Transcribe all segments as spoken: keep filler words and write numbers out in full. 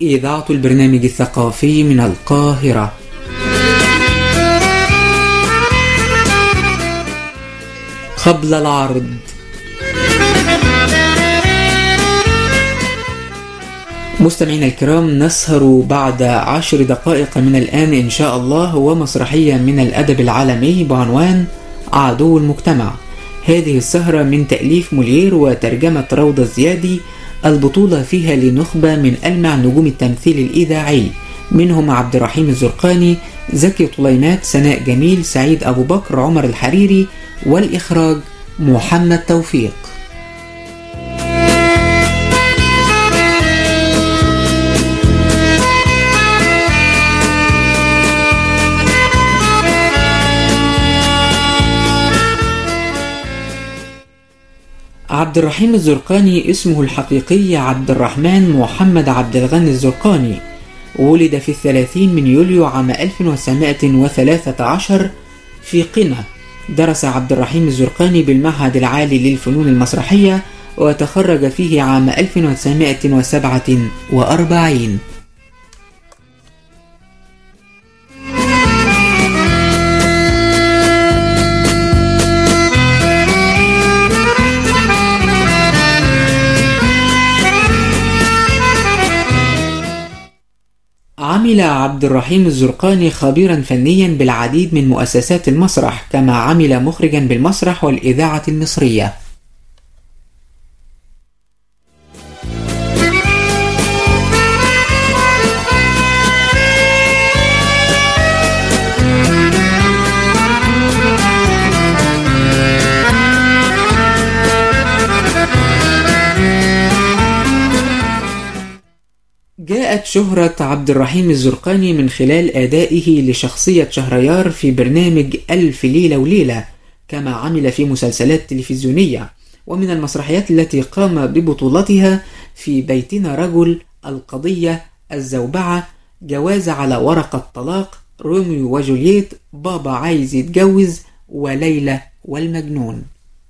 إذاعة البرنامج الثقافي من القاهرة. قبل العرض. مستمعينا الكرام، نسهر بعد عشر دقائق من الآن إن شاء الله ومسرحية من الأدب العالمي بعنوان عدو المجتمع. هذه السهرة من تأليف موليير وترجمة روضة الزيادي، البطولة فيها لنخبة من ألمع نجوم التمثيل الإذاعي، منهم عبد الرحيم الزرقاني، زكي طليمات، سناء جميل، سعيد أبو بكر، عمر الحريري، والإخراج محمد توفيق. عبد الرحيم الزرقاني اسمه الحقيقي عبد الرحمن محمد عبد الغني الزرقاني، ولد في الثلاثين من يوليو عام ألف وتسعمائة وثلاثة عشر في قنا. درس عبد الرحيم الزرقاني بالمعهد العالي للفنون المسرحية وتخرج فيه عام ألف وتسعمائة وسبعة وأربعين. عمل عبد الرحيم الزرقاني خبيرا فنيا بالعديد من مؤسسات المسرح، كما عمل مخرجا بالمسرح والإذاعة المصرية. جاءت شهرة عبد الرحيم الزرقاني من خلال أدائه لشخصية شهريار في برنامج ألف ليلة وليلة، كما عمل في مسلسلات تلفزيونية. ومن المسرحيات التي قام ببطولتها في بيتنا رجل، القضية، الزوبعة، جواز على ورقة طلاق، روميو وجولييت، بابا عايز يتجوز، وليلى والمجنون.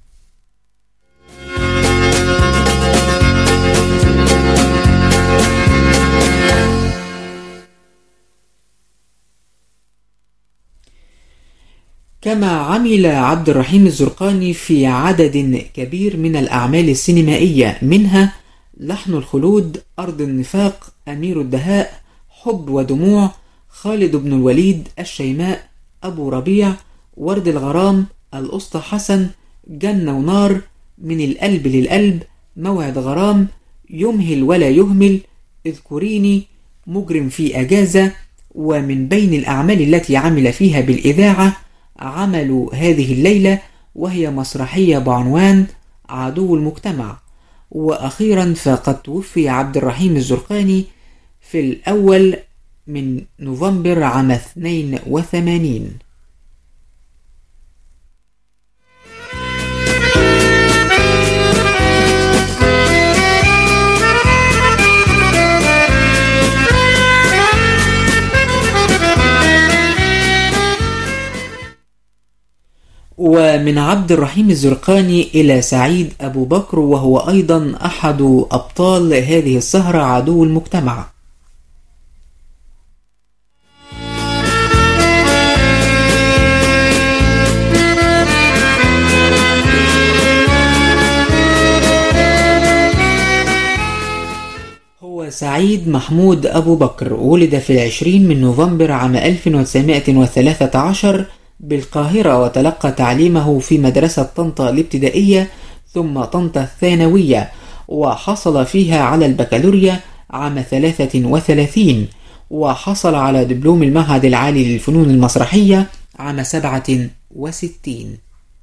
كما عمل عبد الرحيم الزرقاني في عدد كبير من الأعمال السينمائية، منها لحن الخلود، أرض النفاق، أمير الدهاء، حب ودموع، خالد بن الوليد، الشيماء، أبو ربيع، ورد الغرام، الأسطى حسن، جنة ونار، من القلب للقلب، موعد غرام، يمهل ولا يهمل، اذكريني، مجرم في أجازة. ومن بين الأعمال التي عمل فيها بالإذاعة عملوا هذه الليلة، وهي مسرحية بعنوان عدو المجتمع. وأخيرا فقد توفي عبد الرحيم الزرقاني في الأول من نوفمبر عام اثنين وثمانين. ومن عبد الرحيم الزرقاني إلى سعيد أبو بكر، وهو أيضا أحد أبطال هذه السهرة عدو المجتمع. هو سعيد محمود أبو بكر، ولد في العشرين من نوفمبر عام ألف وتسعمائة وثلاثة عشر بالقاهرة، وتلقى تعليمه في مدرسة طنطا الابتدائية ثم طنطا الثانوية، وحصل فيها على البكالوريا عام ثلاثة وثلاثين، وحصل على دبلوم المعهد العالي للفنون المسرحية عام سبعة وستين.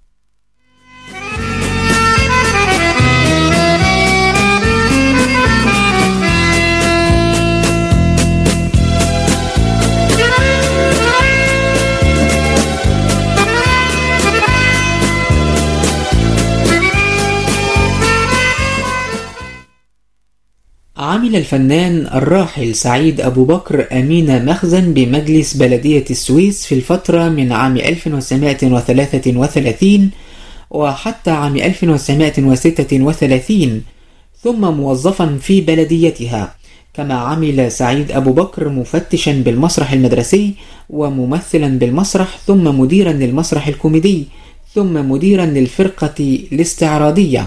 عمل الفنان الراحل سعيد أبو بكر أمين مخزن بمجلس بلدية السويس في الفترة من عام ألف وتسعمائة وثلاثة وثلاثين وحتى عام ألف وتسعمائة وستة وثلاثين، ثم موظفا في بلديتها، كما عمل سعيد أبو بكر مفتشا بالمسرح المدرسي وممثلا بالمسرح، ثم مديرا للمسرح الكوميدي، ثم مديرا للفرقة الاستعراضية.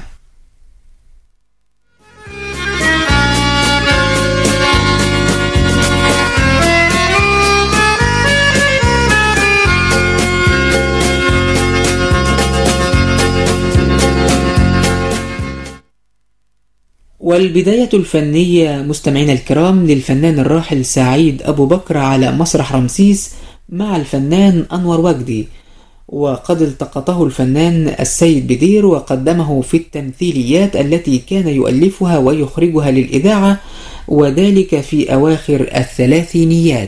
والبداية الفنية مستمعينا الكرام للفنان الراحل سعيد أبو بكر على مسرح رمسيس مع الفنان أنور وجدي، وقد التقطه الفنان السيد بدير وقدمه في التمثيليات التي كان يؤلفها ويخرجها للإذاعة، وذلك في أواخر الثلاثينيات.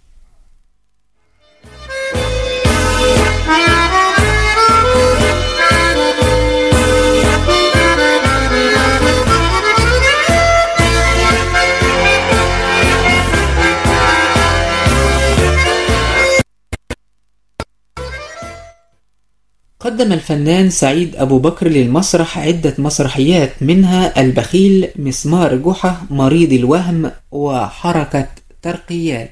قدم الفنان سعيد أبو بكر للمسرح عدة مسرحيات، منها البخيل، مسمار جحا، مريض الوهم، وحركة ترقيات.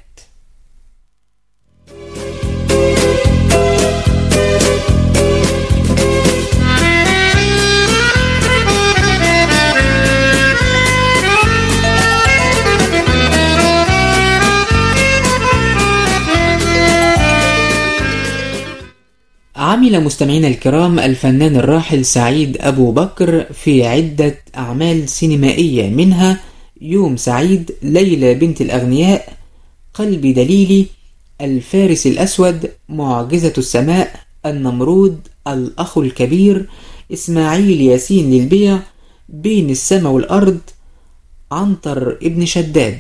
عمل مستمعينا الكرام الفنان الراحل سعيد أبو بكر في عدة أعمال سينمائية، منها يوم سعيد، ليلى بنت الأغنياء، قلبي دليلي، الفارس الأسود، معجزة السماء، النمرود، الأخ الكبير، إسماعيل ياسين للبيع، بين السماء والأرض، عنتر ابن شداد.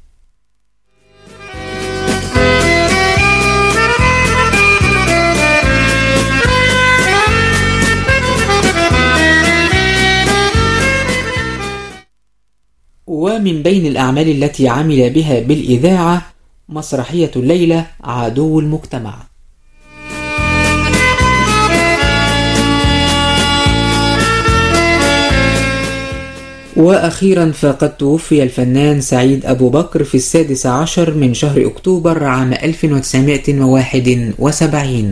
ومن بين الأعمال التي عمل بها بالإذاعة مسرحية الليلة، عدو المجتمع. وأخيرا فقد توفي الفنان سعيد أبو بكر في السادس عشر من شهر أكتوبر عام ألف وتسعمائة وواحد وسبعين.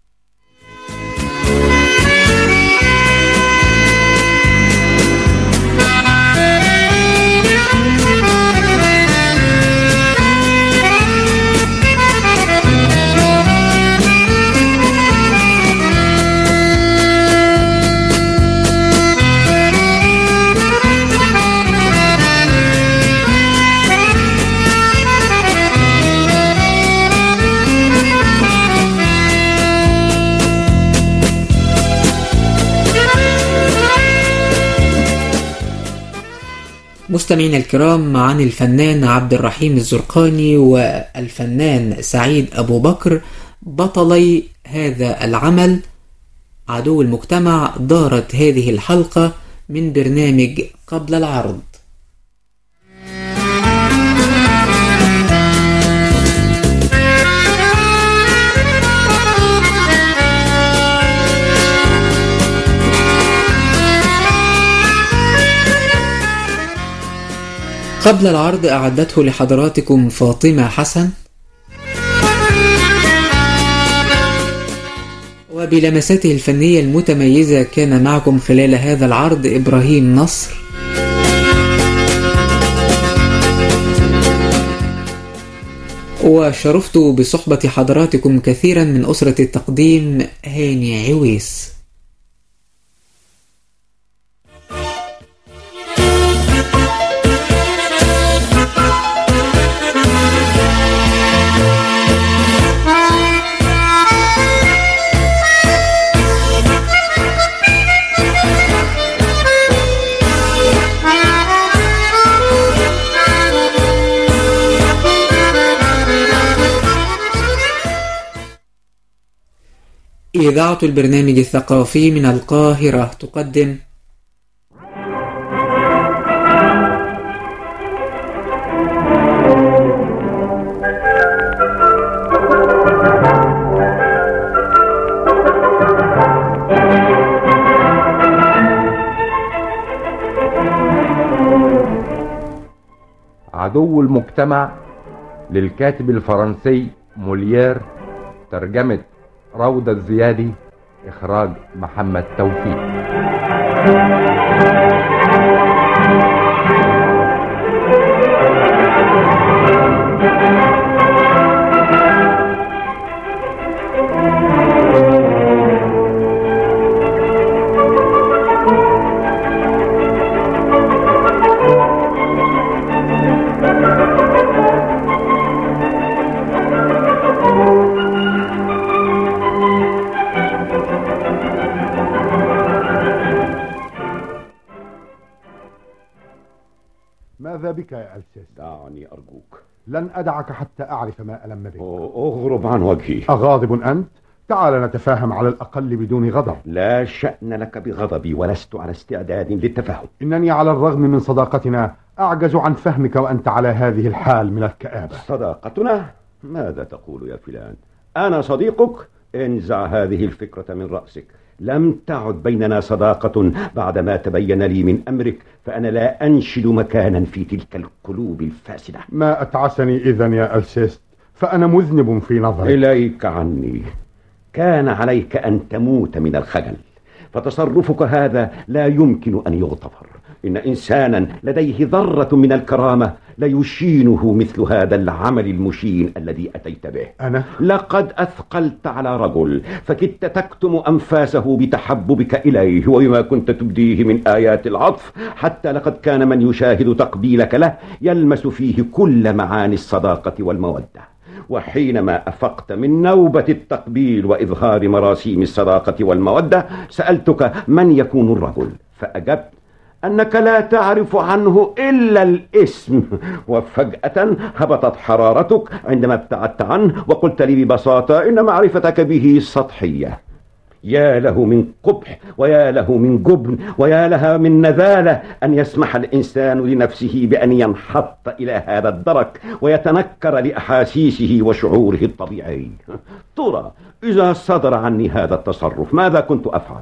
مستمعينا الكرام، عن الفنان عبد الرحيم الزرقاني والفنان سعيد أبو بكر بطلي هذا العمل عدو المجتمع دارت هذه الحلقة من برنامج قبل العرض. قبل العرض أعدته لحضراتكم فاطمة حسن، وبلمساته الفنية المتميزة كان معكم خلال هذا العرض إبراهيم نصر. وشرفت بصحبة حضراتكم كثيرا من أسرة التقديم هاني عويس. إذاعة البرنامج الثقافي من القاهرة تقدم عدو المجتمع للكاتب الفرنسي موليير، ترجمة روضة الزيادي، إخراج محمد توفيق. ماذا بك يا ألسيس؟ دعني أرجوك. لن أدعك حتى أعرف ما ألم بك. أغرب عن وجهي. أغاضب أنت؟ تعال نتفاهم على الأقل بدون غضب. لا شأن لك بغضبي، ولست على استعداد للتفاهم. إنني على الرغم من صداقتنا أعجز عن فهمك وأنت على هذه الحال من الكآبة. صداقتنا؟ ماذا تقول يا فلان؟ أنا صديقك؟ انزع هذه الفكرة من رأسك. لم تعد بيننا صداقة بعدما تبين لي من أمرك، فأنا لا أنشد مكانا في تلك القلوب الفاسدة. ما أتعسني إذن يا ألسيست، فأنا مذنب في نظري. إليك عني. كان عليك أن تموت من الخجل، فتصرفك هذا لا يمكن أن يغتفر. إن إنسانا لديه ذرة من الكرامة لا يشينه مثل هذا العمل المشين الذي أتيت به. أنا؟ لقد أثقلت على رجل فكدت تكتم أنفاسه بتحببك إليه وبما كنت تبديه من آيات العطف، حتى لقد كان من يشاهد تقبيلك له يلمس فيه كل معاني الصداقة والمودة. وحينما أفقت من نوبة التقبيل وإظهار مراسيم الصداقة والمودة سألتك من يكون الرجل، فأجبت أنك لا تعرف عنه إلا الاسم. وفجأة هبطت حرارتك عندما ابتعدت عنه وقلت لي ببساطة إن معرفتك به سطحية. يا له من قبح ويا له من جبن ويا لها من نذالة أن يسمح الإنسان لنفسه بأن ينحط إلى هذا الدرك ويتنكر لأحاسيسه وشعوره الطبيعي. ترى إذا صدر عني هذا التصرف ماذا كنت أفعل؟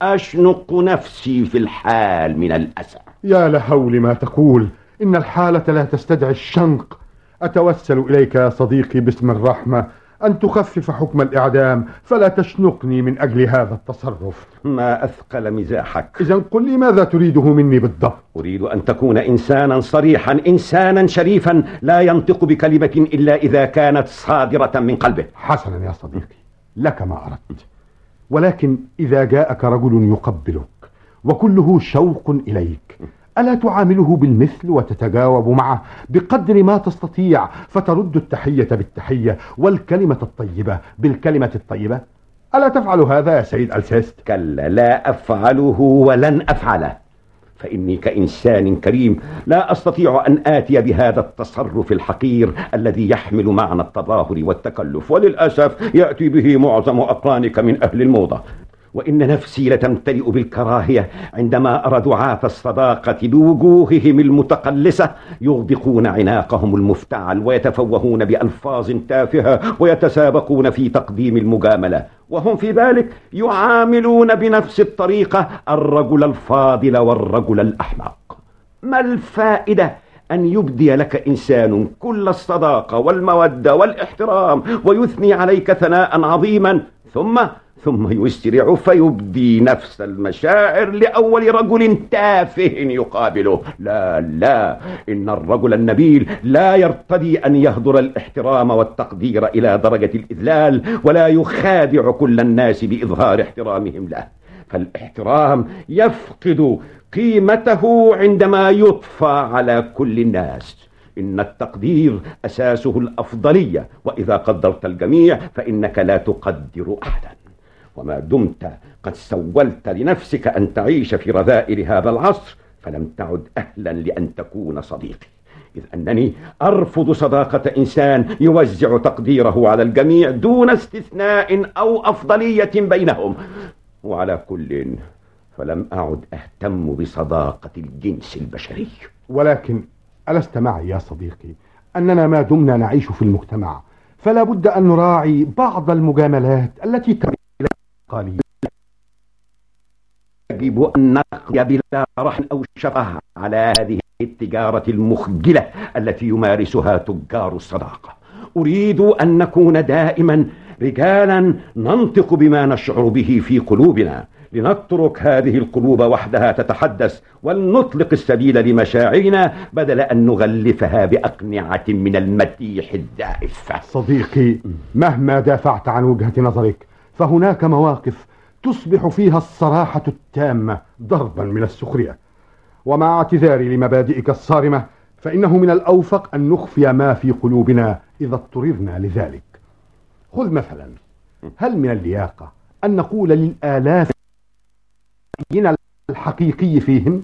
أشنق نفسي في الحال من الأسى. يا لهول ما تقول، إن الحالة لا تستدعي الشنق. أتوسل إليك يا صديقي باسم الرحمة أن تخفف حكم الإعدام، فلا تشنقني من أجل هذا التصرف. ما أثقل مزاحك. إذن قل لي ماذا تريده مني بالضبط؟ أريد أن تكون إنسانا صريحا، إنسانا شريفا لا ينطق بكلمة إلا إذا كانت صادرة من قلبه. حسنا يا صديقي، لك ما أردت. ولكن إذا جاءك رجل يقبلك وكله شوق إليك، ألا تعامله بالمثل وتتجاوب معه بقدر ما تستطيع، فترد التحية بالتحية والكلمة الطيبة بالكلمة الطيبة؟ ألا تفعل هذا يا سيد ألسيست؟ كلا، لا أفعله ولن أفعله، فإني كإنسان كريم لا أستطيع أن آتي بهذا التصرف الحقير الذي يحمل معنى التظاهر والتكلف، وللأسف يأتي به معظم أقرانك من أهل الموضة. وإن نفسي لتمتلئ بالكراهية عندما أرى دعاة الصداقة بوجوههم المتقلسة يغدقون عناقهم المفتعل ويتفوهون بألفاظ تافهة ويتسابقون في تقديم المجاملة، وهم في ذلك يعاملون بنفس الطريقة الرجل الفاضل والرجل الأحمق. ما الفائدة أن يبدي لك إنسان كل الصداقة والمودة والاحترام ويثني عليك ثناء عظيما ثم ثم يسرع فيبدي نفس المشاعر لأول رجل تافه يقابله؟ لا لا، إن الرجل النبيل لا يرتدي أن يهدر الاحترام والتقدير إلى درجة الإذلال، ولا يخادع كل الناس بإظهار احترامهم له. فالاحترام يفقد قيمته عندما يطفى على كل الناس. إن التقدير أساسه الأفضلية، وإذا قدرت الجميع فإنك لا تقدر أحدا. وما دمت قد سولت لنفسك أن تعيش في رذائل هذا العصر فلم تعد أهلا لأن تكون صديقي، إذ أنني أرفض صداقة إنسان يوزع تقديره على الجميع دون استثناء أو أفضلية بينهم. وعلى كل فلم أعد أهتم بصداقة الجنس البشري. ولكن ألست معي يا صديقي أننا ما دمنا نعيش في المجتمع فلا بد أن نراعي بعض المجاملات التي تريد قليل. يجب أن نقضي بلا رحم أو شفقة على هذه التجارة المخجلة التي يمارسها تجار الصداقة. أريد أن نكون دائما رجالا ننطق بما نشعر به في قلوبنا، لنترك هذه القلوب وحدها تتحدث، ولنطلق السبيل لمشاعرنا بدل أن نغلفها بأقنعة من المديح الزائف. صديقي، مهما دافعت عن وجهة نظرك فهناك مواقف تصبح فيها الصراحة التامة ضربا من السخرية. ومع اعتذاري لمبادئك الصارمة فإنه من الأوفق أن نخفي ما في قلوبنا إذا اضطررنا لذلك. خذ مثلا، هل من اللياقة أن نقول للآلاف الحقيقي فيهم؟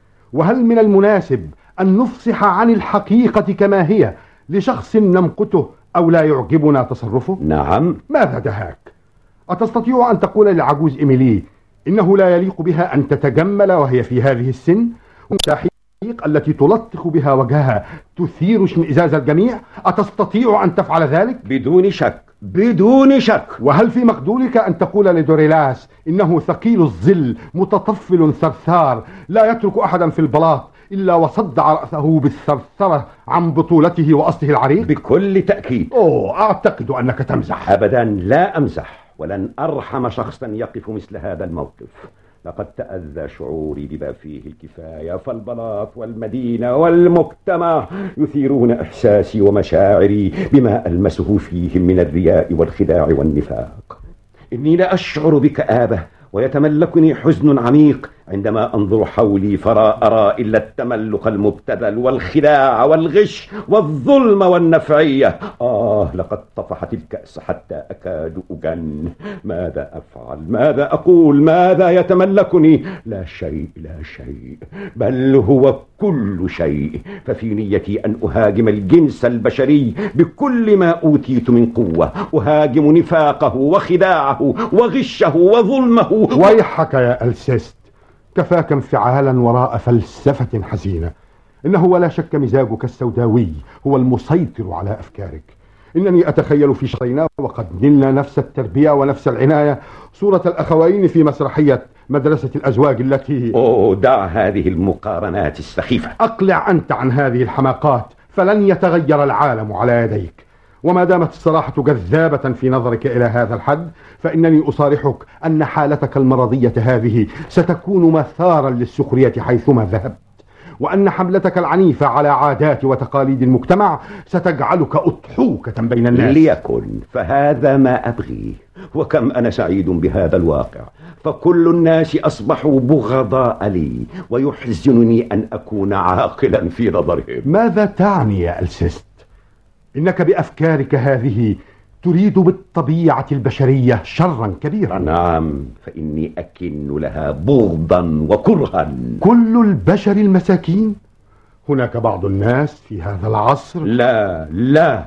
وهل من المناسب أن نفصح عن الحقيقة كما هي لشخص نمقته أو لا يعجبنا تصرفه؟ نعم. ماذا دهاك؟ أتستطيع أن تقول للعجوز إيميلي إنه لا يليق بها أن تتجمل وهي في هذه السن؟ والتحقيق التي تلطخ بها وجهها تثير اشمئزاز الجميع؟ أتستطيع أن تفعل ذلك؟ بدون شك، بدون شك. وهل في مقدورك أن تقول لدوريلاس إنه ثقيل الظل متطفل ثرثار لا يترك أحدا في البلاط إلا وصدع رأسه بالثرثرة عن بطولته وأصله العريق؟ بكل تأكيد. أوه، أعتقد أنك تمزح. أبدا لا أمزح، ولن أرحم شخصا يقف مثل هذا الموقف. لقد تأذى شعوري بما فيه الكفاية، فالبلاط والمدينة والمجتمع يثيرون إحساسي ومشاعري بما ألمسه فيهم من الرياء والخداع والنفاق. إني لا أشعر بكآبة ويتملكني حزن عميق عندما أنظر حولي فلا أرى إلا التملق المبتذل والخداع والغش والظلم والنفعية. آه، لقد طفحت الكأس حتى أكاد أجن. ماذا أفعل؟ ماذا أقول؟ ماذا يتملكني؟ لا شيء، لا شيء، بل هو كل شيء. ففي نيتي أن أهاجم الجنس البشري بكل ما أوتيت من قوة، أهاجم نفاقه وخداعه وغشه وظلمه. ويحك يا ألسيست، كفاك انفعالا وراء فلسفة حزينة. إنه ولا شك مزاجك السوداوي هو المسيطر على أفكارك. إنني أتخيل في شرينا وقد نلنا نفس التربية ونفس العناية صورة الأخوين في مسرحية مدرسة الأزواج التي... أوه، دع هذه المقارنات السخيفة. أقلع أنت عن هذه الحماقات فلن يتغير العالم على يديك. وما دامت الصراحة جذابة في نظرك إلى هذا الحد فإنني أصارحك أن حالتك المرضية هذه ستكون مثارا للسخرية حيثما ذهبت، وأن حملتك العنيفة على عادات وتقاليد المجتمع ستجعلك أضحوكة بين الناس. ليكن، فهذا ما أبغي. وكم أنا سعيد بهذا الواقع، فكل الناس أصبحوا بغضاء لي، ويحزنني أن أكون عاقلا في نظرهم. ماذا تعني يا ألسيست؟ إنك بأفكارك هذه تريد بالطبيعة البشرية شرا كبيرا. نعم، فإني أكن لها بغضا وكرها. كل البشر المساكين؟ هناك بعض الناس في هذا العصر. لا لا،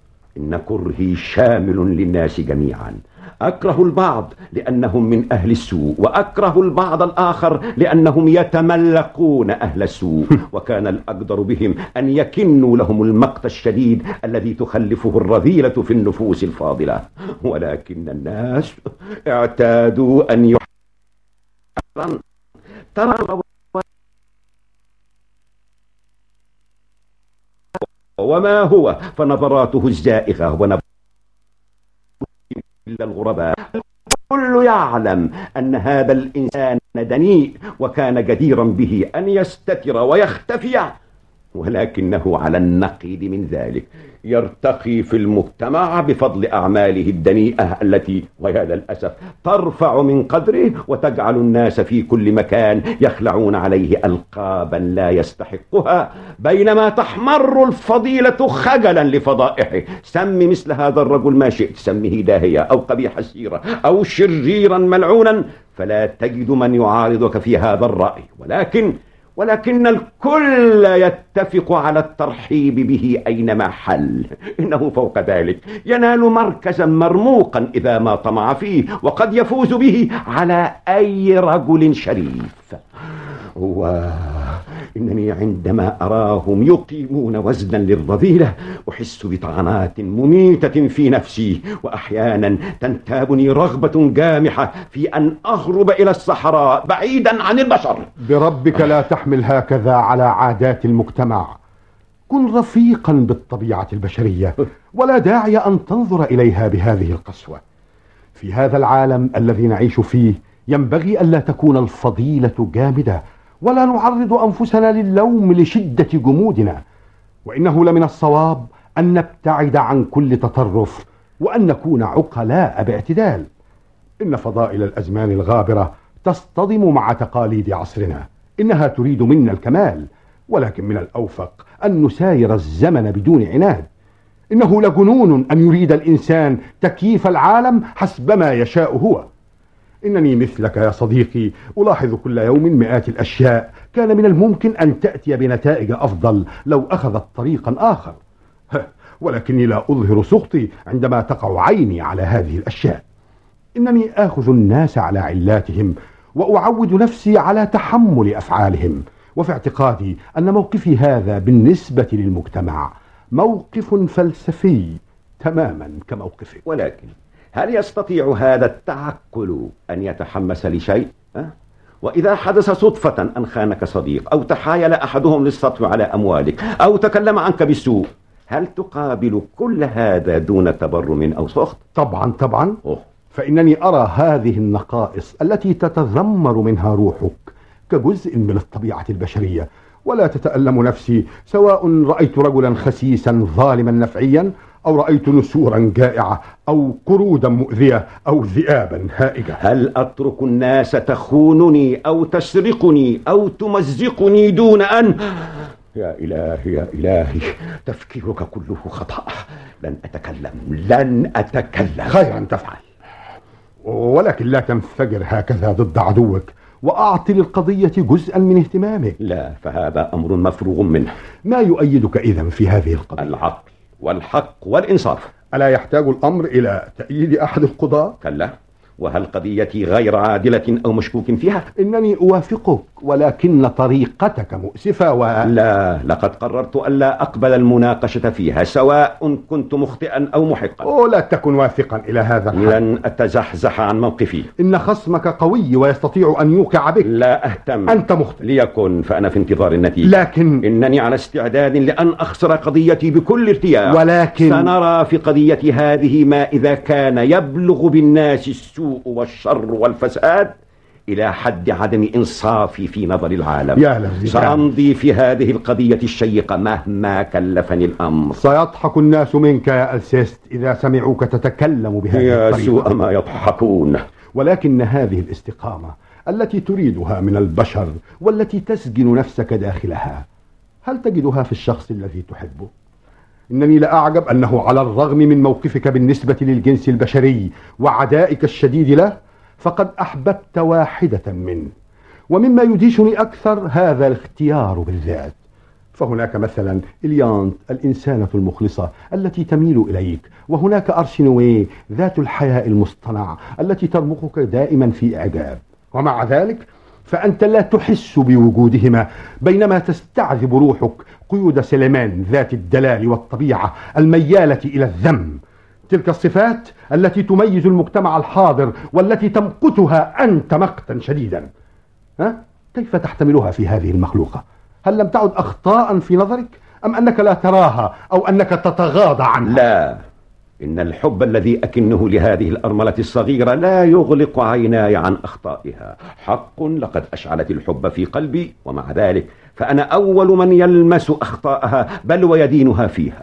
إن كرهي شامل للناس جميعا. أكره البعض لأنهم من أهل السوء، وأكره البعض الآخر لأنهم يتملقون أهل السوء. وكان الأقدر بهم أن يكنوا لهم المقت الشديد الذي تخلفه الرذيلة في النفوس الفاضلة. ولكن الناس اعتادوا أن يحرم ترى وما هو فنظراته الزائغة ونظراته إلا الغرباء. الكل يعلم أن هذا الإنسان دنيء، وكان جديرا به أن يستتر ويختفي، ولكنه على النقيض من ذلك يرتقي في المجتمع بفضل أعماله الدنيئة التي ويا للأسف ترفع من قدره وتجعل الناس في كل مكان يخلعون عليه ألقابا لا يستحقها، بينما تحمر الفضيلة خجلا لفضائحه. سم مثل هذا الرجل ما شئت، سمه داهية أو قبيح السيرة أو شريرا ملعونا، فلا تجد من يعارضك في هذا الرأي. ولكن ولكن الكل يتفق على الترحيب به أينما حل. إنه فوق ذلك ينال مركزا مرموقا إذا ما طمع فيه، وقد يفوز به على أي رجل شريف. إنني عندما أراهم يقيمون وزنا للرذيلة أحس بطعنات مميتة في نفسي، وأحيانا تنتابني رغبة جامحة في أن أهرب إلى الصحراء بعيدا عن البشر. بربك لا تحمل هكذا على عادات المجتمع. كن رفيقا بالطبيعة البشرية، ولا داعي أن تنظر إليها بهذه القسوة. في هذا العالم الذي نعيش فيه ينبغي ألا تكون الفضيلة جامدة، ولا نعرض أنفسنا للوم لشدة جمودنا. وإنه لمن الصواب أن نبتعد عن كل تطرف، وأن نكون عقلاء باعتدال. إن فضائل الأزمان الغابرة تصطدم مع تقاليد عصرنا، إنها تريد منا الكمال، ولكن من الأوفق أن نساير الزمن بدون عناد. إنه لجنون أن يريد الإنسان تكييف العالم حسب ما يشاء هو. إنني مثلك يا صديقي ألاحظ كل يوم مئات الأشياء كان من الممكن أن تأتي بنتائج أفضل لو أخذت طريقا آخر، ولكني لا أظهر سخطي عندما تقع عيني على هذه الأشياء. إنني آخذ الناس على علاتهم، وأعود نفسي على تحمل أفعالهم، وفي اعتقادي أن موقفي هذا بالنسبة للمجتمع موقف فلسفي تماما كموقفك. ولكن هل يستطيع هذا التعقل أن يتحمس لشيء؟ أه؟ وإذا حدث صدفة أن خانك صديق، أو تحايل أحدهم للسطو على أموالك، أو تكلم عنك بالسوء، هل تقابل كل هذا دون تبرم أو سخط؟ طبعا طبعا. أوه. فإنني أرى هذه النقائص التي تتذمر منها روحك كجزء من الطبيعة البشرية، ولا تتألم نفسي سواء رأيت رجلا خسيسا ظالما نفعيا، أو رأيت نسورا جائعة، أو قرودا مؤذية، أو ذئابا هائجة. هل أترك الناس تخونني أو تسرقني أو تمزقني دون أن... يا إلهي يا إلهي، تفكيرك كله خطأ. لن أتكلم لن أتكلم. خيرا تفعل، ولكن لا تنفجر هكذا ضد عدوك، وأعطي للقضية جزءا من اهتمامك. لا، فهذا أمر مفروغ منه. ما يؤيدك إذن في هذه القضية؟ العقل والحق والإنصاف. ألا يحتاج الأمر إلى تأييد أحد القضاة؟ كلا. وهل قضيتي غير عادلة أو مشكوك فيها؟ إنني أوافقك، ولكن طريقتك مؤسفة و... لا، لقد قررت ألا أقبل المناقشة فيها، سواء كنت مخطئا أو محقا. أو لا تكن واثقا إلى هذا الحد. لن أتزحزح عن موقفي. إن خصمك قوي ويستطيع أن يوقع بك. لا أهتم. أنت مخطئ. ليكن، فأنا في انتظار النتيجة. لكن إنني على استعداد لأن أخسر قضيتي بكل ارتياح. ولكن سنرى في قضيتي هذه ما إذا كان يبلغ بالناس السوء والشر والفساد إلى حد عدم إنصافي في نظر العالم. يا لذيذ. سأمضي في هذه القضية الشيقة مهما كلفني الأمر. سيضحك الناس منك يا ألسيست إذا سمعوك تتكلم بهذه يا الطريقة. سوء ما يضحكون. ولكن هذه الاستقامة التي تريدها من البشر والتي تسجن نفسك داخلها، هل تجدها في الشخص الذي تحبه؟ إنني لأعجب أنه على الرغم من موقفك بالنسبة للجنس البشري وعدائك الشديد له، فقد أحببت واحدة منه. ومما يدهشني أكثر هذا الاختيار بالذات. فهناك مثلا إليانت الإنسانة المخلصة التي تميل إليك، وهناك أرسنوي ذات الحياء المصطنع التي ترمقك دائما في إعجاب، ومع ذلك فأنت لا تحس بوجودهما، بينما تستعذب روحك قيود سليمان ذات الدلال والطبيعة الميالة إلى الذم. تلك الصفات التي تميز المجتمع الحاضر والتي تمقتها أنت مقتا شديدا. ها؟ كيف تحتملها في هذه المخلوقة؟ هل لم تعد أخطاء في نظرك، أم أنك لا تراها، أو أنك تتغاضى عنها؟ لا، إن الحب الذي أكنه لهذه الأرملة الصغيرة لا يغلق عيناي عن أخطائها. حق، لقد أشعلت الحب في قلبي، ومع ذلك فأنا أول من يلمس أخطائها بل ويدينها فيها.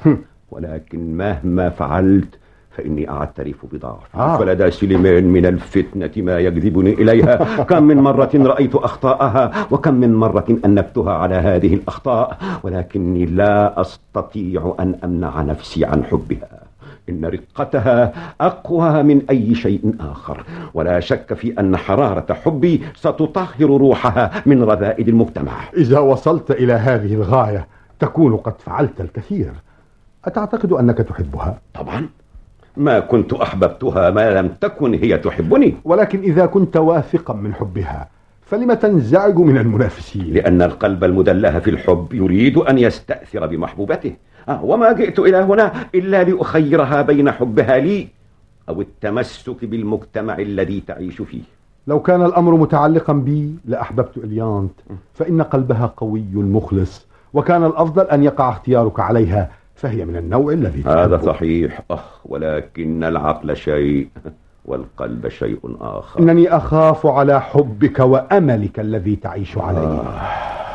ولكن مهما فعلت فإني أعترف بضعفي. آه. فلدى سليمان من الفتنة ما يجذبني إليها. كم من مرة رأيت أخطاءها، وكم من مرة أنبتها على هذه الأخطاء، ولكني لا أستطيع أن أمنع نفسي عن حبها. إن رقتها أقوى من أي شيء آخر، ولا شك في أن حرارة حبي ستطهر روحها من رذائل المجتمع. إذا وصلت إلى هذه الغاية تكون قد فعلت الكثير. أتعتقد أنك تحبها؟ طبعا، ما كنت أحببتها ما لم تكن هي تحبني. ولكن إذا كنت واثقا من حبها فلم تنزعج من المنافسين؟ لأن القلب المدلها في الحب يريد أن يستأثر بمحبوبته، آه وما جئت إلى هنا إلا لأخيرها بين حبها لي أو التمسك بالمجتمع الذي تعيش فيه. لو كان الأمر متعلقا بي لأحببت إليانت، فإن قلبها قوي مخلص، وكان الأفضل أن يقع اختيارك عليها، فهي من النوع الذي تحبه. هذا صحيح، أخ ولكن العقل شيء والقلب شيء آخر. إنني أخاف على حبك وأملك الذي تعيش عليه. آه.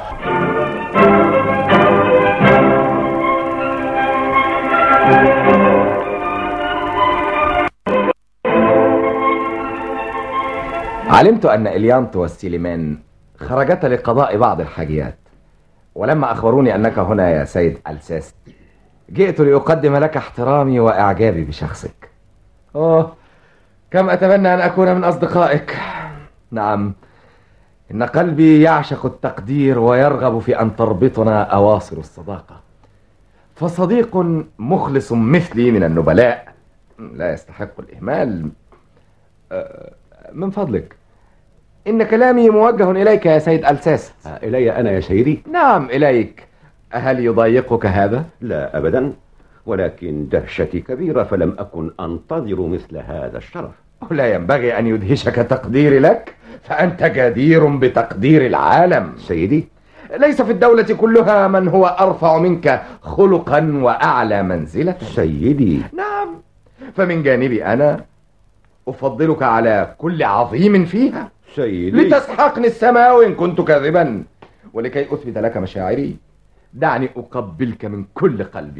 علمت أن إليانت والسيليمان خرجتا لقضاء بعض الحاجيات، ولما أخبروني أنك هنا يا سيد ألساس جئت لأقدم لك احترامي وإعجابي بشخصك. أوه، كم أتمنى أن أكون من أصدقائك. نعم، إن قلبي يعشق التقدير ويرغب في أن تربطنا أواصر الصداقة، فصديق مخلص مثلي من النبلاء لا يستحق الإهمال. من فضلك، إن كلامي موجه إليك يا سيد ألساس. إلي أنا يا سيدي؟ نعم إليك. هل يضايقك هذا؟ لا أبدا، ولكن دهشتي كبيرة فلم أكن أنتظر مثل هذا الشرف. لا ينبغي أن يدهشك تقديري لك، فأنت جدير بتقدير العالم. سيدي، ليس في الدولة كلها من هو أرفع منك خلقا وأعلى منزلة. سيدي، نعم، فمن جانبي أنا أفضلك على كل عظيم فيها. سيدي، لتسحقني السماء وإن كنت كاذبا، ولكي أثبت لك مشاعري دعني أقبلك من كل قلبي.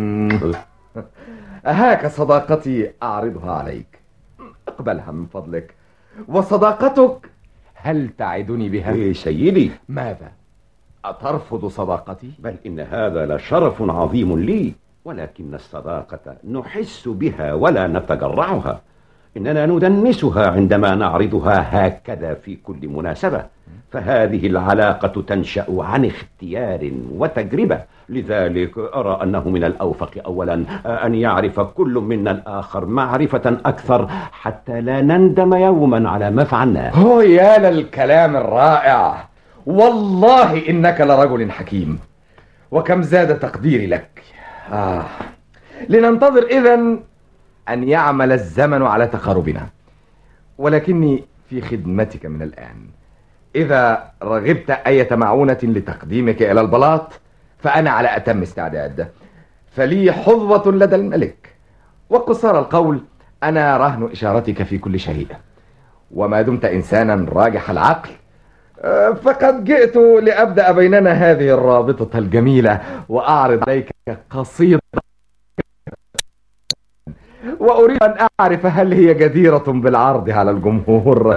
أهاك صداقتي أعرضها عليك، اقبلها من فضلك. وصداقتك هل تعدني بها؟ إيه سيدي؟ ماذا؟ أترفض صداقتي؟ بل إن هذا لشرف عظيم لي، ولكن الصداقة نحس بها ولا نتجرعها، إننا ندنسها عندما نعرضها هكذا في كل مناسبة، فهذه العلاقة تنشأ عن اختيار وتجربة. لذلك أرى أنه من الأوفق أولا أن يعرف كل منا الآخر معرفة أكثر حتى لا نندم يوما على ما فعلناه. هو يا للكلام الرائع، والله إنك لرجل حكيم، وكم زاد تقديري لك. آه. لننتظر إذن أن يعمل الزمن على تقاربنا، ولكني في خدمتك من الآن. إذا رغبت أي معونة لتقديمك إلى البلاط فأنا على أتم استعداد، فلي حظوة لدى الملك، وقصار القول أنا رهن إشارتك في كل شيء، وما دمت إنسانا راجح العقل فقد جئت لأبدأ بيننا هذه الرابطة الجميلة وأعرض عليك قصيدة، وأريد أن أعرف هل هي جديرة بالعرض على الجمهور.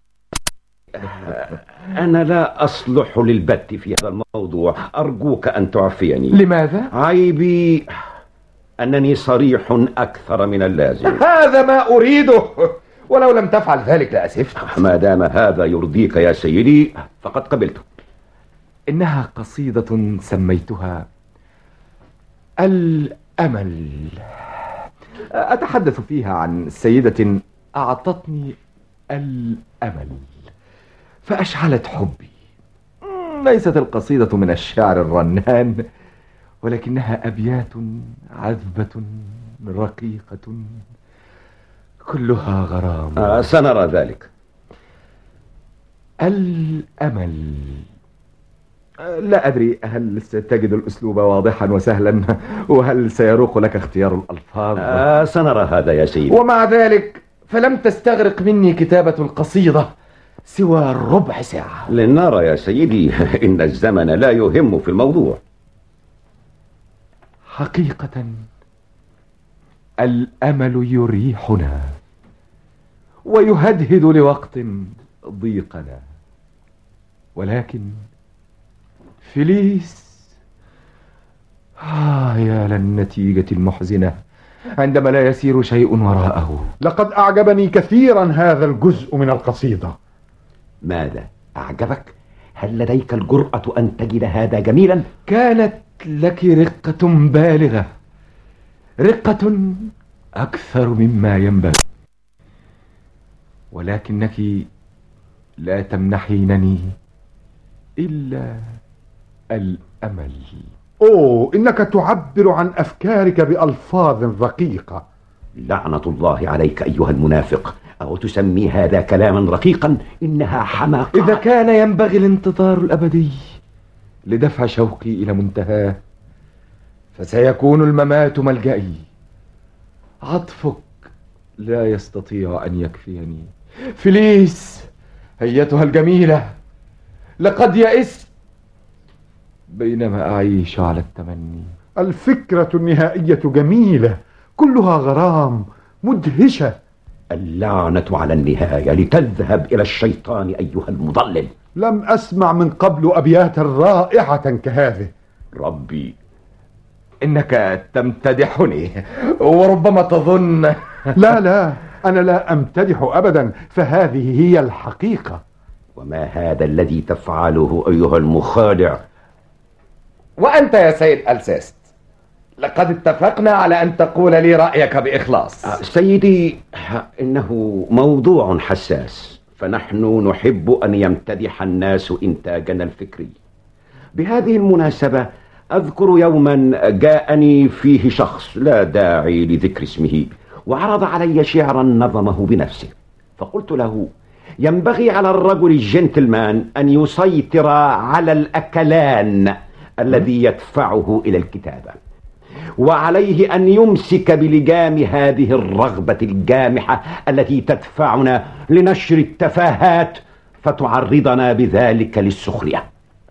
أنا لا أصلح للبت في هذا الموضوع، أرجوك أن تعفيني. لماذا؟ عيبي أنني صريح أكثر من اللازم. هذا ما أريده، ولو لم تفعل ذلك لأسفت. ما دام هذا يرضيك يا سيدي فقد قبلته. إنها قصيدة سميتها الأمل، أتحدث فيها عن سيدة أعطتني الأمل فأشعلت حبي. ليست القصيدة من الشعر الرنان، ولكنها أبيات عذبة رقيقة كلها غرام. آه سنرى ذلك. الأمل. لا أدري هل ستجد الأسلوب واضحا وسهلا، وهل سيروق لك اختيار الألفاظ. آه سنرى هذا يا سيدي. ومع ذلك فلم تستغرق مني كتابة القصيدة سوى ربع ساعة. لنرى يا سيدي، إن الزمن لا يهم في الموضوع. حقيقة الأمل يريحنا ويهدهد لوقت ضيقنا، ولكن فليس، آه يا للنتيجة المحزنة عندما لا يسير شيء وراءه. لقد أعجبني كثيرا هذا الجزء من القصيدة. ماذا أعجبك؟ هل لديك الجرأة أن تجد هذا جميلا؟ كانت لك رقة بالغة، رقة أكثر مما ينبغي، ولكنك لا تمنحينني إلا الأمل. أوه، إنك تعبر عن أفكارك بألفاظ رقيقة. لعنة الله عليك أيها المنافق، أو تسمي هذا كلاما رقيقا؟ إنها حماقة. إذا كان ينبغي الانتظار الأبدي لدفع شوقي إلى منتهاه، فسيكون الممات ملجئي. عطفك لا يستطيع أن يكفيني. فليس أيتها الجميلة، لقد يئست بينما أعيش على التمني. الفكرة النهائية جميلة، كلها غرام، مدهشة. اللعنة على النهاية، لتذهب إلى الشيطان أيها المضلل. لم أسمع من قبل أبيات رائعة كهذه. ربي، إنك تمتدحني وربما تظن. لا لا، أنا لا أمتدح أبدا، فهذه هي الحقيقة. وما هذا الذي تفعله أيها المخادع؟ وأنت يا سيد ألساست، لقد اتفقنا على أن تقول لي رأيك بإخلاص. سيدي، إنه موضوع حساس، فنحن نحب أن يمتدح الناس إنتاجنا الفكري. بهذه المناسبة أذكر يوما جاءني فيه شخص لا داعي لذكر اسمه، وعرض علي شعرا نظمه بنفسه، فقلت له: ينبغي على الرجل الجنتلمان أن يسيطر على الأكلان الذي يدفعه إلى الكتابة، وعليه أن يمسك بلجام هذه الرغبة الجامحة التي تدفعنا لنشر التفاهات فتعرضنا بذلك للسخرية.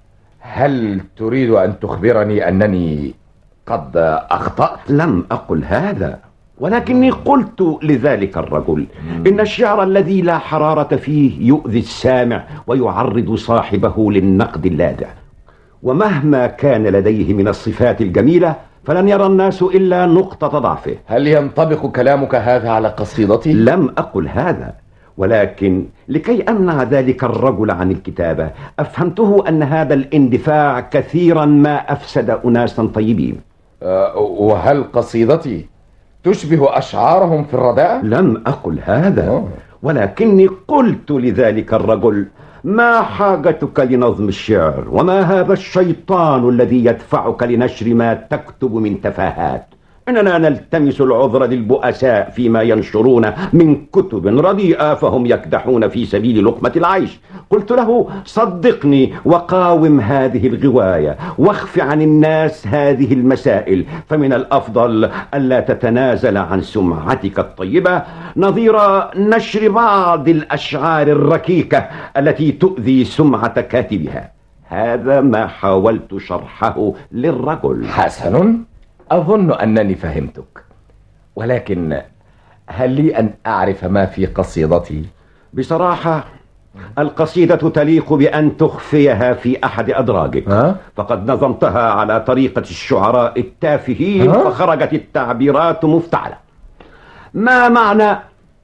هل تريد أن تخبرني أنني قد أخطأت؟ لم أقل هذا، ولكني قلت لذلك الرجل إن الشعر الذي لا حرارة فيه يؤذي السامع ويعرض صاحبه للنقد اللاذع، ومهما كان لديه من الصفات الجميلة فلن يرى الناس إلا نقطة ضعفه. هل ينطبق كلامك هذا على قصيدتي؟ لم أقل هذا، ولكن لكي أمنع ذلك الرجل عن الكتابة أفهمته أن هذا الاندفاع كثيرا ما أفسد أناسا طيبين. أه وهل قصيدتي تشبه أشعارهم في الرداء؟ لم أقل هذا، ولكني قلت لذلك الرجل: ما حاجتك لنظم الشعر؟ وما هذا الشيطان الذي يدفعك لنشر ما تكتب من تفاهات؟ إننا نلتمس العذر للبؤساء فيما ينشرون من كتب رديئة، فهم يكدحون في سبيل لقمة العيش. قلت له: صدقني وقاوم هذه الغواية، واخف عن الناس هذه المسائل، فمن الأفضل ألا تتنازل عن سمعتك الطيبة نظير نشر بعض الأشعار الركيكة التي تؤذي سمعة كاتبها. هذا ما حاولت شرحه للرجل. حسن، أظن أنني فهمتك، ولكن هل لي أن أعرف ما في قصيدتي؟ بصراحة القصيدة تليق بأن تخفيها في أحد أدراجك. ها؟ فقد نظمتها على طريقة الشعراء التافهين، ها؟ فخرجت التعبيرات مفتعلة. ما معنى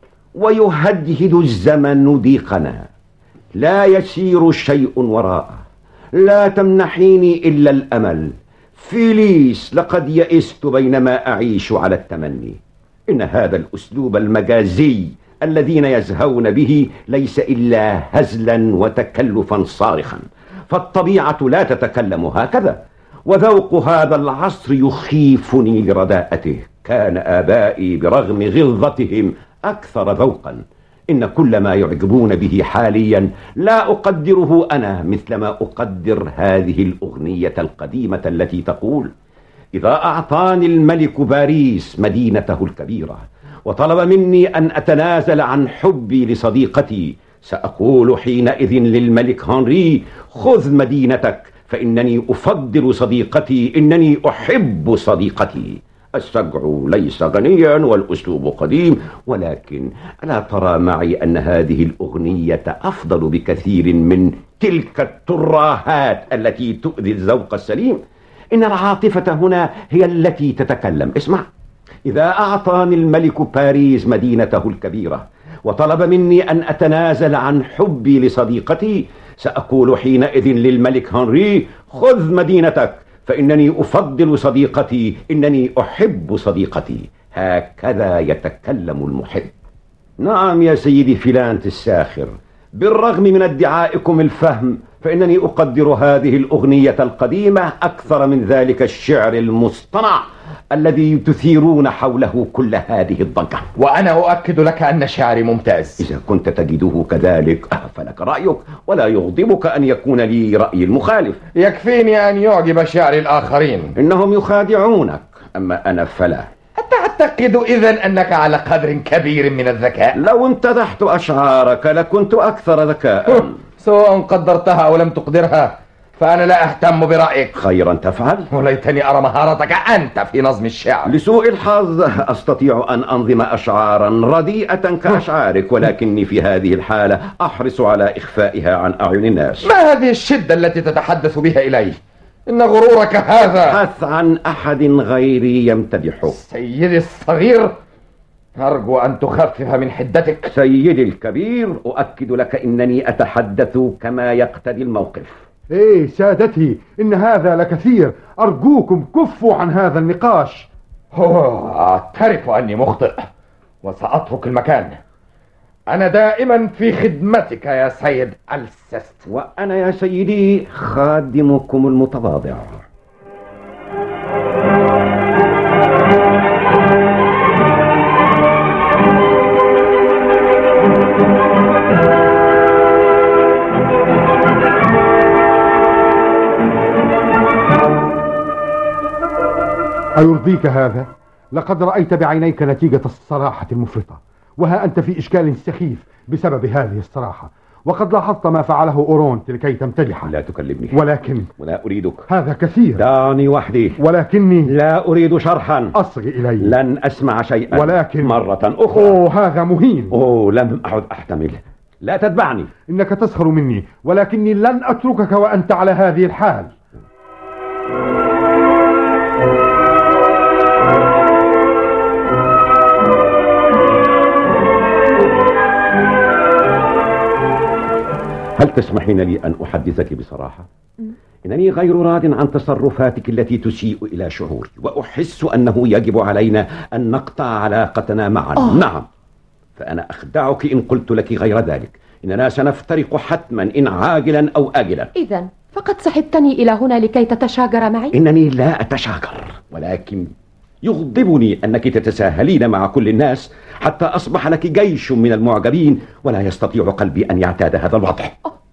ويهدهد الزمن ضيقنا، لا يسير شيء وراءه، لا تمنحيني إلا الأمل، فيليس لقد يئست بينما أعيش على التمني. إن هذا الأسلوب المجازي الذين يزهون به ليس إلا هزلا وتكلفا صارخا، فالطبيعة لا تتكلم هكذا، وذوق هذا العصر يخيفني لرداءته. كان آبائي برغم غلظتهم أكثر ذوقا. إن كل ما يعجبون به حاليا لا أقدره أنا مثل ما أقدر هذه الأغنية القديمة التي تقول: إذا أعطاني الملك باريس مدينته الكبيرة وطلب مني أن أتنازل عن حبي لصديقتي، سأقول حينئذ للملك هنري: خذ مدينتك، فإنني أفضل صديقتي، إنني أحب صديقتي. السجع ليس غنيا والأسلوب قديم، ولكن ألا ترى معي أن هذه الأغنية أفضل بكثير من تلك الترهات التي تؤذي الذوق السليم؟ إن العاطفة هنا هي التي تتكلم. اسمع: إذا أعطاني الملك باريس مدينته الكبيرة وطلب مني أن أتنازل عن حبي لصديقتي، سأقول حينئذ للملك هنري: خذ مدينتك، فإنني أفضل صديقتي، إنني أحب صديقتي. هكذا يتكلم المحب. نعم يا سيدي فيلانت الساخر، بالرغم من ادعائكم الفهم فإنني أقدر هذه الأغنية القديمة أكثر من ذلك الشعر المصطنع الذي تثيرون حوله كل هذه الضجة. وأنا أؤكد لك أن شعري ممتاز. إذا كنت تجده كذلك فلك رأيك، ولا يغضبك أن يكون لي رأي المخالف. يكفيني أن يعجب شعر الآخرين. إنهم يخادعونك، أما أنا فلا. أتعتقد إذن أنك على قدر كبير من الذكاء؟ لو امتدحت أشعارك لكنت أكثر ذكاء. سواء قدرتها أو لم تقدرها فأنا لا أهتم برأيك. خيرا تفعل. وليتني أرى مهارتك أنت في نظم الشعر. لسوء الحظ أستطيع أن أنظم أشعارا رديئة كأشعارك، ولكني في هذه الحالة أحرص على إخفائها عن أعين الناس. ما هذه الشدة التي تتحدث بها إلي؟ إن غرورك هذا. بحث عن أحد غيري يمتدحك. سيدي الصغير، أرجو أن تخفف من حدتك. سيدي الكبير، أؤكد لك إنني أتحدث كما يقتضي الموقف. ايه سادتي، إن هذا لكثير، أرجوكم كفوا عن هذا النقاش. أعترف أني مخطئ وسأترك المكان. أنا دائما في خدمتك يا سيد ألسست. وأنا يا سيدي خادمكم المتواضع. أيرضيك هذا؟ لقد رأيت بعينيك نتيجة الصراحة المفرطة، وها أنت في إشكال سخيف بسبب هذه الصراحة، وقد لاحظت ما فعله أورونت لكي تمتدحه. لا تكلمني. ولكن ولا أريدك. هذا كثير. دعني وحدي. ولكني لا أريد شرحا. أصغي إلي. لن أسمع شيئا. ولكن مرة أخرى. أوه هذا مهين. أوه لم أعد أحتمل. لا تتبعني. إنك تسخر مني، ولكني لن أتركك وأنت على هذه الحال. هل تسمحين لي أن أحدثك بصراحة؟ إنني غير راض عن تصرفاتك التي تسيء إلى شعوري، وأحس أنه يجب علينا أن نقطع علاقتنا معا. أوه. نعم، فأنا أخدعك إن قلت لك غير ذلك. إننا سنفترق حتما إن عاجلا أو آجلا. إذن فقد صحبتني إلى هنا لكي تتشاجر معي؟ إنني لا أتشاجر، ولكن يغضبني أنك تتساهلين مع كل الناس حتى أصبح لك جيش من المعجبين، ولا يستطيع قلبي أن يعتاد هذا الوضع.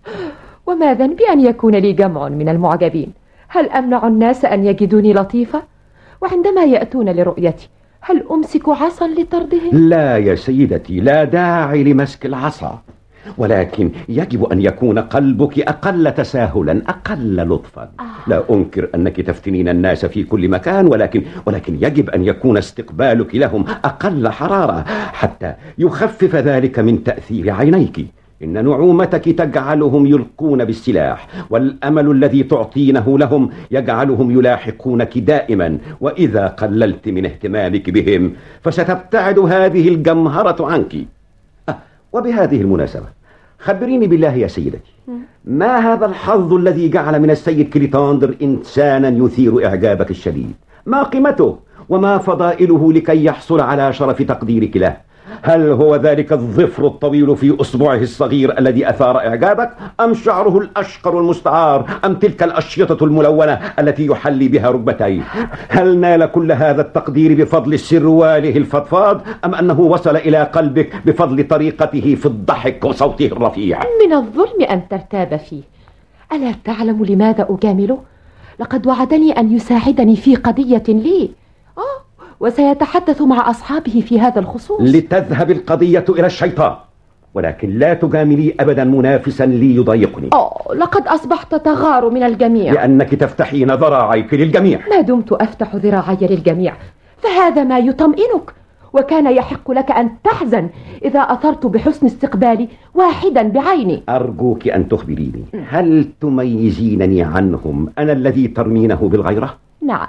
وما ذنبي أن يكون لي جمع من المعجبين؟ هل أمنع الناس أن يجدوني لطيفة؟ وعندما يأتون لرؤيتي هل أمسك عصا لطردهم؟ لا يا سيدتي، لا داعي لمسك العصا، ولكن يجب أن يكون قلبك أقل تساهلا، أقل لطفا. آه. لا أنكر أنك تفتنين الناس في كل مكان، ولكن ولكن يجب أن يكون استقبالك لهم أقل حرارة حتى يخفف ذلك من تأثير عينيك. إن نعومتك تجعلهم يلقون بالسلاح، والأمل الذي تعطينه لهم يجعلهم يلاحقونك دائما، وإذا قللت من اهتمامك بهم فستبتعد هذه الجمهرة عنك. أه وبهذه المناسبة خبريني بالله يا سيدتي، ما هذا الحظ الذي جعل من السيد كليتاندر إنسانا يثير إعجابك الشديد؟ ما قيمته وما فضائله لكي يحصل على شرف تقديرك له؟ هل هو ذلك الظفر الطويل في أصبعه الصغير الذي أثار إعجابك، أم شعره الأشقر المستعار، أم تلك الأشيطة الملونة التي يحلي بها ركبتيه؟ هل نال كل هذا التقدير بفضل سرواله الفضفاض، أم أنه وصل إلى قلبك بفضل طريقته في الضحك وصوته الرفيع؟ من الظلم أن ترتاب فيه. ألا تعلم لماذا أجامله؟ لقد وعدني أن يساعدني في قضية لي، آه وسيتحدث مع أصحابه في هذا الخصوص. لتذهب القضية إلى الشيطان، ولكن لا تجاملي أبدا منافسا لي يضايقني. أوه لقد أصبحت تغار من الجميع، لأنك تفتحين ذراعيك للجميع. ما دمت أفتح ذراعي للجميع فهذا ما يطمئنك، وكان يحق لك أن تحزن إذا أثرت بحسن استقبالي واحدا بعيني. أرجوك أن تخبريني، هل تميزينني عنهم أنا الذي ترمينه بالغيرة؟ نعم،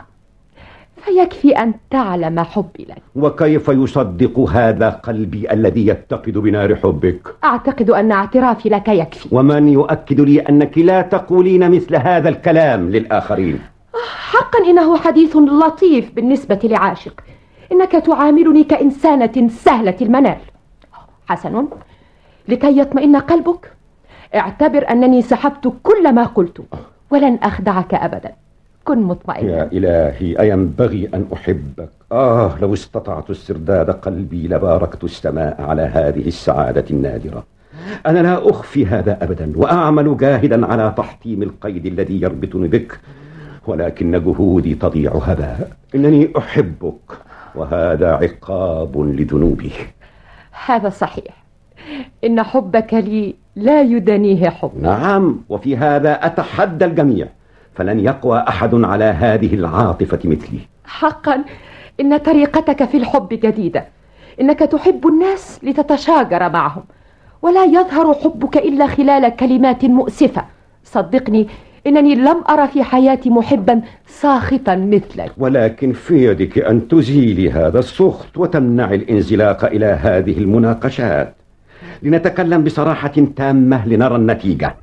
فيكفي أن تعلم حبي لك. وكيف يصدق هذا قلبي الذي يتقد بنار حبك؟ أعتقد أن اعترافي لك يكفي. ومن يؤكد لي أنك لا تقولين مثل هذا الكلام للآخرين؟ حقا إنه حديث لطيف بالنسبة لعاشق. إنك تعاملني كإنسانة سهلة المنال. حسن، لكي يطمئن قلبك اعتبر أنني سحبت كل ما قلته ولن أخدعك أبدا. كن مطمئن. يا إلهي، أينبغي أن أحبك؟ آه لو استطعت استرداد قلبي لباركت السماء على هذه السعادة النادرة. أنا لا أخفي هذا أبدا، وأعمل جاهدا على تحطيم القيد الذي يربطني بك، ولكن جهودي تضيع هباء. إنني أحبك، وهذا عقاب لذنوبي. هذا صحيح، إن حبك لي لا يدنيه حب. نعم، وفي هذا أتحدى الجميع، فلن يقوى أحد على هذه العاطفة مثلي. حقا إن طريقتك في الحب جديدة. إنك تحب الناس لتتشاجر معهم، ولا يظهر حبك إلا خلال كلمات مؤسفة. صدقني إنني لم أرى في حياتي محبا ساخطا مثلك. ولكن في يدك أن تزيلي هذا السخط وتمنع الانزلاق إلى هذه المناقشات، لنتكلم بصراحة تامة لنرى النتيجة.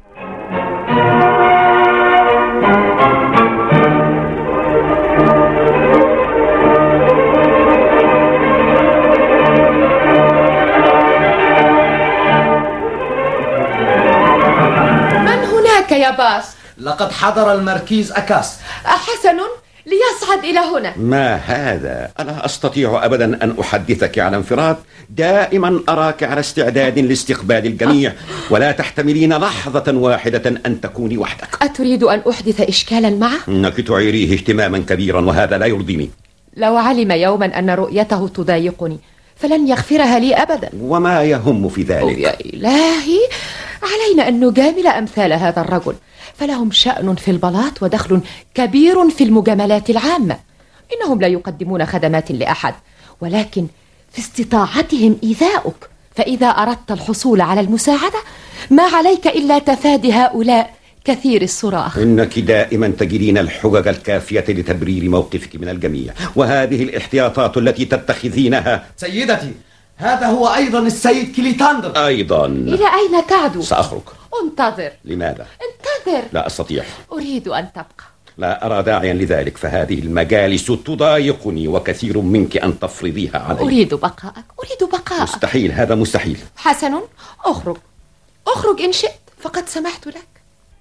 يا باس، لقد حضر المركيز أكاس. حسن، ليصعد إلى هنا. ما هذا؟ ألا أستطيع أبدا أن أحدثك على انفراد؟ دائما أراك على استعداد لاستقبال الجميع، ولا تحتملين لحظة واحدة أن تكوني وحدك. أتريد أن أحدث إشكالا معه؟ إنك تعيريه اهتماما كبيرا، وهذا لا يرضيني. لو علم يوما أن رؤيته تضايقني فلن يغفرها لي أبدا. وما يهم في ذلك؟ يا إلهي، علينا أن نجامل أمثال هذا الرجل، فلهم شأن في البلاط ودخل كبير في المجاملات العامة. إنهم لا يقدمون خدمات لأحد، ولكن في استطاعتهم إيذاؤك. فإذا أردت الحصول على المساعدة ما عليك إلا تفادي هؤلاء كثير الصراخ. إنك دائما تجدين الحجج الكافية لتبرير موقفك من الجميع، وهذه الاحتياطات التي تتخذينها. سيدتي، هذا هو أيضا السيد كليتاندر. أيضا. إلى أين تعدو؟ سأخرج. انتظر. لماذا؟ انتظر. لا أستطيع. أريد أن تبقى. لا أرى داعيا لذلك، فهذه المجالس تضايقني، وكثير منك أن تفرضيها علي. أريد بقاءك، أريد بقاءك. مستحيل، هذا مستحيل. حسن، أخرج أخرج إن شئت، فقد سمحت لك.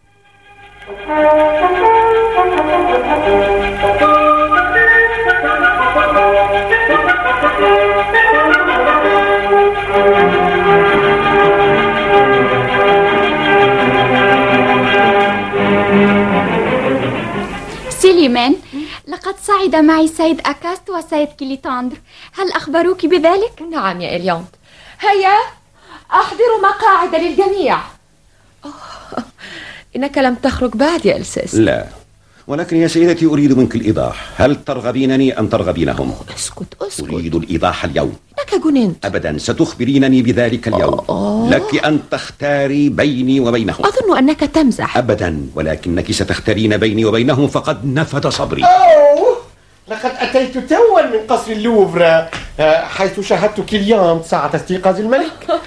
سليمان، لقد صعد معي السيد أكاست والسيد كليتاندر، هل أخبروك بذلك؟ نعم يا إليونت. هيا أحضروا مقاعد للجميع. أوه. إنك لم تخرج بعد يا ألساس. لا، ولكن يا سيدتي أريد منك الإيضاح. هل ترغبينني أم ترغبينهم؟ اسكت اسكت. أريد الإيضاح اليوم. إنك جننت. أبدا، ستخبرينني بذلك اليوم. أوه. لك أن تختاري بيني وبينهم. أظن أنك تمزح. أبدا، ولكنك ستختارين بيني وبينهم، فقد نفد صبري. أوه، لقد أتيت توا من قصر اللوفر، حيث شاهدت كليان ساعة استيقاظ الملك.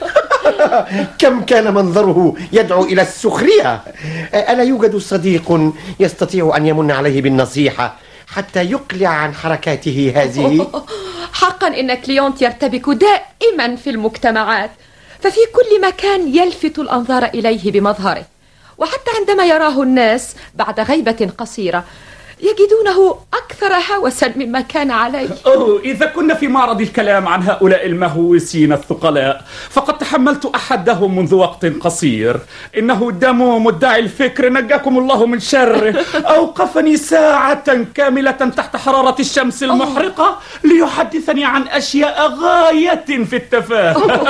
كم كان منظره يدعو إلى السخرية. ألا يوجد صديق يستطيع أن يمن عليه بالنصيحة حتى يقلع عن حركاته هذه؟ حقا إن كليونت يرتبك دائما في المجتمعات، ففي كل مكان يلفت الأنظار إليه بمظهره، وحتى عندما يراه الناس بعد غيبة قصيرة يجدونه أكثر هوسا مما كان عليه. أوه، إذا كنا في معرض الكلام عن هؤلاء المهووسين الثقلاء فقد تحملت أحدهم منذ وقت قصير. إنه الدمو مدعي الفكر، نجاكم الله من شره، أوقفني ساعة كاملة تحت حرارة الشمس المحرقة ليحدثني عن أشياء غاية في التفاهة.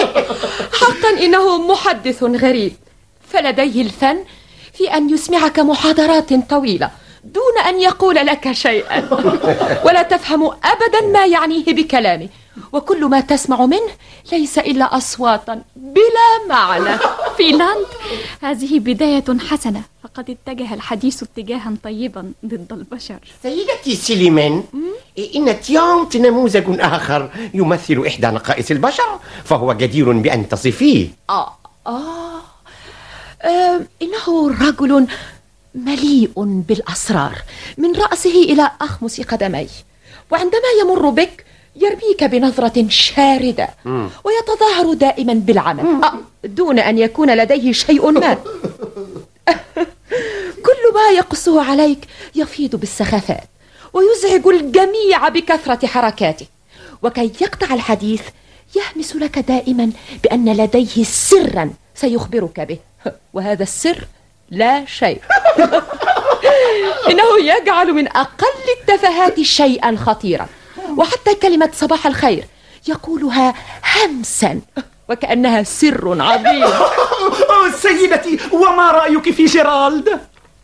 حقا إنه محدث غريب، فلديه الفن في أن يسمعك محاضرات طويلة دون أن يقول لك شيئا، ولا تفهم أبدا ما يعنيه بكلامه، وكل ما تسمع منه ليس إلا أصواتا بلا معنى. فيلاند، هذه بداية حسنة، فقد اتجه الحديث اتجاها طيبا ضد البشر. سيدتي سليمان، إن تيانت نموذج آخر يمثل إحدى نقائص البشر، فهو جدير بأن تصفيه. آه آه, آه إنه رجل مليء بالأسرار من رأسه إلى أخمص قدميه، وعندما يمر بك يرميك بنظرة شاردة ويتظاهر دائما بالعمل آه دون أن يكون لديه شيء ما. كل ما يقصه عليك يفيض بالسخافات ويزعج الجميع بكثرة حركاته، وكي يقطع الحديث يهمس لك دائما بأن لديه سرا سيخبرك به، وهذا السر لا شيء. إنه يجعل من أقل التفاهات شيئا خطيرا، وحتى كلمة صباح الخير يقولها همسا وكأنها سر عظيم. سيدتي، وما رأيك في جيرالد؟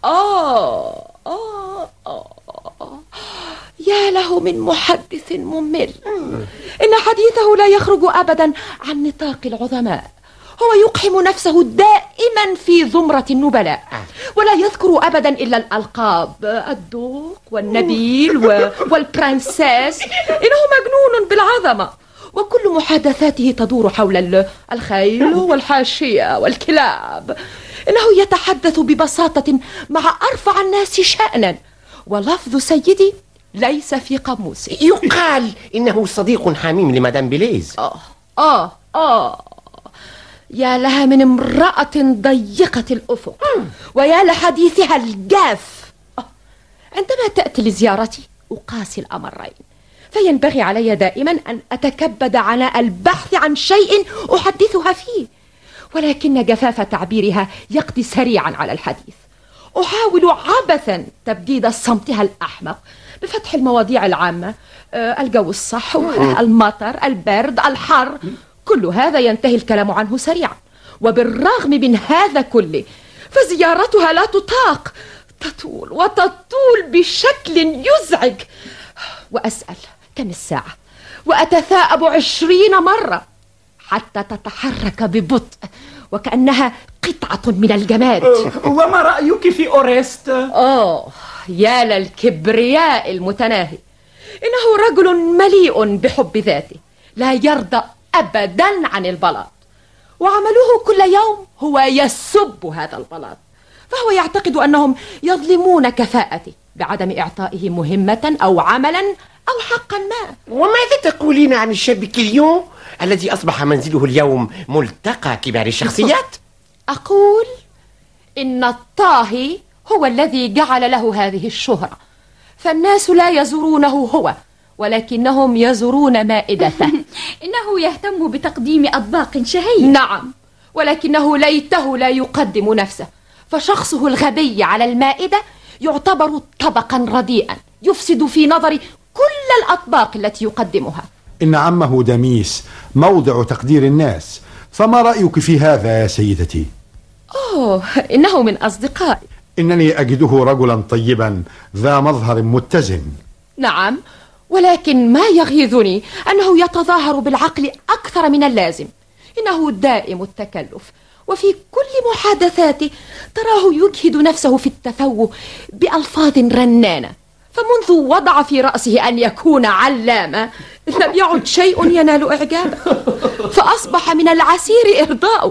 آه آه آه يا له من محدث ممل، إن حديثه لا يخرج أبدا عن نطاق العظماء. هو يقحم نفسه دائما في زمرة النبلاء، ولا يذكر أبدا إلا الألقاب الدوق والنبيل والبرنسيس. إنه مجنون بالعظمة، وكل محادثاته تدور حول الخيل والحاشية والكلاب. إنه يتحدث ببساطة مع أرفع الناس شأنا، ولفظ سيدي ليس في قاموسه. يقال إنه صديق حميم لمدام بليز. آه آه آه يا لها من امرأة ضيقة الأفق، ويا لحديثها الجاف. عندما تأتي لزيارتي أقاسي الأمرين، فينبغي علي دائما أن أتكبد عناء البحث عن شيء أحدثها فيه، ولكن جفاف تعبيرها يقضي سريعا على الحديث. أحاول عبثا تبديد صمتها الأحمق بفتح المواضيع العامة، الجو الصحو، المطر، البرد، الحر، كل هذا ينتهي الكلام عنه سريعا. وبالرغم من هذا كله فزيارتها لا تطاق، تطول وتطول بشكل يزعج. وأسأل كم الساعة وأتثاءب عشرين مرة حتى تتحرك ببطء وكأنها قطعة من الجماد. وما رأيك في أوريست؟ آه يا للكبرياء المتناهي. إنه رجل مليء بحب ذاته، لا يرضى أبدا عن البلاط، وعمله كل يوم هو يسب هذا البلاط، فهو يعتقد أنهم يظلمون كفاءته بعدم إعطائه مهمة أو عملا أو حقا ما. وماذا تقولين عن الشاب كليون الذي أصبح منزله اليوم ملتقى كبار الشخصيات؟ أقول إن الطاهي هو الذي جعل له هذه الشهرة، فالناس لا يزورونه هو ولكنهم يزورون مائدته. إنه يهتم بتقديم أطباق شهية. نعم، ولكنه ليته لا يقدم نفسه، فشخصه الغبي على المائدة يعتبر طبقا رديئا يفسد في نظر كل الأطباق التي يقدمها. إن عمه دميس موضع تقدير الناس، فما رأيك في هذا يا سيدتي؟ أوه، إنه من أصدقائي. إنني أجده رجلا طيبا ذا مظهر متزن. نعم، ولكن ما يغيظني أنه يتظاهر بالعقل أكثر من اللازم. إنه دائم التكلف، وفي كل محادثاته تراه يجهد نفسه في التفوه بألفاظ رنانة، فمنذ وضع في رأسه أن يكون علامة لم يعد شيء ينال إعجابه، فأصبح من العسير إرضاؤه.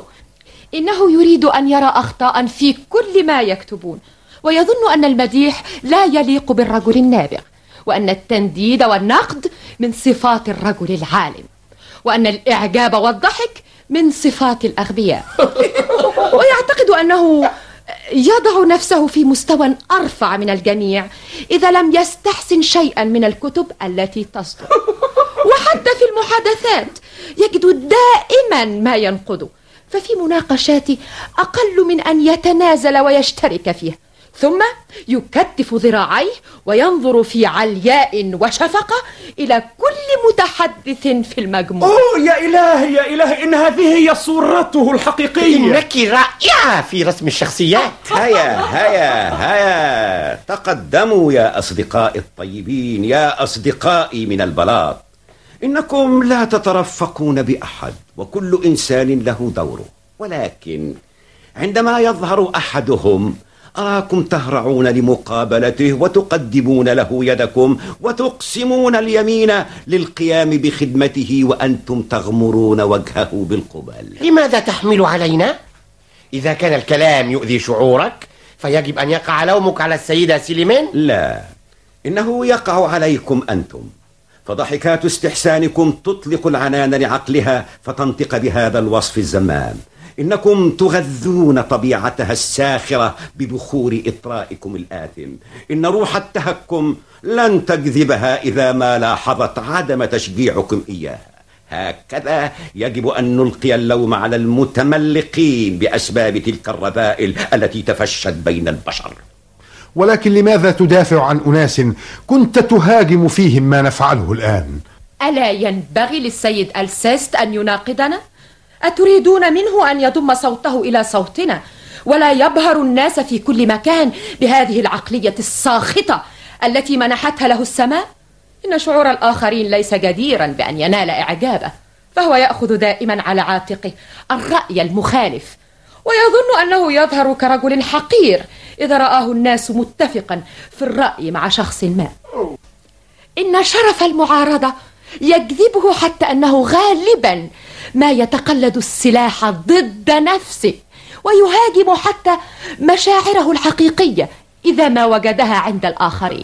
إنه يريد أن يرى أخطاء في كل ما يكتبون، ويظن أن المديح لا يليق بالرجل النابغ، وأن التنديد والنقد من صفات الرجل العالم، وأن الإعجاب والضحك من صفات الأغبياء. ويعتقد أنه يضع نفسه في مستوى أرفع من الجميع إذا لم يستحسن شيئا من الكتب التي تصدر. وحتى في المحادثات يجد دائما ما ينقده، ففي مناقشاتي أقل من أن يتنازل ويشترك فيها، ثم يكتف ذراعيه وينظر في علياء وشفقة إلى كل متحدث في المجموع. أوه يا إلهي يا إلهي، إن هذه هي صورته الحقيقية. إنك رائعة في رسم الشخصيات. هيا هيا هيا، تقدموا يا أصدقائي الطيبين، يا أصدقائي من البلاط. إنكم لا تترفقون بأحد، وكل إنسان له دوره، ولكن عندما يظهر أحدهم أراكم تهرعون لمقابلته وتقدمون له يدكم وتقسمون اليمين للقيام بخدمته، وأنتم تغمرون وجهه بالقبل. لماذا تحمل علينا؟ إذا كان الكلام يؤذي شعورك فيجب أن يقع لومك على السيدة سيليمين. لا، إنه يقع عليكم أنتم، فضحكات استحسانكم تطلق العنان لعقلها فتنطق بهذا الوصف الزمام. إنكم تغذون طبيعتها الساخرة ببخور إطرائكم الآثم. إن روح التهكم لن تجذبها إذا ما لاحظت عدم تشجيعكم إياها. هكذا يجب أن نلقي اللوم على المتملقين بأسباب تلك الرذائل التي تفشت بين البشر. ولكن لماذا تدافع عن أناس كنت تهاجم فيهم ما نفعله الآن؟ ألا ينبغي للسيد ألسيست أن يناقضنا؟ أتريدون منه أن يضم صوته إلى صوتنا ولا يبهر الناس في كل مكان بهذه العقلية الساخطة التي منحتها له السماء؟ إن شعور الآخرين ليس جديرا بأن ينال إعجابه، فهو يأخذ دائما على عاتقه الرأي المخالف، ويظن أنه يظهر كرجل حقير إذا رآه الناس متفقا في الرأي مع شخص ما. إن شرف المعارضة يجذبه حتى أنه غالبا ما يتقلد السلاح ضد نفسه ويهاجم حتى مشاعره الحقيقية إذا ما وجدها عند الآخرين.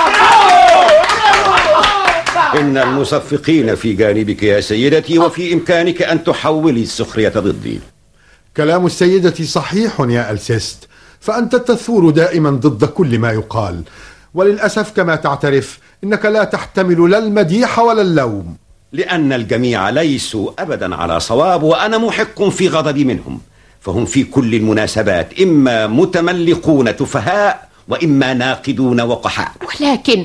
إن المصفقين في جانبك يا سيدتي، وفي إمكانك أن تحولي السخرية ضدي. كلام السيدة صحيح يا ألسيست، فأنت تثور دائما ضد كل ما يقال، وللأسف كما تعترف إنك لا تحتمل لا المديح ولا اللوم. لأن الجميع ليسوا أبدا على صواب، وأنا محق في غضبي منهم، فهم في كل المناسبات إما متملقون تفهاء وإما ناقدون وقحاء. ولكن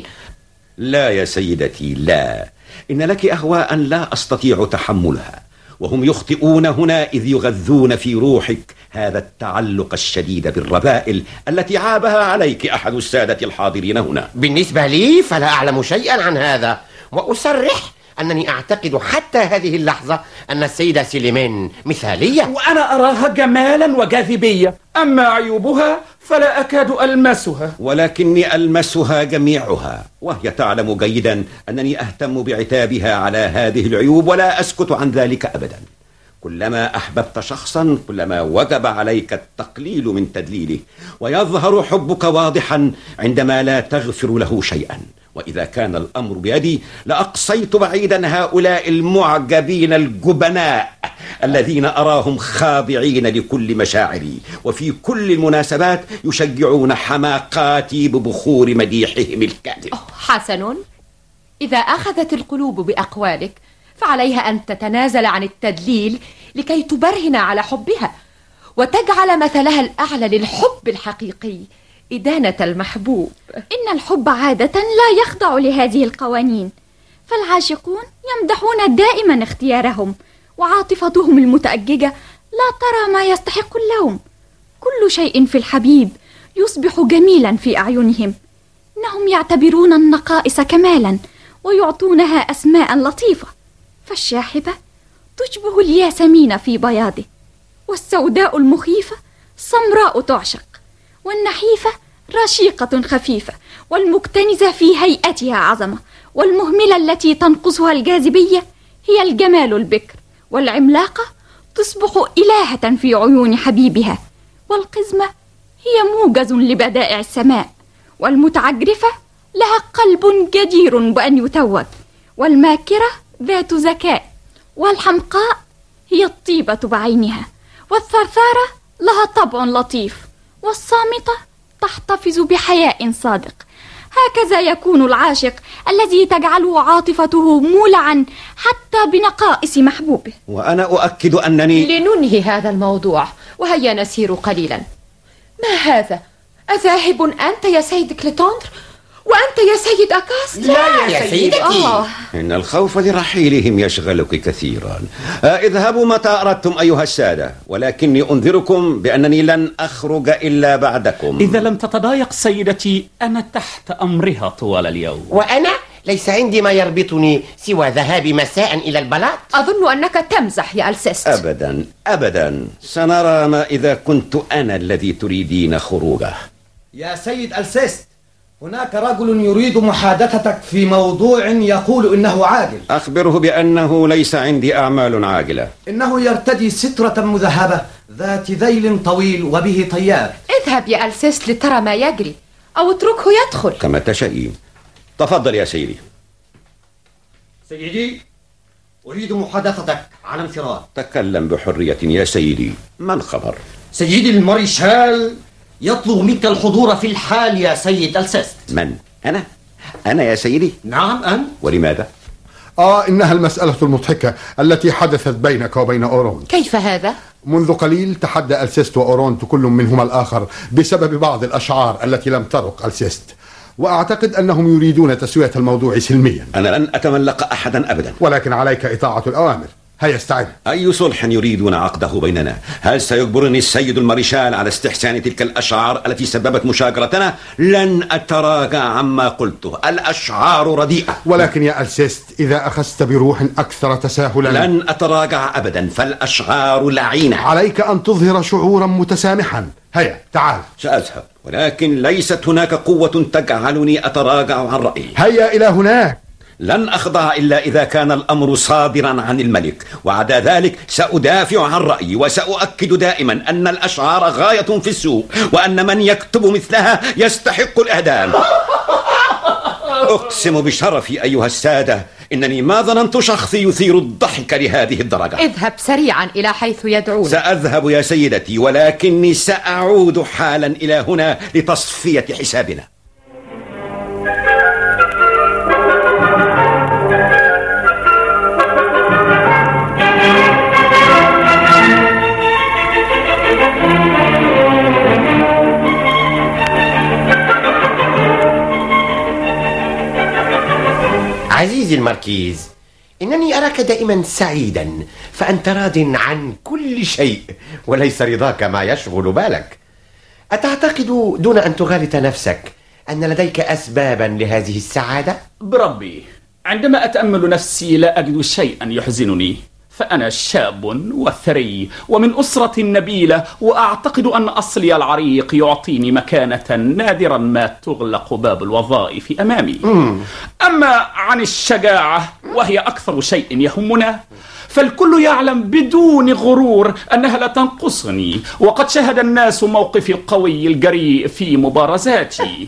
لا يا سيدتي، لا، إن لك أهواء لا أستطيع تحملها، وهم يخطئون هنا إذ يغذون في روحك هذا التعلق الشديد بالرذائل التي عابها عليك أحد السادة الحاضرين هنا. بالنسبة لي فلا أعلم شيئا عن هذا، وأصرح أنني أعتقد حتى هذه اللحظة أن السيدة سليمان مثالية، وأنا أراها جمالا وجاذبية، أما عيوبها فلا أكاد ألمسها. ولكني ألمسها جميعها، وهي تعلم جيدا أنني أهتم بعتابها على هذه العيوب ولا أسكت عن ذلك أبدا. كلما أحببت شخصا كلما وجب عليك التقليل من تدليله، ويظهر حبك واضحا عندما لا تغفر له شيئا. وإذا كان الأمر بيدي لأقصيت بعيدا هؤلاء المعجبين الجبناء الذين أراهم خاضعين لكل مشاعري، وفي كل المناسبات يشجعون حماقاتي ببخور مديحهم الكاذب. حسن، إذا أخذت القلوب بأقوالك فعليها أن تتنازل عن التدليل لكي تبرهن على حبها وتجعل مثلها الأعلى للحب الحقيقي إدانة المحبوب. إن الحب عادة لا يخضع لهذه القوانين، فالعاشقون يمدحون دائما اختيارهم، وعاطفتهم المتأججة لا ترى ما يستحق اللوم. كل شيء في الحبيب يصبح جميلا في أعينهم. إنهم يعتبرون النقائص كمالا ويعطونها أسماء لطيفة، فالشاحبة تشبه الياسمين في بياضه، والسوداء المخيفة سمراء تعشق، والنحيفة رشيقة خفيفة، والمكتنزة في هيئتها عظمة، والمهملة التي تنقصها الجاذبية هي الجمال البكر، والعملاقة تصبح إلهة في عيون حبيبها، والقزمة هي موجز لبدائع السماء، والمتعجرفة لها قلب جدير بأن يتوج، والماكرة ذات ذكاء، والحمقاء هي الطيبة بعينها، والثرثارة لها طبع لطيف، والصامتة تحتفظ بحياء صادق. هكذا يكون العاشق الذي تجعله عاطفته مولعا حتى بنقائص محبوبه. وأنا أؤكد أنني لننهي هذا الموضوع وهيا نسير قليلا. ما هذا؟ أذاهب أنت يا سيد كليتوندر؟ وأنت يا سيد أكاست؟ لا يا سيدتي. آه. إن الخوف لرحيلهم يشغلك كثيرا. آه اذهبوا متى أردتم أيها السادة، ولكني أنذركم بأنني لن أخرج إلا بعدكم. إذا لم تتضايق سيدتي أنا تحت أمرها طوال اليوم. وأنا ليس عندي ما يربطني سوى ذهاب مساء إلى البلاط. أظن أنك تمزح يا ألسيست. أبدا أبدا، سنرى ما إذا كنت أنا الذي تريدين خروجه. يا سيد ألسيست، هناك رجل يريد محادثتك في موضوع يقول إنه عاجل. أخبره بأنه ليس عندي أعمال عاجلة. إنه يرتدي سترة مذهبة ذات ذيل طويل وبه طيار. اذهب يا ألسيست لترى ما يجري، أو اتركه يدخل. كما تشائين. تفضل يا سيدي. سيدي، أريد محادثتك على انفراد. تكلم بحرية يا سيدي، ما الخبر؟ سيدي الماريشال يطلب منك الحضور في الحال يا سيد السيست. من؟ أنا؟ أنا يا سيدي؟ نعم أنت. ولماذا؟ آه إنها المسألة المضحكة التي حدثت بينك وبين أورونت. كيف هذا؟ منذ قليل تحدى السيست وأورونت كل منهما الآخر بسبب بعض الأشعار التي لم ترق السيست، وأعتقد أنهم يريدون تسوية الموضوع سلميا. أنا لن أتملق أحدا أبدا، ولكن عليك إطاعة الأوامر. هيا استعد. أي صلح يريدون عقده بيننا؟ هل سيجبرني السيد الماريشال على استحسان تلك الأشعار التي سببت مشاجرتنا؟ لن أتراجع عما قلته، الأشعار رديئة. ولكن يا السيست إذا أخذت بروح أكثر تساهلا لن أتراجع أبدا، فالأشعار لعينة. عليك أن تظهر شعورا متسامحا. هيا تعال. سأذهب، ولكن ليست هناك قوة تجعلني أتراجع عن رأيي. هيا إلى هناك. لن أخضع إلا إذا كان الأمر صادرا عن الملك، وعدا ذلك سأدافع عن رأيي، وسأؤكد دائما أن الأشعار غاية في السوء، وأن من يكتب مثلها يستحق الإعدام. أقسم بشرفي أيها السادة إنني ما ظننت شخصي يثير الضحك لهذه الدرجة. اذهب سريعا إلى حيث يدعون. سأذهب يا سيدتي، ولكني سأعود حالا إلى هنا لتصفية حسابنا. عزيزي الماركيز، إنني أراك دائما سعيدا، فأنت راض عن كل شيء وليس رضاك ما يشغل بالك. أتعتقد دون أن تغالط نفسك أن لديك أسبابا لهذه السعادة؟ بربي، عندما أتأمل نفسي لا أجد شيئا يحزنني، فأنا شاب وثري ومن أسرة نبيلة، وأعتقد أن أصلي العريق يعطيني مكانة نادرا ما تغلق باب الوظائف أمامي. مم. أما عن الشجاعة وهي أكثر شيء يهمنا، فالكل يعلم بدون غرور أنها لا تنقصني، وقد شاهد الناس موقفي القوي الجريء في مبارزاتي.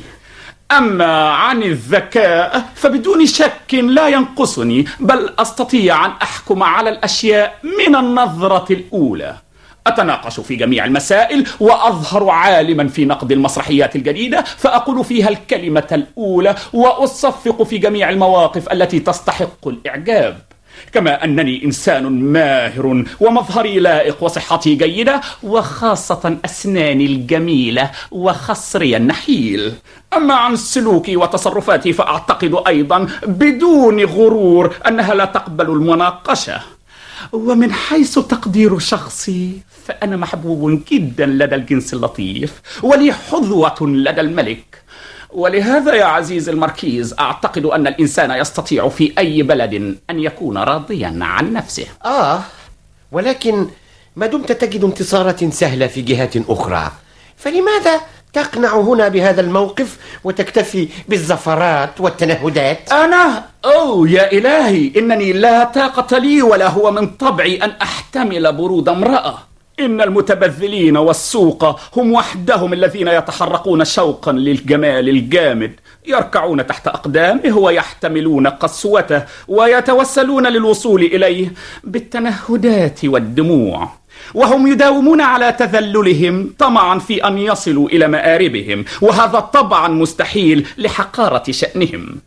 أما عن الذكاء فبدون شك لا ينقصني، بل أستطيع أن أحكم على الأشياء من النظرة الأولى. أتناقش في جميع المسائل، وأظهر عالما في نقد المسرحيات الجديدة، فأقول فيها الكلمة الأولى، وأصفق في جميع المواقف التي تستحق الإعجاب. كما أنني إنسان ماهر ومظهري لائق وصحتي جيدة، وخاصة أسناني الجميلة وخصري النحيل. أما عن سلوكي وتصرفاتي فأعتقد أيضا بدون غرور أنها لا تقبل المناقشة. ومن حيث تقدير شخصي فأنا محبوب جدا لدى الجنس اللطيف، ولي حظوة لدى الملك. ولهذا يا عزيز الماركيز أعتقد أن الإنسان يستطيع في أي بلد أن يكون راضيا عن نفسه. آه، ولكن ما دمت تجد انتصارات سهلة في جهات أخرى، فلماذا تقنع هنا بهذا الموقف وتكتفي بالزفرات والتنهدات؟ أنا؟ أوه يا إلهي، إنني لا طاقة لي ولا هو من طبعي أن أحتمل برود امرأة. إن المتبذلين والسوق هم وحدهم الذين يتحرقون شوقا للجمال الجامد، يركعون تحت أقدامه ويحتملون قسوته، ويتوسلون للوصول إليه بالتنهدات والدموع، وهم يداومون على تذللهم طمعا في أن يصلوا إلى مآربهم، وهذا طبعا مستحيل لحقارة شأنهم.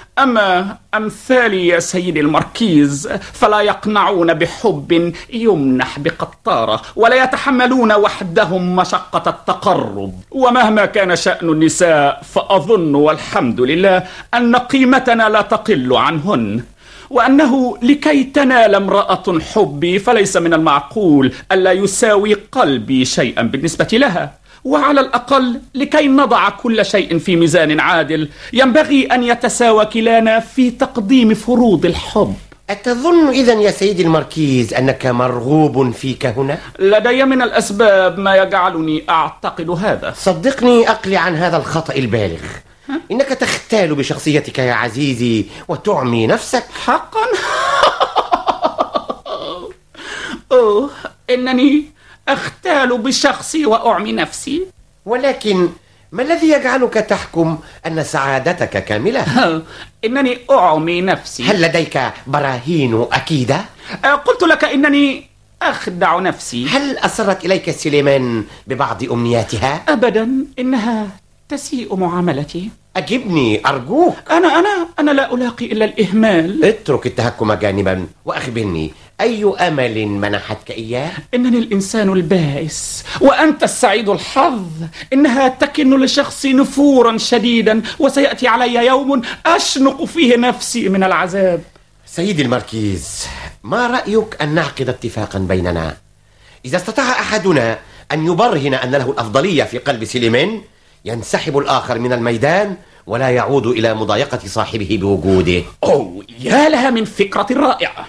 أما أمثالي يا سيدي الماركيز فلا يقنعون بحب يمنح بقطارة، ولا يتحملون وحدهم مشقة التقرب. ومهما كان شأن النساء فأظن والحمد لله أن قيمتنا لا تقل عنهن، وأنه لكي تنال امرأة حبي فليس من المعقول ألا يساوي قلبي شيئا بالنسبة لها. وعلى الأقل لكي نضع كل شيء في ميزان عادل ينبغي أن يتساوى كلانا في تقديم فروض الحب. أتظن إذن يا سيدي الماركيز أنك مرغوب فيك هنا؟ لدي من الأسباب ما يجعلني أعتقد هذا. صدقني أقلع عن هذا الخطأ البالغ. إنك تختال بشخصيتك يا عزيزي وتعمي نفسك. حقا؟ أوه، إنني أختال بشخصي وأعمي نفسي. ولكن ما الذي يجعلك تحكم أن سعادتك كاملة؟ إنني أعمي نفسي. هل لديك براهين أكيدة؟ قلت لك إنني أخدع نفسي. هل أصرت إليك سليمان ببعض أمنياتها؟ أبدا، إنها تسيء معاملتي. أجبني أرجوك. أنا أنا أنا لا ألاقي إلا الإهمال. اترك التهكم جانبا وأخبرني، أي أمل منحتك إياه؟ إنني الإنسان البائس وأنت السعيد الحظ. إنها تكن لشخصي نفورا شديدا، وسيأتي علي يوم أشنق فيه نفسي من العذاب. سيدي الماركيز، ما رأيك أن نعقد اتفاقا بيننا؟ إذا استطاع أحدنا أن يبرهن أن له الأفضلية في قلب سليمان، ينسحب الآخر من الميدان ولا يعود إلى مضايقة صاحبه بوجوده. أوه، يا لها من فكرة رائعة،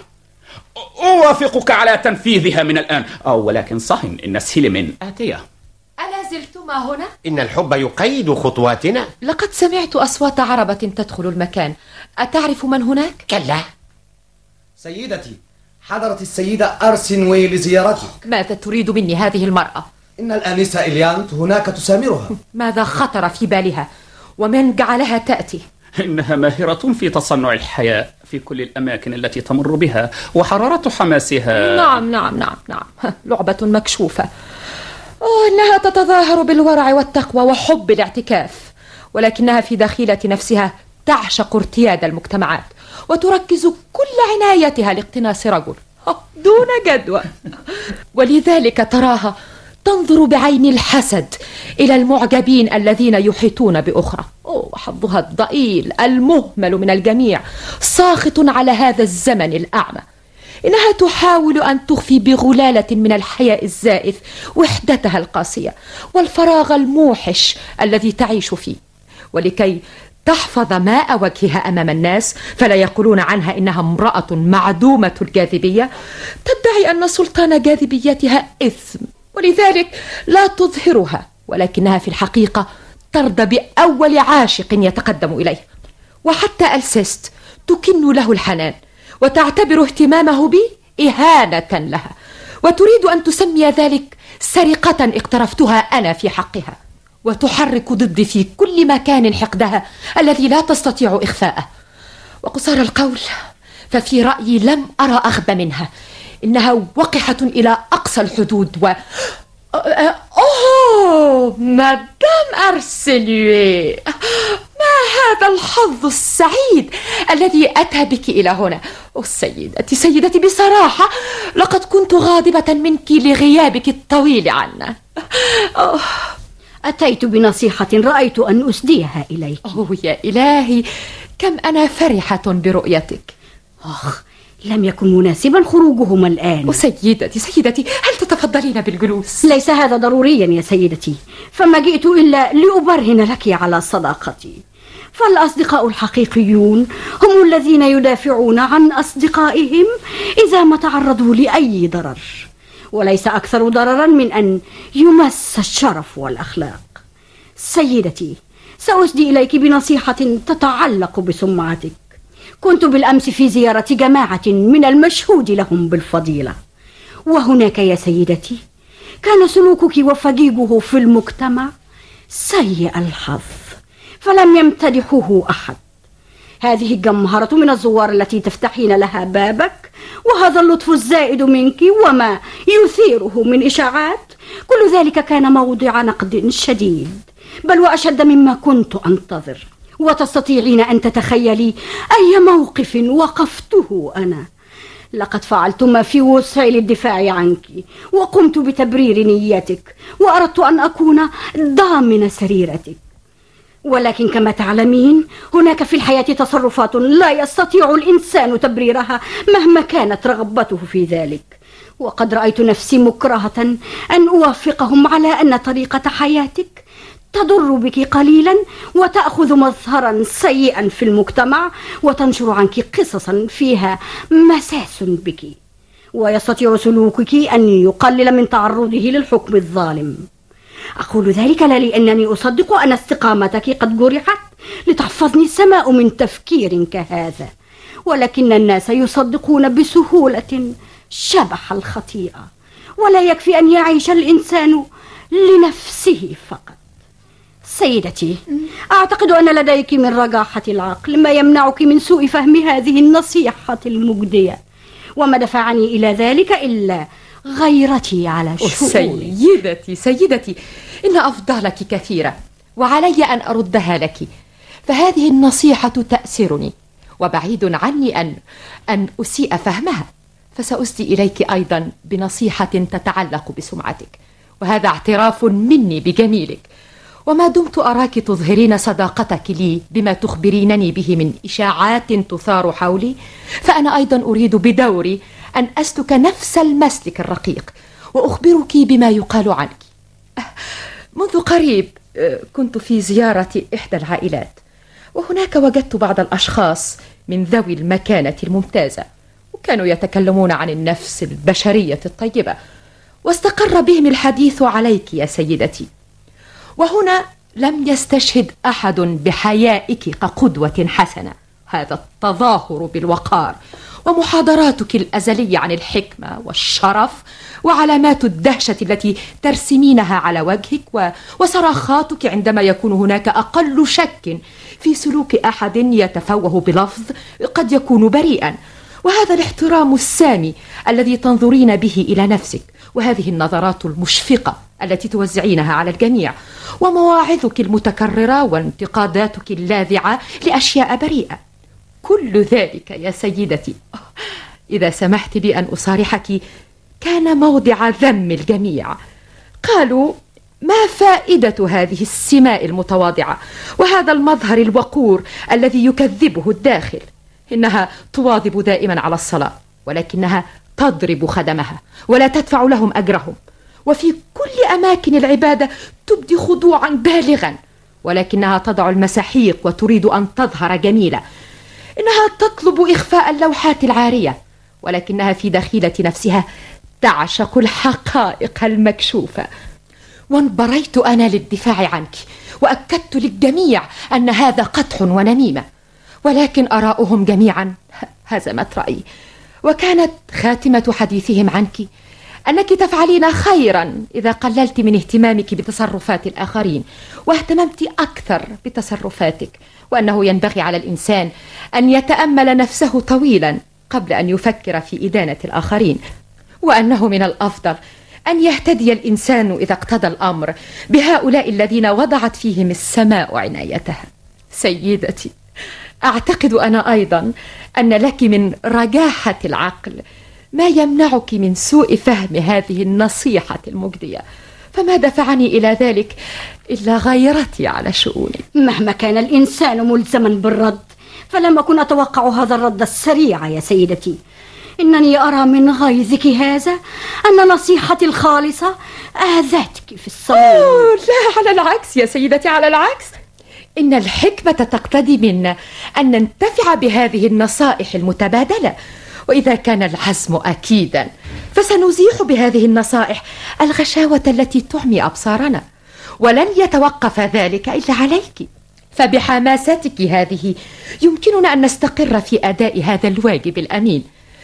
أوافقك على تنفيذها من الآن. أو ولكن صهن، إن سليمان آتية. ألا زلتما هنا؟ إن الحب يقيد خطواتنا. لقد سمعت أصوات عربة تدخل المكان. أتعرف من هناك؟ كلا. سيدتي، حضرت السيدة أرسنوي لزيارتك. ماذا تريد مني هذه المرأة؟ إن الآنسة إليانت هناك تسامرها. ماذا خطر في بالها؟ ومن جعلها تأتي؟ إنها ماهرة في تصنع الحياة في كل الأماكن التي تمر بها، وحرارة حماسها. نعم نعم نعم نعم لعبة مكشوفة. أوه، إنها تتظاهر بالورع والتقوى وحب الاعتكاف، ولكنها في داخلة نفسها تعشق ارتياد المجتمعات، وتركز كل عنايتها لاقتناص رجل دون جدوى. ولذلك تراها تنظر بعين الحسد إلى المعجبين الذين يحيطون بأخرى. أوه، حظها الضئيل المهمل من الجميع ساخط على هذا الزمن الأعمى. إنها تحاول أن تخفي بغلالة من الحياء الزائف وحدتها القاسية والفراغ الموحش الذي تعيش فيه، ولكي تحفظ ماء وجهها أمام الناس فلا يقولون عنها إنها امرأة معدومة الجاذبية، تدعي أن سلطان جاذبيتها إثم، ولذلك لا تظهرها، ولكنها في الحقيقة ترضى بأول عاشق يتقدم إليه. وحتى ألسيست تكن له الحنان وتعتبر اهتمامه بي إهانة لها، وتريد أن تسمي ذلك سرقة اقترفتها أنا في حقها، وتحرك ضدي في كل مكان حقدها الذي لا تستطيع إخفاءه. وقصار القول ففي رأيي لم أرى أغبى منها. إنها وقحة إلى أقصى الحدود و... أوه مدام أرسنوي، ما هذا الحظ السعيد الذي أتى بك إلى هنا؟ أوه سيدتي سيدتي، بصراحة لقد كنت غاضبة منك لغيابك الطويل عنا. أوه. أتيت بنصيحة رأيت أن أسديها إليك. أوه يا إلهي، كم أنا فرحة برؤيتك. أخ، لم يكن مناسبا خروجهما الآن. سيدتي سيدتي، هل تتفضلين بالجلوس؟ ليس هذا ضروريا يا سيدتي، فما جئت إلا لأبرهن لك على صداقتي. فالأصدقاء الحقيقيون هم الذين يدافعون عن أصدقائهم إذا ما تعرضوا لأي ضرر، وليس أكثر ضررا من أن يمس الشرف والأخلاق. سيدتي، سأسدي إليك بنصيحة تتعلق بسمعتك. كنت بالأمس في زيارة جماعة من المشهود لهم بالفضيلة، وهناك يا سيدتي كان سلوكك وفجيجه في المجتمع سيء الحظ، فلم يمتدحه أحد. هذه الجمهرة من الزوار التي تفتحين لها بابك، وهذا اللطف الزائد منك وما يثيره من إشاعات، كل ذلك كان موضع نقد شديد، بل وأشد مما كنت أنتظر. وتستطيعين أن تتخيلي أي موقف وقفته أنا. لقد فعلت ما في وسعي للدفاع عنك، وقمت بتبرير نيتك، وأردت أن أكون ضامن سريرتك. ولكن كما تعلمين هناك في الحياة تصرفات لا يستطيع الإنسان تبريرها مهما كانت رغبته في ذلك، وقد رأيت نفسي مكرهة أن أوافقهم على أن طريقة حياتك تضر بك قليلا وتأخذ مظهرا سيئا في المجتمع، وتنشر عنك قصصا فيها مساس بك، ويستطيع سلوكك أن يقلل من تعرضه للحكم الظالم. أقول ذلك لا لأنني أصدق أن استقامتك قد جرحت لتحفظني السماء من تفكير كهذا، ولكن الناس يصدقون بسهولة شبح الخطيئة، ولا يكفي أن يعيش الإنسان لنفسه فقط. سيدتي، أعتقد أن لديك من رجاحة العقل ما يمنعك من سوء فهم هذه النصيحة المجدية، وما دفعني إلى ذلك إلا غيرتي على شؤونك. سيدتي سيدتي إن أفضالك كثيرة، وعلي أن أردها لك، فهذه النصيحة تأسرني، وبعيد عني أن أن أسيء فهمها، فسأسدي إليك أيضا بنصيحة تتعلق بسمعتك، وهذا اعتراف مني بجميلك. وما دمت أراك تظهرين صداقتك لي بما تخبرينني به من إشاعات تثار حولي، فأنا أيضا أريد بدوري أن أسلك نفس المسلك الرقيق، وأخبرك بما يقال عنك. منذ قريب كنت في زيارة إحدى العائلات، وهناك وجدت بعض الأشخاص من ذوي المكانة الممتازة، وكانوا يتكلمون عن النفس البشرية الطيبة، واستقر بهم الحديث عليك يا سيدتي. وهنا لم يستشهد أحد بحيائك كقدوة حسنة، هذا التظاهر بالوقار ومحاضراتك الأزلية عن الحكمة والشرف وعلامات الدهشة التي ترسمينها على وجهك، وصراخاتك عندما يكون هناك أقل شك في سلوك أحد يتفوه بلفظ قد يكون بريئا، وهذا الاحترام السامي الذي تنظرين به إلى نفسك، وهذه النظرات المشفقة التي توزعينها على الجميع، ومواعظك المتكررة وانتقاداتك اللاذعة لأشياء بريئة. كل ذلك يا سيدتي، إذا سمحت لي أن أصارحك، كان موضع ذم الجميع. قالوا: ما فائدة هذه السماء المتواضعة وهذا المظهر الوقور الذي يكذبه الداخل؟ إنها تواظب دائما على الصلاة، ولكنها تضرب خدمها ولا تدفع لهم أجرهم، وفي كل أماكن العبادة تبدي خضوعا بالغا، ولكنها تضع المساحيق وتريد أن تظهر جميلة. إنها تطلب إخفاء اللوحات العارية، ولكنها في داخلة نفسها تعشق الحقائق المكشوفة. وانبريت أنا للدفاع عنك، وأكدت للجميع أن هذا قدح ونميمة، ولكن آراؤهم جميعا هزمت رأيي، وكانت خاتمة حديثهم عنك أنك تفعلين خيرا إذا قللت من اهتمامك بتصرفات الآخرين واهتممت أكثر بتصرفاتك، وأنه ينبغي على الإنسان أن يتأمل نفسه طويلا قبل أن يفكر في إدانة الآخرين، وأنه من الأفضل أن يهتدي الإنسان إذا اقتضى الأمر بهؤلاء الذين وضعت فيهم السماء عنايتها. سيدتي، أعتقد أنا أيضا أن لك من رجاحة العقل ما يمنعك من سوء فهم هذه النصيحة المجدية، فما دفعني إلى ذلك إلا غيرتي على شؤوني. مهما كان الإنسان ملزما بالرد، فلم أكن أتوقع هذا الرد السريع يا سيدتي. إنني أرى من غيظك هذا أن نصيحتي الخالصة آذتك في الصميم. لا، على العكس يا سيدتي، على العكس. إن الحكمة تقتضي منا أن ننتفع بهذه النصائح المتبادلة، وإذا كان العزم أكيدا فسنزيح بهذه النصائح الغشاوة التي تعمي أبصارنا، ولن يتوقف ذلك إلا عليك. فبحماستك هذه يمكننا أن نستقر في أداء هذا الواجب الأمين،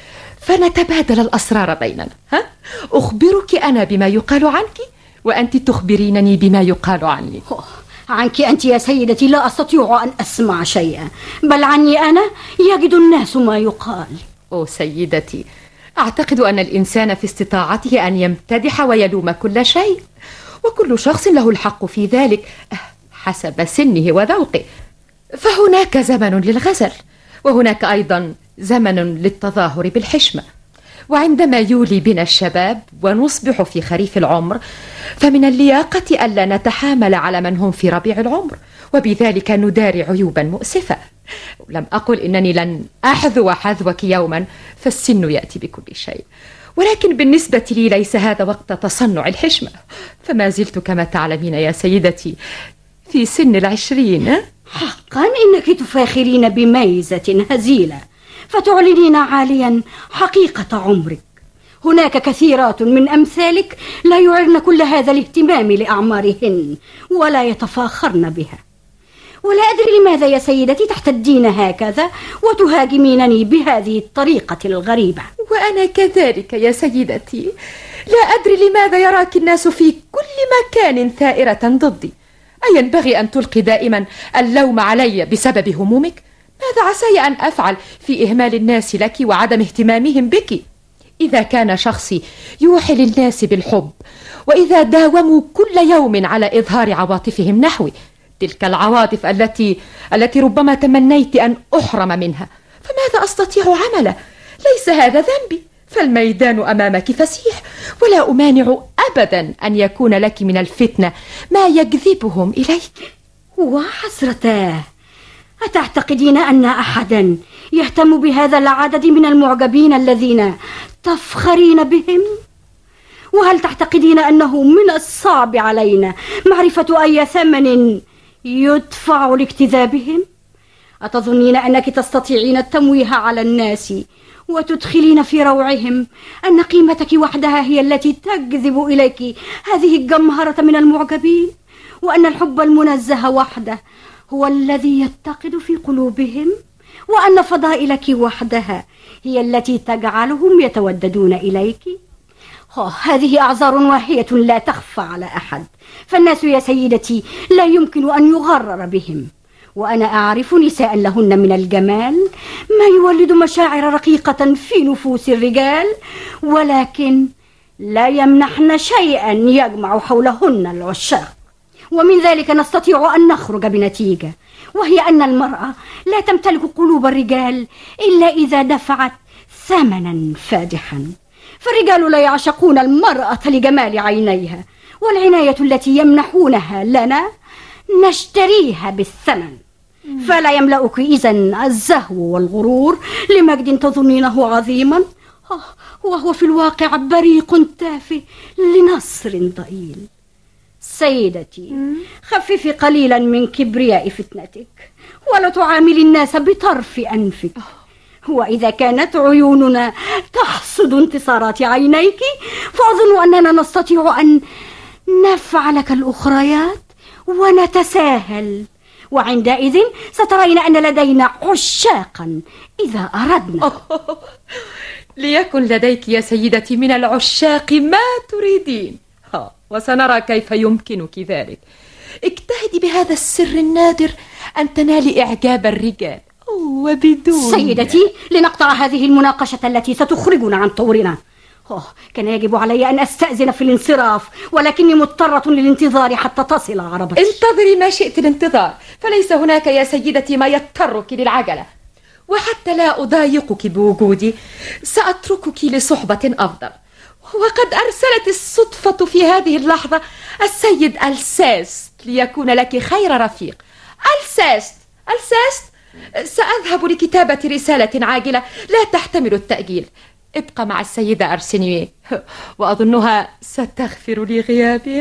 فنتبادل الأسرار بيننا. ها؟ أخبرك أنا بما يقال عنك، وأنت تخبرينني بما يقال عني. عنك أنت يا سيدتي لا أستطيع أن أسمع شيئا، بل عني أنا يجد الناس ما يقال. أو سيدتي، أعتقد أن الإنسان في استطاعته أن يمتدح ويلوم كل شيء، وكل شخص له الحق في ذلك حسب سنه وذوقه. فهناك زمن للغزل، وهناك أيضا زمن للتظاهر بالحشمة. وعندما يولي بنا الشباب ونصبح في خريف العمر، فمن اللياقة ألا نتحامل على من هم في ربيع العمر، وبذلك نداري عيوبا مؤسفة. لم أقل إنني لن أحذو حذوك يوما، فالسن يأتي بكل شيء، ولكن بالنسبة لي ليس هذا وقت تصنع الحشمة، فما زلت كما تعلمين يا سيدتي في سن العشرين. حقا إنك تفاخرين بميزة هزيلة، فتعلنين عاليا حقيقة عمرك. هناك كثيرات من أمثالك لا يعرن كل هذا الاهتمام لأعمارهن ولا يتفاخرن بها. ولا أدري لماذا يا سيدتي تحتدين هكذا وتهاجمينني بهذه الطريقة الغريبة. وأنا كذلك يا سيدتي، لا أدري لماذا يراك الناس في كل مكان ثائرة ضدي. أينبغي أن تلقي دائما اللوم علي بسبب همومك؟ ماذا عساي أن أفعل في إهمال الناس لك وعدم اهتمامهم بك؟ إذا كان شخصي يوحي للناس بالحب، وإذا داوموا كل يوم على إظهار عواطفهم نحوي، تلك العواطف التي التي ربما تمنيت أن أحرم منها، فماذا أستطيع عمله؟ ليس هذا ذنبي، فالميدان أمامك فسيح، ولا أمانع أبدا أن يكون لك من الفتنة ما يجذبهم إليك. وحسرتاه، أتعتقدين أن أحدا يهتم بهذا العدد من المعجبين الذين تفخرين بهم؟ وهل تعتقدين أنه من الصعب علينا معرفة أي ثمن يدفع لاجتذابهم؟ أتظنين أنك تستطيعين التمويه على الناس وتدخلين في روعهم أن قيمتك وحدها هي التي تجذب إليك هذه الجمهرة من المعجبين، وأن الحب المنزه وحده هو الذي يتقد في قلوبهم، وأن فضائلك وحدها هي التي تجعلهم يتوددون إليك؟ هذه أعذار واهية لا تخفى على أحد، فالناس يا سيدتي لا يمكن أن يغرر بهم، وأنا أعرف نساء لهن من الجمال ما يولد مشاعر رقيقة في نفوس الرجال، ولكن لا يمنحن شيئا يجمع حولهن العشاق. ومن ذلك نستطيع أن نخرج بنتيجة، وهي أن المرأة لا تمتلك قلوب الرجال إلا إذا دفعت ثمنا فادحا، فالرجال لا يعشقون المرأة لجمال عينيها، والعناية التي يمنحونها لنا نشتريها بالثمن. فلا يملأك إذن الزهو والغرور لمجد تظنينه عظيما وهو في الواقع بريق تافه لنصر ضئيل. سيدتي، خففي قليلا من كبرياء فتنتك، ولا تعاملي الناس بطرف أنفك. وإذا كانت عيوننا تحصد انتصارات عينيك، فأظن أننا نستطيع أن نفعل كالأخريات ونتساهل، وعندئذ سترين أن لدينا عشاقا إذا أردنا. ليكن لديك يا سيدتي من العشاق ما تريدين، وسنرى كيف يمكنك ذلك. اجتهدي بهذا السر النادر أن تنالي إعجاب الرجال وبدون. سيدتي، لنقطع هذه المناقشة التي ستخرجنا عن طورنا. أوه، كان يجب علي أن أستأذن في الانصراف، ولكني مضطرة للانتظار حتى تصل عربتي. انتظري ما شئت الانتظار، فليس هناك يا سيدتي ما يضطرك للعجلة، وحتى لا أضايقك بوجودي سأتركك لصحبة أفضل. وقد أرسلت الصدفة في هذه اللحظة السيد ألساست ليكون لك خير رفيق. ألساست ألساست سأذهب لكتابة رسالة عاجلة لا تحتمل التأجيل. ابقى مع السيدة أرسينييه، وأظنها ستغفر لي غيابي.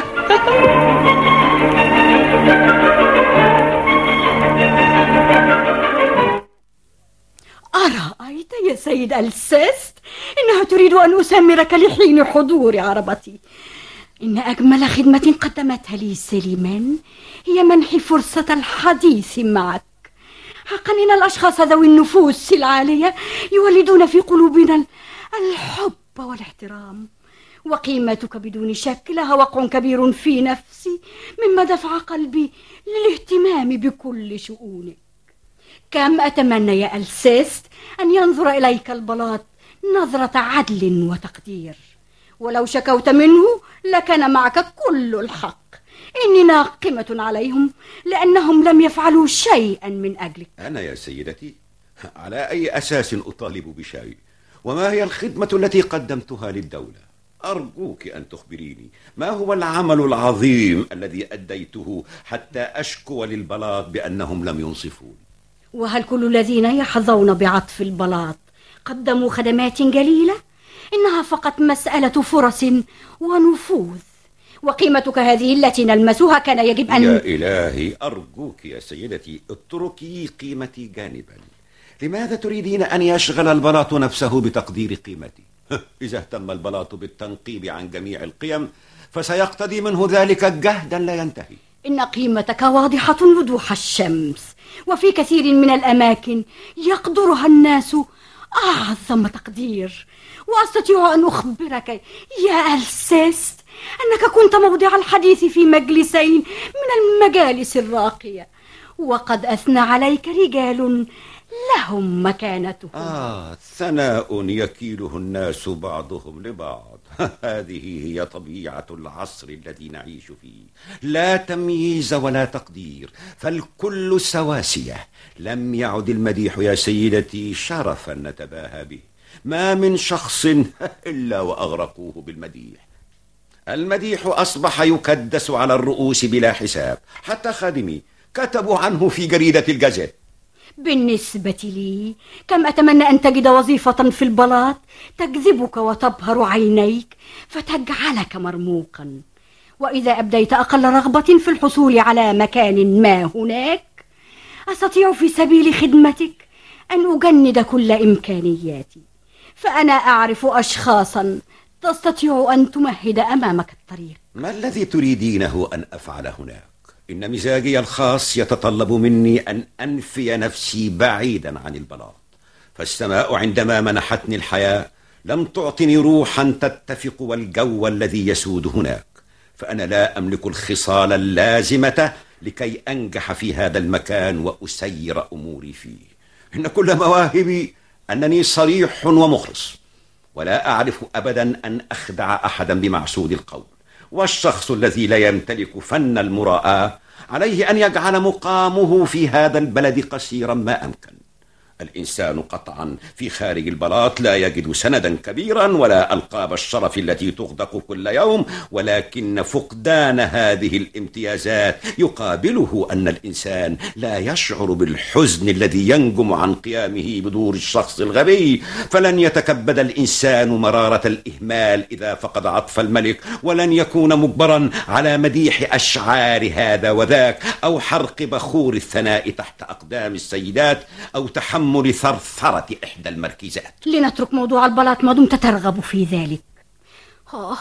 أرأيت يا سيد ألساست؟ إنها تريد أن أسمرك لحين حضور عربتي. إن أجمل خدمة قدمتها لي سليمان هي منح فرصة الحديث معك. حقا إن الأشخاص ذوي النفوس العالية يولدون في قلوبنا الحب والاحترام، وقيمتك بدون شك لها وقع كبير في نفسي، مما دفع قلبي للاهتمام بكل شؤونك. كم أتمنى يا ألساست أن ينظر إليك البلاط نظرة عدل وتقدير، ولو شكوت منه لكان معك كل الحق. إني ناقمة عليهم لأنهم لم يفعلوا شيئا من أجلك. أنا يا سيدتي على أي أساس أطالب بشيء؟ وما هي الخدمة التي قدمتها للدولة؟ أرجوك أن تخبريني ما هو العمل العظيم الذي أديته حتى أشكو للبلاط بأنهم لم ينصفون؟ وهل كل الذين يحظون بعطف البلاط قدموا خدمات جليلة؟ إنها فقط مسألة فرص ونفوذ، وقيمتك هذه التي نلمسها كان يجب أن... يا إلهي، أرجوك يا سيدتي اتركي قيمتي جانبا. لماذا تريدين أن يشغل البلاط نفسه بتقدير قيمتي؟ إذا اهتم البلاط بالتنقيب عن جميع القيم فسيقتضي منه ذلك جهدا لا ينتهي. إن قيمتك واضحة وضوح الشمس، وفي كثير من الأماكن يقدرها الناس أعظم تقدير. وأستطيع أن أخبرك يا ألساست أنك كنت موضع الحديث في مجلسين من المجالس الراقية، وقد أثنى عليك رجال لهم مكانتهم. آه ثناء يكيله الناس بعضهم لبعض. هذه هي طبيعة العصر الذي نعيش فيه، لا تمييز ولا تقدير، فالكل سواسية. لم يعد المديح يا سيدتي شرفا نتباهى به، ما من شخص إلا وأغرقوه بالمديح. المديح أصبح يكدس على الرؤوس بلا حساب، حتى خادمي كتبوا عنه في جريدة الجازيت. بالنسبة لي كم أتمنى أن تجد وظيفة في البلاط تجذبك وتبهر عينيك فتجعلك مرموقا، وإذا أبديت أقل رغبة في الحصول على مكان ما هناك أستطيع في سبيل خدمتك أن أجند كل إمكانياتي، فأنا أعرف أشخاصا تستطيع أن تمهد أمامك الطريق. ما الذي تريدينه أن أفعل هناك؟ إن مزاجي الخاص يتطلب مني أن أنفي نفسي بعيدا عن البلاط، فالسماء عندما منحتني الحياة لم تعطني روحا تتفق والجو الذي يسود هناك، فأنا لا أملك الخصال اللازمة لكي أنجح في هذا المكان وأسير أموري فيه. إن كل مواهبي أنني صريح ومخلص، ولا أعرف أبدا أن أخدع أحدا بمعسود القول، والشخص الذي لا يمتلك فن المراءة عليه أن يجعل مقامه في هذا البلد قصيرا ما أمكن. الإنسان قطعا في خارج البلاط لا يجد سندا كبيرا ولا ألقاب الشرف التي تغدق كل يوم، ولكن فقدان هذه الامتيازات يقابله أن الإنسان لا يشعر بالحزن الذي ينجم عن قيامه بدور الشخص الغبي. فلن يتكبد الإنسان مرارة الإهمال إذا فقد عطف الملك، ولن يكون مجبرا على مديح أشعار هذا وذاك، أو حرق بخور الثناء تحت أقدام السيدات، أو تحمل ثرثرة إحدى المركزات. لنترك موضوع البلاط ما دمت ترغب في ذلك. آه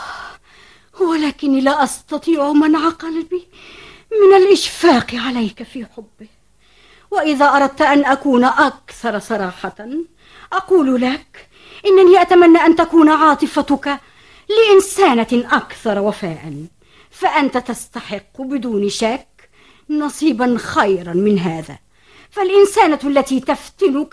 ولكني لا أستطيع منع قلبي من الإشفاق عليك في حبه، وإذا أردت أن أكون أكثر صراحة أقول لك إنني أتمنى أن تكون عاطفتك لإنسانة أكثر وفاء، فأنت تستحق بدون شك نصيبا خيرا من هذا، فالإنسانة التي تفتنك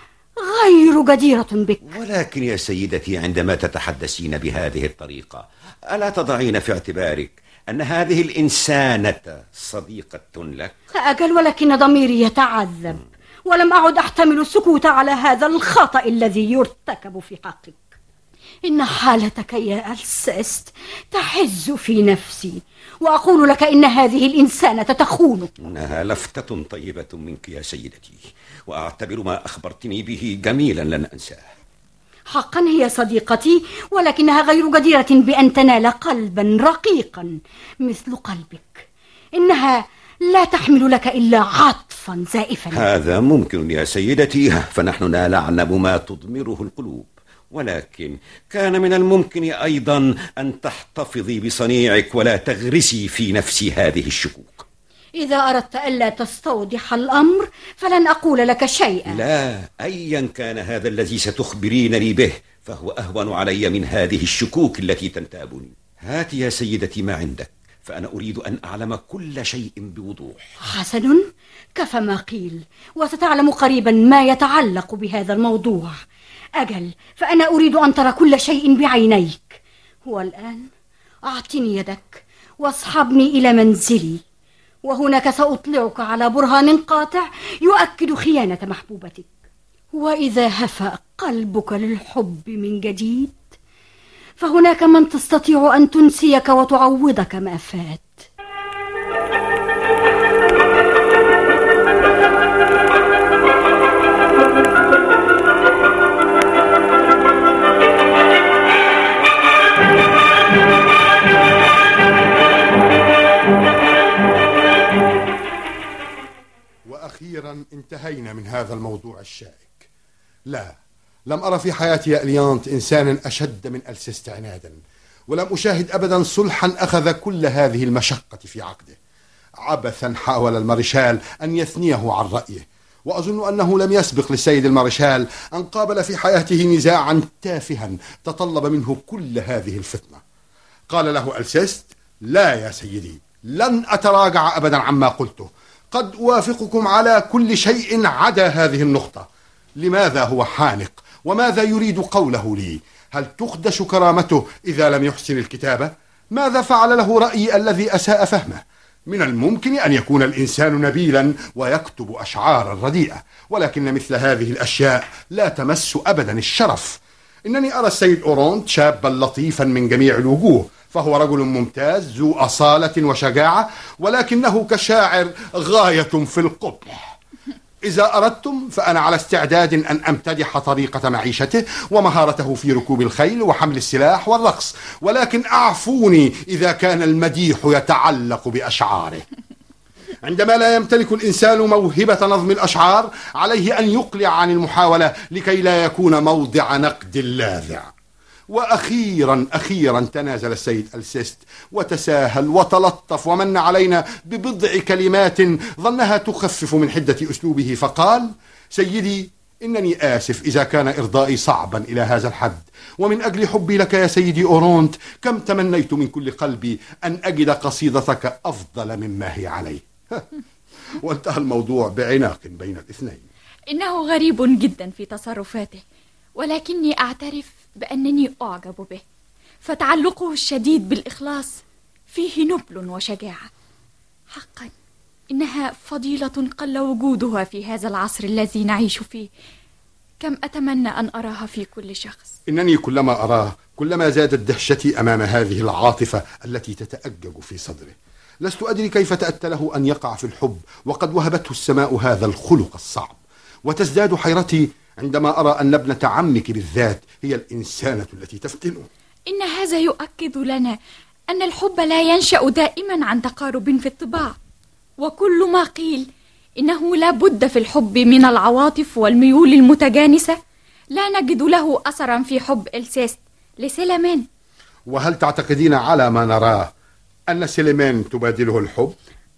غير جديرة بك. ولكن يا سيدتي عندما تتحدثين بهذه الطريقة ألا تضعين في اعتبارك أن هذه الإنسانة صديقة لك؟ أجل، ولكن ضميري يتعذب ولم أعد أحتمل السكوت على هذا الخطأ الذي يرتكب في حقك. إن حالتك يا ألسيست تحز في نفسي، وأقول لك إن هذه الإنسانة تخونك. إنها لفتة طيبة منك يا سيدتي، وأعتبر ما أخبرتني به جميلا لن أنساه. حقا هي صديقتي، ولكنها غير جديرة بأن تنال قلبا رقيقا مثل قلبك. إنها لا تحمل لك إلا عطفا زائفا. هذا ممكن يا سيدتي، فنحن لا نعلم ما تضمره القلوب، ولكن كان من الممكن أيضا أن تحتفظي بصنيعك ولا تغرسي في نفسي هذه الشكوك. إذا أردت ألا تستوضح الأمر فلن أقول لك شيئا. لا، أيا كان هذا الذي ستخبرينني به فهو أهون علي من هذه الشكوك التي تنتابني. هات يا سيدتي ما عندك، فأنا أريد أن أعلم كل شيء بوضوح. حسن، كفى ما قيل، وستعلم قريبا ما يتعلق بهذا الموضوع. أجل، فأنا أريد أن ترى كل شيء بعينيك. والآن أعطني يدك واصحبني إلى منزلي، وهناك سأطلعك على برهان قاطع يؤكد خيانة محبوبتك. وإذا هفأ قلبك للحب من جديد فهناك من تستطيع أن تنسيك وتعوضك ما فات. وأخيرا انتهينا من هذا الموضوع الشائك. لا، لم أرى في حياتي يا إليانت إنسانا أشد من ألسيست عنادا، ولم أشاهد أبدا صلحا أخذ كل هذه المشقة في عقده. عبثا حاول المارشال أن يثنيه عن رأيه، وأظن أنه لم يسبق للسيد المارشال أن قابل في حياته نزاعا تافها تطلب منه كل هذه الفتنة. قال له ألسيست: لا يا سيدي، لن أتراجع أبدا عما قلته، قد أوافقكم على كل شيء عدا هذه النقطة. لماذا هو حانق؟ وماذا يريد قوله لي؟ هل تخدش كرامته إذا لم يحسن الكتابة؟ ماذا فعل له رأيي الذي أساء فهمه؟ من الممكن أن يكون الإنسان نبيلا ويكتب أشعارا رديئة، ولكن مثل هذه الأشياء لا تمس أبدا الشرف. إنني أرى السيد أورونت شابا لطيفا من جميع الوجوه، فهو رجل ممتاز ذو أصالة وشجاعة، ولكنه كشاعر غاية في القبح. إذا أردتم فأنا على استعداد أن أمتدح طريقة معيشته ومهارته في ركوب الخيل وحمل السلاح والرقص، ولكن أعفوني إذا كان المديح يتعلق بأشعاره. عندما لا يمتلك الإنسان موهبة نظم الأشعار عليه أن يقلع عن المحاولة لكي لا يكون موضع نقد لاذع. وأخيرا أخيرا تنازل السيد ألسيست وتساهل وتلطف ومن علينا ببضع كلمات ظنها تخفف من حدة أسلوبه، فقال: سيدي، إنني آسف إذا كان إرضائي صعبا إلى هذا الحد، ومن أجل حبي لك يا سيدي أورونت كم تمنيت من كل قلبي أن أجد قصيدتك أفضل مما هي عليه. وانتهى الموضوع بعناق بين الاثنين. إنه غريب جدا في تصرفاته، ولكني أعترف بأنني أعجب به، فتعلقه الشديد بالإخلاص فيه نبل وشجاعة. حقا إنها فضيلة قل وجودها في هذا العصر الذي نعيش فيه. كم أتمنى أن أراها في كل شخص. إنني كلما أراه كلما زادت دهشتي أمام هذه العاطفة التي تتأجج في صدره. لست أدري كيف تأتى له أن يقع في الحب وقد وهبته السماء هذا الخلق الصعب، وتزداد حيرتي عندما أرى أن ابنة عمك بالذات هي الإنسانة التي تفتنه. إن هذا يؤكد لنا أن الحب لا ينشأ دائما عن تقارب في الطباع، وكل ما قيل إنه لا بد في الحب من العواطف والميول المتجانسة لا نجد له أثرا في حب ألسيست لسيليمان. وهل تعتقدين على ما نراه أن سيليمان تبادله الحب؟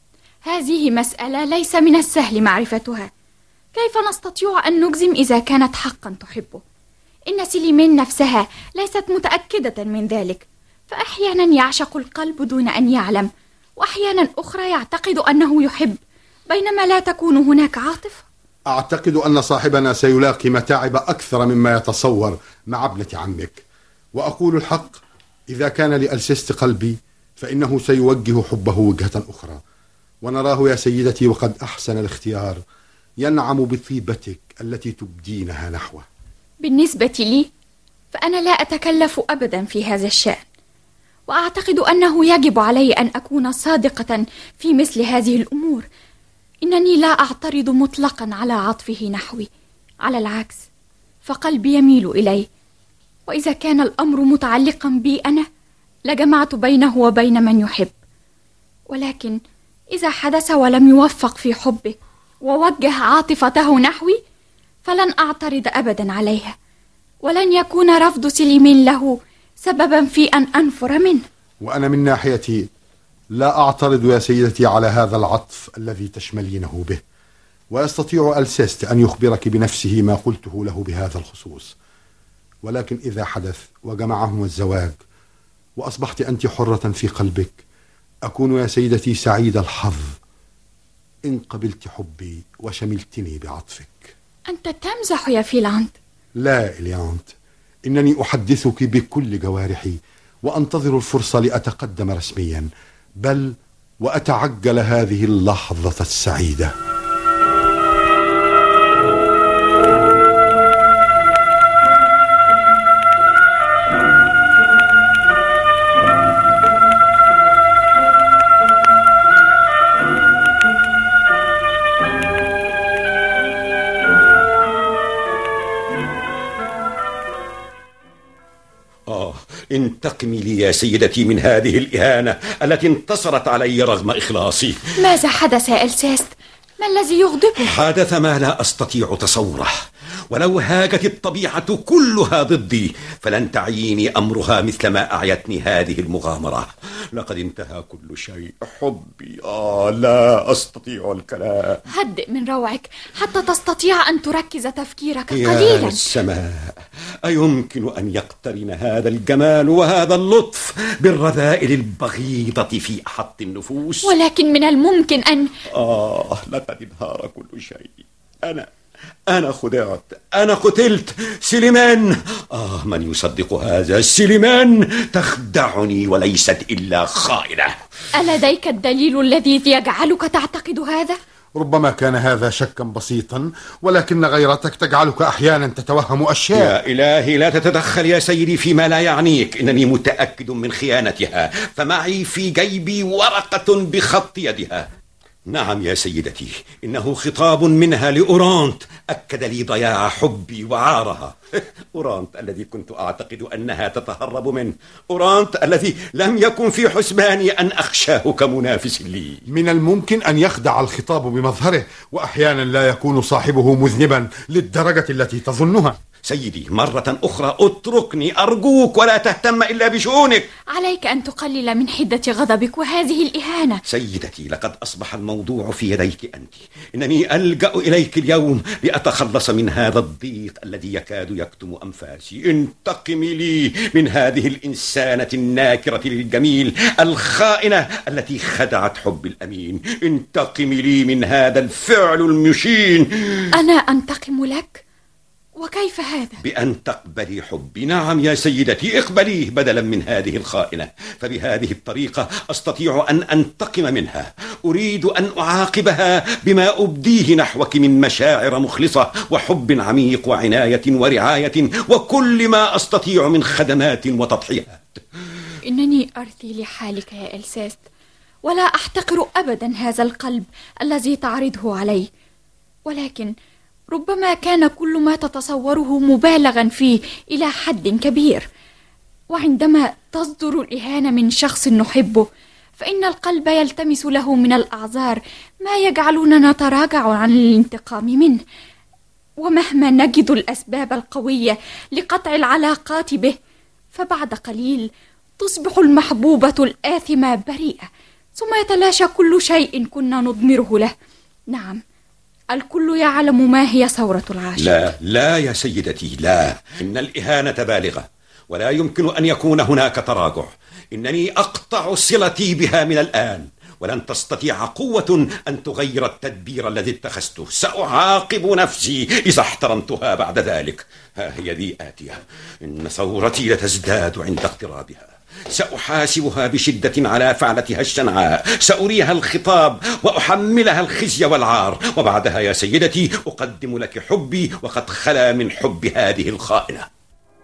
هذه مسألة ليس من السهل معرفتها. كيف نستطيع أن نجزم إذا كانت حقا تحبه؟ إن سيليمان نفسها ليست متأكدة من ذلك، فأحيانا يعشق القلب دون أن يعلم، وأحيانا أخرى يعتقد أنه يحب بينما لا تكون هناك عاطفة. أعتقد أن صاحبنا سيلاقي متاعب أكثر مما يتصور مع ابنة عمك، وأقول الحق، إذا كان لألسيست قلبي فإنه سيوجه حبه وجهة أخرى، ونراه يا سيدتي وقد أحسن الاختيار، ينعم بطيبتك التي تبدينها نحوه. بالنسبة لي فأنا لا أتكلف أبدا في هذا الشأن، وأعتقد أنه يجب علي أن أكون صادقة في مثل هذه الأمور. إنني لا أعترض مطلقا على عطفه نحوي، على العكس فقلبي يميل إليه، وإذا كان الأمر متعلقا بي أنا لجمعت بينه وبين من يحب. ولكن إذا حدث ولم يوفق في حبه ووجه عاطفته نحوي فلن أعترض أبدا عليها، ولن يكون رفض سيليمان له سببا في أن أنفر منه. وأنا من ناحيتي لا أعترض يا سيدتي على هذا العطف الذي تشملينه به، ويستطيع ألسيست أن يخبرك بنفسه ما قلته له بهذا الخصوص. ولكن إذا حدث وجمعهم الزواج وأصبحت أنت حرة في قلبك، أكون يا سيدتي سعيد الحظ إن قبلت حبي وشملتني بعطفك. أنت تمزح يا فيلاند. لا إليانت، إنني أحدثك بكل جوارحي وأنتظر الفرصة لأتقدم رسميا، بل وأتعجل هذه اللحظة السعيدة. انتقمي لي يا سيدتي من هذه الإهانة التي انتصرت علي رغم إخلاصي. ماذا حدث يا ألسيست؟ ما الذي يغضبك؟ حدث ما لا أستطيع تصوره، ولو هاجت الطبيعة كلها ضدي فلن تعيني أمرها مثل ما أعيتني هذه المغامرة. لقد انتهى كل شيء. حبي آه لا أستطيع الكلام. هدئ من روعك حتى تستطيع أن تركز تفكيرك يا قليلا. السماء، أيمكن أن يقترن هذا الجمال وهذا اللطف بالرذائل البغيضة في أحط النفوس؟ ولكن من الممكن أن... آه لقد انهار كل شيء. أنا أنا خدعت، أنا قتلت. سليمان، آه من يصدق هذا؟ سليمان تخدعني وليست إلا خائنة. ألديك الدليل الذي يجعلك تعتقد هذا؟ ربما كان هذا شكا بسيطا، ولكن غيرتك تجعلك أحيانا تتوهم أشياء. يا إلهي لا تتدخل يا سيدي فيما لا يعنيك. إنني متأكد من خيانتها، فمعي في جيبي ورقة بخط يدها. نعم يا سيدتي، إنه خطاب منها لأورانت أكد لي ضياع حبي وعارها. أورانت الذي كنت أعتقد أنها تتهرب منه، أورانت الذي لم يكن في حسباني أن أخشاه كمنافس لي. من الممكن أن يخدع الخطاب بمظهره، وأحيانا لا يكون صاحبه مذنبا للدرجة التي تظنها. سيدي مرة أخرى اتركني أرجوك، ولا تهتم إلا بشؤونك. عليك أن تقلل من حدة غضبك وهذه الإهانة. سيدتي لقد أصبح الموضوع في يديك أنت. إنني ألجأ إليك اليوم لأتخلص من هذا الضيق الذي يكاد يكتم أنفاسي. انتقمي لي من هذه الإنسانة الناكرة للجميل الخائنة التي خدعت حب الأمين. انتقمي لي من هذا الفعل المشين. أنا أنتقم لك؟ وكيف هذا؟ بأن تقبلي حبي. نعم يا سيدتي، اقبليه بدلا من هذه الخائنة. فبهذه الطريقة أستطيع أن أنتقم منها. أريد أن أعاقبها بما أبديه نحوك من مشاعر مخلصة وحب عميق وعناية ورعاية وكل ما أستطيع من خدمات وتضحيات. إنني أرثي لحالك يا إلساست، ولا أحتقر أبدا هذا القلب الذي تعرضه علي، ولكن ربما كان كل ما تتصوره مبالغا فيه إلى حد كبير. وعندما تصدر الإهانة من شخص نحبه، فإن القلب يلتمس له من الأعذار ما يجعلنا نتراجع عن الانتقام منه. ومهما نجد الأسباب القوية لقطع العلاقات به، فبعد قليل تصبح المحبوبة الآثمة بريئة، ثم يتلاشى كل شيء كنا نضمره له. نعم، الكل يعلم ما هي ثورة العاشق. لا لا يا سيدتي، لا. إن الإهانة بالغة، ولا يمكن أن يكون هناك تراجع. إنني أقطع صلتي بها من الآن، ولن تستطيع قوة أن تغير التدبير الذي اتخذته. سأعاقب نفسي إذا احترمتها بعد ذلك. ها هي ذي آتية. إن ثورتي لتزداد عند اقترابها. سأحاسبها بشدة على فعلتها الشنعاء. سأريها الخطاب وأحملها الخزي والعار، وبعدها يا سيدتي أقدم لك حبي وقد خلا من حب هذه الخائنة.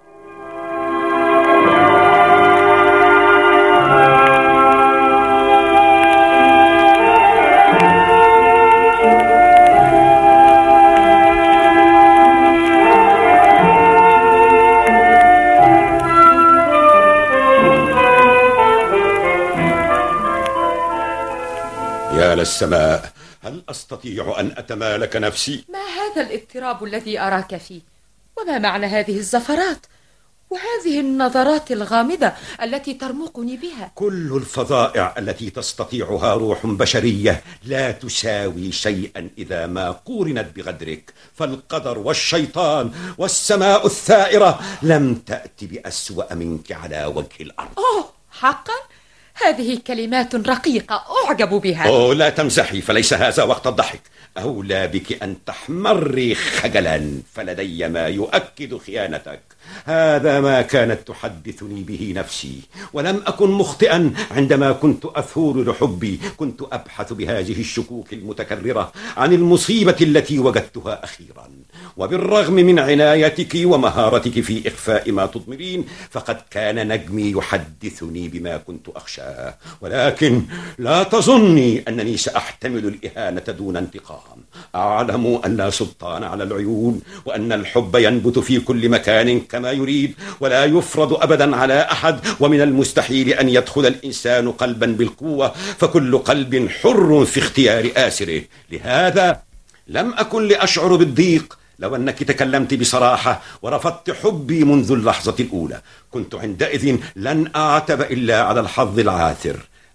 يا للسماء، هل أستطيع أن أتمالك نفسي؟ ما هذا الاضطراب الذي أراك فيه؟ وما معنى هذه الزفرات وهذه النظرات الغامضة التي ترمقني بها؟ كل الفظائع التي تستطيعها روح بشرية لا تساوي شيئا إذا ما قورنت بغدرك. فالقدر والشيطان والسماء الثائرة لم تأتي بأسوأ منك على وجه الأرض. أوه، حقا؟ هذه كلمات رقيقة أعجب بها. أوه لا تمزحي، فليس هذا وقت الضحك. أولى بك أن تحمري خجلا، فلدي ما يؤكد خيانتك. هذا ما كانت تحدثني به نفسي، ولم أكن مخطئا عندما كنت أثور لحبي. كنت أبحث بهذه الشكوك المتكررة عن المصيبة التي وجدتها أخيرا. وبالرغم من عنايتك ومهارتك في إخفاء ما تضمرين، فقد كان نجمي يحدثني بما كنت أخشاه. ولكن لا تظني أنني سأحتمل الإهانة دون انتقام. أعلم أن لا سلطان على العيون، وأن الحب ينبت في كل مكان كما يريد، ولا يفرض أبدا على أحد. ومن المستحيل أن يدخل الإنسان قلبا بالقوة، فكل قلب حر في اختيار آسره. لهذا لم أكن لأشعر بالضيق لو أنك تكلمت بصراحة ورفضت حبي منذ اللحظة الأولى. كنت عندئذ لن أعتب إلا على الحظ العاثر.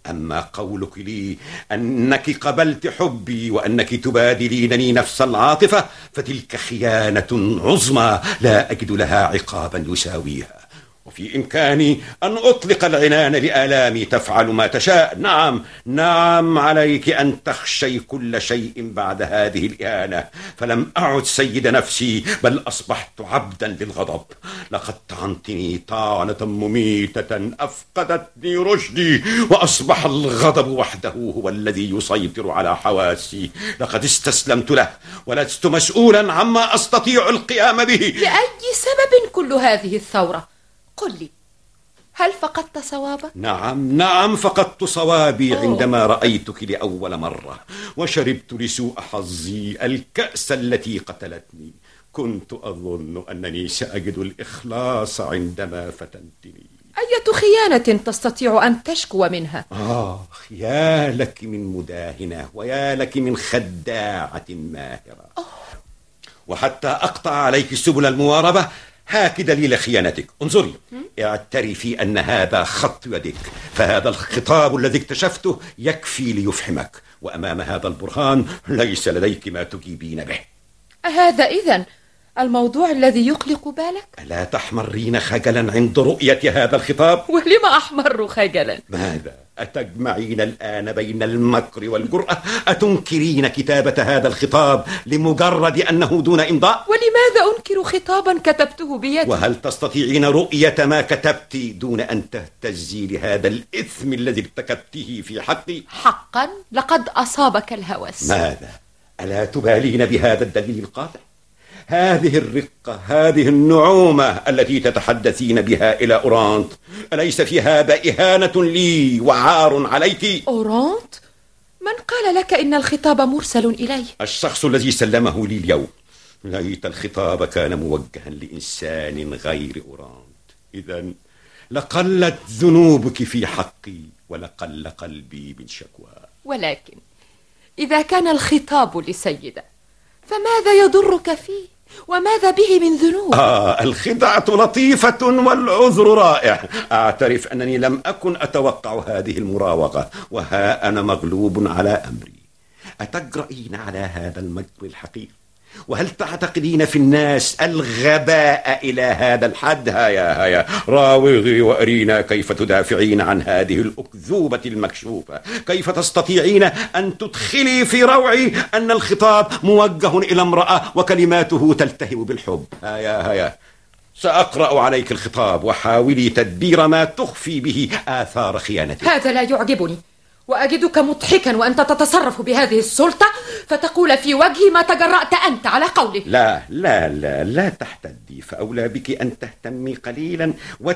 أما قولك لي أنك قبلت حبي وأنك تبادلينني نفس العاطفة فتلك خيانة عظمى لا أجد لها عقابا يساويها. وفي إمكاني أن أطلق العنان لآلامي تفعل ما تشاء. نعم نعم عليك أن تخشي كل شيء بعد هذه الإهانة. فلم أعد سيد نفسي بل أصبحت عبدا للغضب. لقد طعنتني طعنة مميتة أفقدتني رشدي وأصبح الغضب وحده هو الذي يسيطر على حواسي. لقد استسلمت له ولست مسؤولا عما أستطيع القيام به. لأي سبب كل هذه الثورة؟ قل لي، هل فقدت صوابك؟ نعم نعم فقدت صوابي أوه. عندما رأيتك لأول مرة وشربت لسوء حظي الكأس التي قتلتني. كنت أظن أنني سأجد الإخلاص عندما فتنتني. أية خيانة تستطيع أن تشكو منها؟ آه يا لك من مداهنة ويا لك من خداعة ماهرة. أوه. وحتى أقطع عليك سبل المواربة هاك دليل خيانتك. انظري، اعترفي أن هذا خط يدك، فهذا الخطاب الذي اكتشفته يكفي ليفحمك، وأمام هذا البرهان ليس لديك ما تجيبين به. هذا إذن الموضوع الذي يقلق بالك؟ ألا تحمرين خجلا عند رؤية هذا الخطاب؟ ولما أحمر خجلا؟ ماذا؟ أتجمعين الآن بين المكر والجرأة؟ أتنكرين كتابة هذا الخطاب لمجرد أنه دون إمضاء؟ ولماذا أنكر خطابا كتبته بيدي؟ وهل تستطيعين رؤية ما كتبت دون أن تهتزي لهذا الإثم الذي ارتكبته في حقي؟ حقا لقد أصابك الهوس. ماذا؟ ألا تبالين بهذا الدليل القاطع؟ هذه الرقة، هذه النعومة التي تتحدثين بها إلى أورانت، أليس في هذا إهانة لي وعار عليك؟ أورانت؟ من قال لك إن الخطاب مرسل إلي؟ الشخص الذي سلمه لي اليوم. ليت الخطاب كان موجها لإنسان غير أورانت، إذن لقلت ذنوبك في حقي ولقل قلبي من شكوى. ولكن إذا كان الخطاب لسيدة فماذا يضرك فيه؟ وماذا به من ذنوب؟ آه الخدعة لطيفة والعذر رائع. أعترف أنني لم أكن أتوقع هذه المراوغة، وها أنا مغلوب على أمري. أتجرؤين على هذا المكر الحقير؟ وهل تعتقدين في الناس الغباء إلى هذا الحد؟ هيا هيا راوغي وأرينا كيف تدافعين عن هذه الأكذوبة المكشوفة. كيف تستطيعين أن تدخلي في روعي أن الخطاب موجه إلى امرأة وكلماته تلتهب بالحب؟ هيا هيا سأقرأ عليك الخطاب وحاولي تدبير ما تخفي به آثار خيانتك. هذا لا يعجبني، وأجدك مضحكا وأنت تتصرف بهذه السلطة فتقول في وجهي ما تجرأت أنت على قولي. لا لا لا لا تحتدي، فأولى بك أن تهتمي قليلا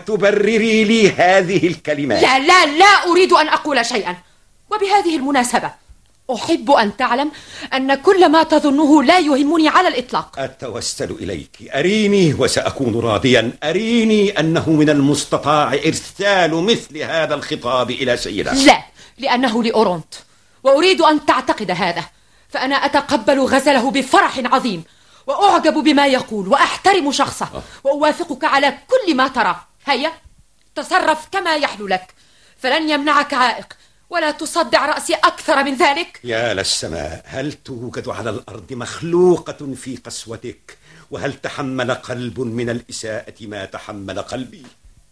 وتبرري لي هذه الكلمات. لا لا لا أريد أن أقول شيئا. وبهذه المناسبة أحب أن تعلم أن كل ما تظنه لا يهمني على الإطلاق. أتوسل إليك، أريني وسأكون راضيا. أريني أنه من المستطاع إرسال مثل هذا الخطاب إلى سيدة. لا، لأنه لأورانت، وأريد أن تعتقد هذا. فأنا أتقبل غزله بفرح عظيم، وأعجب بما يقول، وأحترم شخصه، وأوافقك على كل ما ترى. هيا تصرف كما يحلو لك، فلن يمنعك عائق، ولا تصدع رأسي أكثر من ذلك. يا للسماء، هل توجد على الأرض مخلوقة في قسوتك؟ وهل تحمل قلب من الإساءة ما تحمل قلبي؟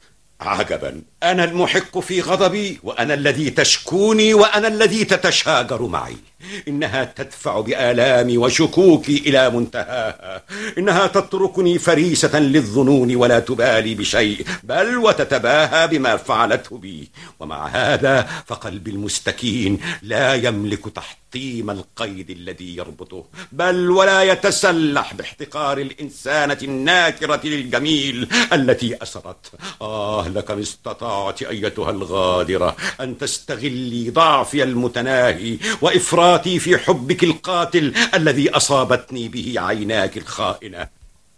عجبا، أنا المحق في غضبي، وأنا الذي تشكوني، وأنا الذي تتشاجر معي. إنها تدفع بآلامي وشكوكي إلى منتهاها. إنها تتركني فريسة للظنون ولا تبالي بشيء، بل وتتباهى بما فعلته بي. ومع هذا فقلبي المستكين لا يملك تحطيم القيد الذي يربطه، بل ولا يتسلح باحتقار الإنسانة الناكرة للجميل التي أسرت. آه لكم استطعت أيتها الغادرة أن تستغلي ضعفي المتناهي وإفراطي في حبك القاتل الذي أصابتني به عيناك الخائنة.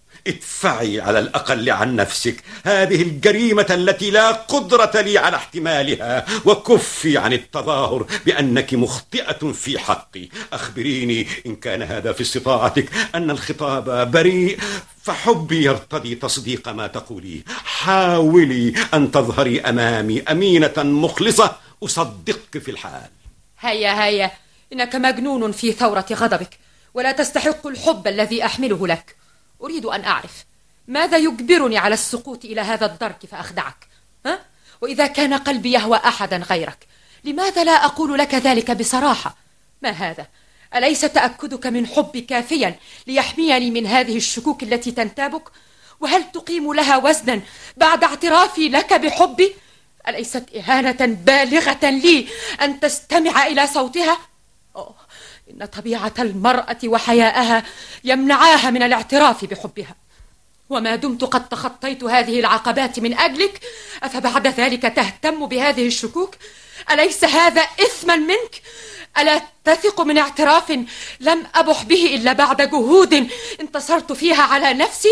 ادفعي على الأقل عن نفسك هذه الجريمة التي لا قدرة لي على احتمالها، وكفي عن التظاهر بأنك مخطئة في حقي. أخبريني إن كان هذا في استطاعتك أن الخطاب بريء، فحبي يرتضي تصديق ما تقولي. حاولي أن تظهري أمامي أمينة مخلصة، أصدقك في الحال. هيا هيا، إنك مجنون في ثورة غضبك، ولا تستحق الحب الذي أحمله لك. أريد أن أعرف ماذا يجبرني على السقوط إلى هذا الدرك فأخدعك؟ ها؟ وإذا كان قلبي يهوى أحدا غيرك، لماذا لا أقول لك ذلك بصراحة؟ ما هذا؟ أليس تأكدك من حبي كافيا ليحميني من هذه الشكوك التي تنتابك؟ وهل تقيم لها وزنا بعد اعترافي لك بحبي؟ أليست إهانة بالغة لي أن تستمع إلى صوتها؟ أوه، إن طبيعة المرأة وحياءها يمنعاها من الاعتراف بحبها. وما دمت قد تخطيت هذه العقبات من أجلك، أفبعد ذلك تهتم بهذه الشكوك؟ أليس هذا إثما منك؟ ألا تثق من اعتراف لم أبح به إلا بعد جهود انتصرت فيها على نفسي؟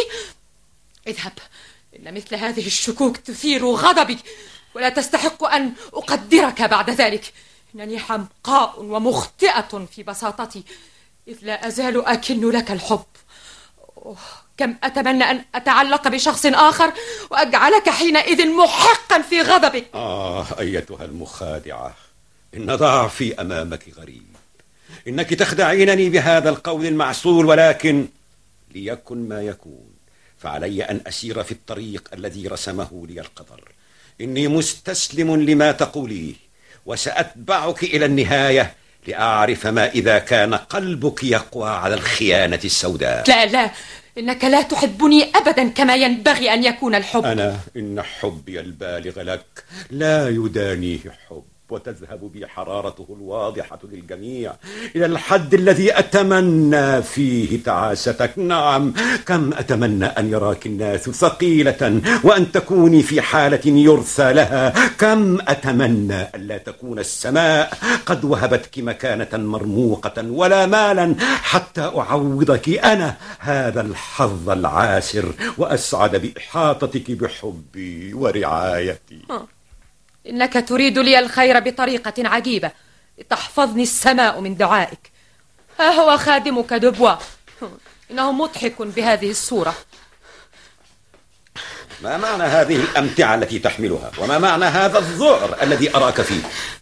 اذهب، إن مثل هذه الشكوك تثير غضبي، ولا تستحق أن أقدرك بعد ذلك. إنني حمقاء ومخطئة في بساطتي، إذ لا أزال أكن لك الحب. أوه، كم أتمنى أن أتعلق بشخص آخر وأجعلك حينئذ محقا في غضبك. آه أيتها المخادعة، إن ضعفي أمامك غريب. إنك تخدعينني بهذا القول المعسول، ولكن ليكن ما يكون، فعلي أن أسير في الطريق الذي رسمه لي القدر. إني مستسلم لما تقوليه، وسأتبعك إلى النهاية لأعرف ما إذا كان قلبك يقوى على الخيانة السوداء. لا لا، إنك لا تحبني أبدا كما ينبغي أن يكون الحب. أنا إن حبي البالغ لك لا يدانيه حب، وتذهب بي حرارته الواضحة للجميع إلى الحد الذي أتمنى فيه تعاستك. نعم، كم أتمنى أن يراك الناس ثقيلة وأن تكوني في حالة يرثى لها. كم أتمنى ألا تكون السماء قد وهبتك مكانة مرموقة ولا مالا حتى أعوضك أنا هذا الحظ العاسر، وأسعد بإحاطتك بحبي ورعايتي. إنك تريد لي الخير بطريقة عجيبة، تحفظني السماء من دعائك. ها هو خادمك دوبوا، إنه مضحك بهذه الصورة. ما معنى هذه الأمتعة التي تحملها؟ وما معنى هذا الذعر الذي أراك فيه؟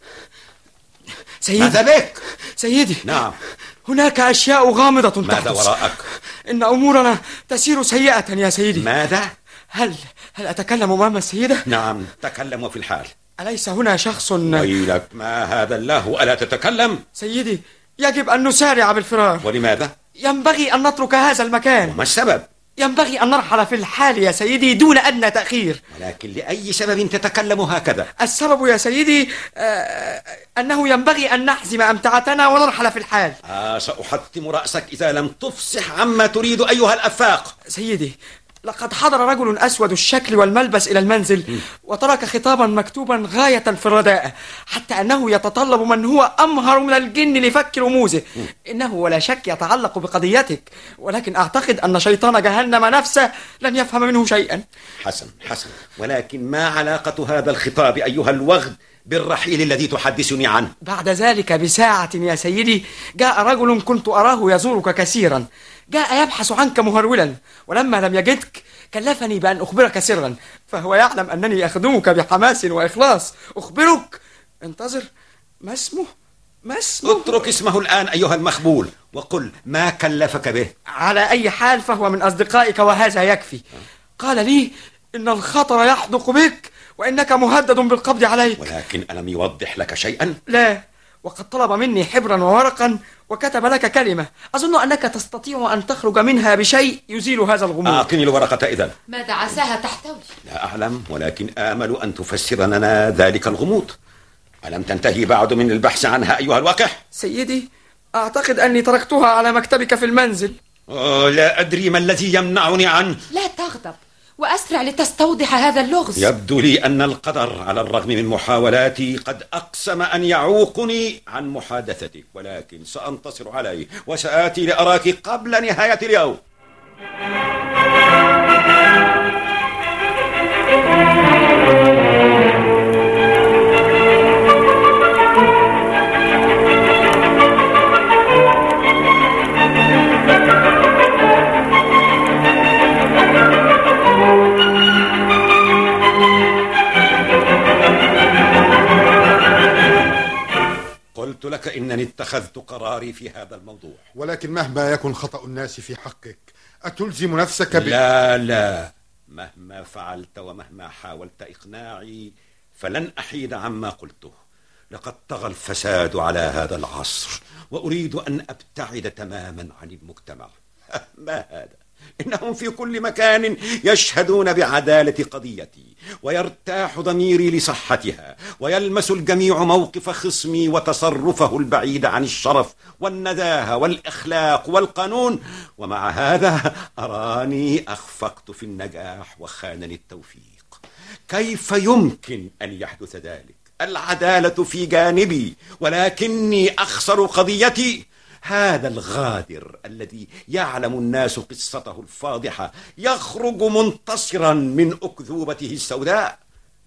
سيدي، ماذا بك؟ سيدي، نعم، هناك أشياء غامضة تحدث. ماذا وراءك؟ إن أمورنا تسير سيئة يا سيدي. ماذا؟ هل هل أتكلم أمام السيدة؟ نعم، تكلم في الحال. أليس هنا شخص؟ ويلك، ما هذا اللهو؟ ألا تتكلم؟ سيدي، يجب أن نسارع بالفرار. ولماذا؟ ينبغي أن نترك هذا المكان. وما السبب؟ ينبغي أن نرحل في الحال يا سيدي دون أدنى تأخير. ولكن لأي سبب تتكلم هكذا؟ السبب يا سيدي آه أنه ينبغي أن نحزم أمتعتنا ونرحل في الحال. آه سأحطم رأسك إذا لم تفصح عما تريد أيها الأفاق. سيدي، لقد حضر رجل أسود الشكل والملبس إلى المنزل م. وترك خطابا مكتوبا غاية في الرداءة، حتى أنه يتطلب من هو أمهر من الجن لفك رموزه. م. إنه ولا شك يتعلق بقضيتك، ولكن أعتقد أن شيطان جهنم نفسه لن يفهم منه شيئا. حسن حسن، ولكن ما علاقة هذا الخطاب أيها الوغد بالرحيل الذي تحدثني عنه؟ بعد ذلك بساعة يا سيدي جاء رجل كنت أراه يزورك كثيرا، جاء يبحث عنك مهرولا، ولما لم يجدك كلفني بأن أخبرك سرا، فهو يعلم أنني أخدمك بحماس وإخلاص. أخبرك، انتظر، ما اسمه؟ ما اسمه؟ اترك اسمه الآن أيها المخبول، وقل ما كلفك به. على أي حال فهو من أصدقائك وهذا يكفي. قال لي إن الخطر يحدق بك وإنك مهدد بالقبض عليك. ولكن ألم يوضح لك شيئا؟ لا، وقد طلب مني حبرا وورقا وكتب لك كلمة أظن أنك تستطيع أن تخرج منها بشيء يزيل هذا الغموض. أعطني الورقة إذن. ماذا عساها تحتوي؟ لا أعلم، ولكن آمل أن تفسر لنا ذلك الغموض. ألم تنتهي بعد من البحث عنها أيها الوقح؟ سيدي، أعتقد أني تركتها على مكتبك في المنزل. أوه، لا أدري ما الذي يمنعني عنه. لا تغضب وأسرع لتستوضح هذا اللغز. يبدو لي أن القدر على الرغم من محاولاتي قد أقسم أن يعوقني عن محادثتك، ولكن سأنتصر عليه وسآتي لأراك قبل نهاية اليوم. اتخذت قراري في هذا الموضوع. ولكن مهما يكن خطأ الناس في حقك أتلزم نفسك ب... لا لا، مهما فعلت ومهما حاولت إقناعي فلن أحيد عما قلته. لقد طغى الفساد على هذا العصر، وأريد أن أبتعد تماما عن المجتمع. ما هذا؟ إنهم في كل مكان يشهدون بعدالة قضيتي، ويرتاح ضميري لصحتها، ويلمس الجميع موقف خصمي وتصرفه البعيد عن الشرف والنزاهة والإخلاق والقانون، ومع هذا أراني أخفقت في النجاح وخانني التوفيق. كيف يمكن أن يحدث ذلك؟ العدالة في جانبي ولكني أخسر قضيتي. هذا الغادر الذي يعلم الناس قصته الفاضحة يخرج منتصرا من أكذوبته السوداء.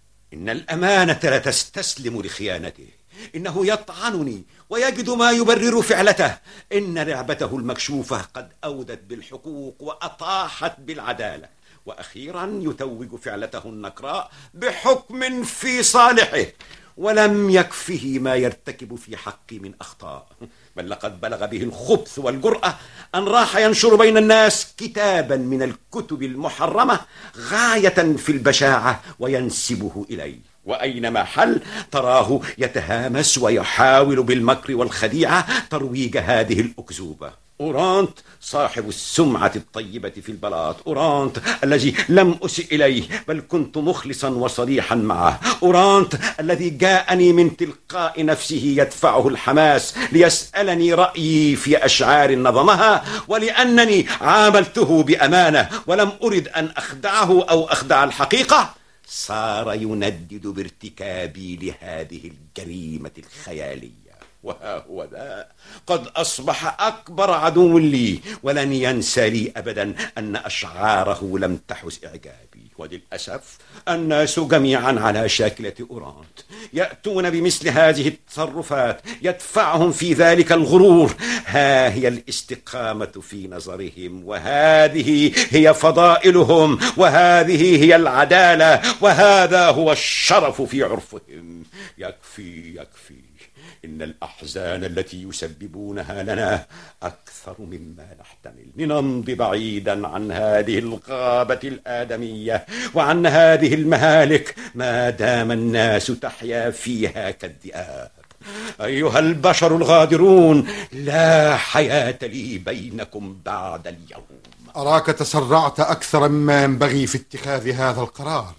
إن الأمانة لا تستسلم لخيانته. إنه يطعنني ويجد ما يبرر فعلته. إن لعبته المكشوفة قد أودت بالحقوق وأطاحت بالعدالة، وأخيرا يتوج فعلته النكراء بحكم في صالحه. ولم يكفه ما يرتكب في حقي من أخطاء، بل لقد بلغ به الخبث والجرأة أن راح ينشر بين الناس كتابا من الكتب المحرمة غاية في البشاعة وينسبه إلي. وأينما حل تراه يتهامس ويحاول بالمكر والخديعة ترويج هذه الأكذوبة. أورانت صاحب السمعة الطيبة في البلاط، أورانت الذي لم أسئ إليه بل كنت مخلصا وصريحا معه، أورانت الذي جاءني من تلقاء نفسه يدفعه الحماس ليسألني رأيي في أشعار نظمها، ولأنني عاملته بأمانة ولم أرد أن أخدعه أو أخدع الحقيقة صار يندد بارتكابي لهذه الجريمة الخيالية. وها هو ذا قد أصبح أكبر عدو لي، ولن ينسى لي أبدا أن أشعاره لم تحز إعجابي. وللأسف الناس جميعا على شاكلة أورانت، يأتون بمثل هذه التصرفات يدفعهم في ذلك الغرور. ها هي الاستقامة في نظرهم، وهذه هي فضائلهم، وهذه هي العدالة، وهذا هو الشرف في عرفهم. يكفي يكفي، إن الأحزان التي يسببونها لنا أكثر مما نحتمل. لنمضي بعيدا عن هذه الغابة الآدمية وعن هذه المهالك ما دام الناس تحيا فيها كالذئاب. أيها البشر الغادرون، لا حياة لي بينكم بعد اليوم. أراك تسرعت أكثر مما ينبغي في اتخاذ هذا القرار،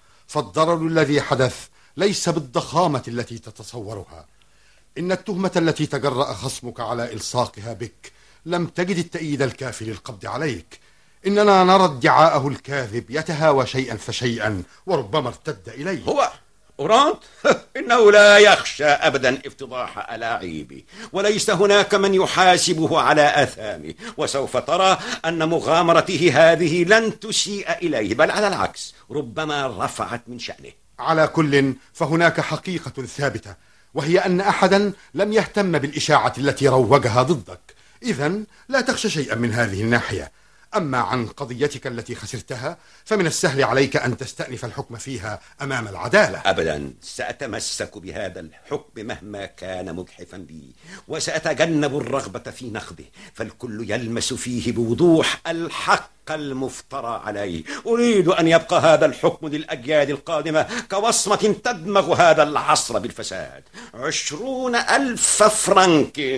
فالضرر الذي حدث ليس بالضخامة التي تتصورها. إن التهمة التي تجرأ خصمك على إلصاقها بك لم تجد التأييد الكافي للقبض عليك. إننا نرى ادعاءه الكاذب يتهاوى شيئا فشيئا وربما ارتد إليه. هو أورانت إنه لا يخشى أبدا افتضاح ألاعيبي، وليس هناك من يحاسبه على آثامه. وسوف ترى أن مغامرته هذه لن تسيء إليه، بل على العكس ربما رفعت من شأنه. على كل فهناك حقيقة ثابتة، وهي أن أحدا لم يهتم بالإشاعة التي روجها ضدك. إذن لا تخشى شيئا من هذه الناحية. أما عن قضيتك التي خسرتها فمن السهل عليك أن تستأنف الحكم فيها أمام العدالة. أبدا، سأتمسك بهذا الحكم مهما كان مجحفا بي، وسأتجنب الرغبة في نقده، فالكل يلمس فيه بوضوح الحق المفترى عليه. أريد أن يبقى هذا الحكم للأجيال القادمة كوصمة تدمغ هذا العصر بالفساد. عشرون ألف فرنك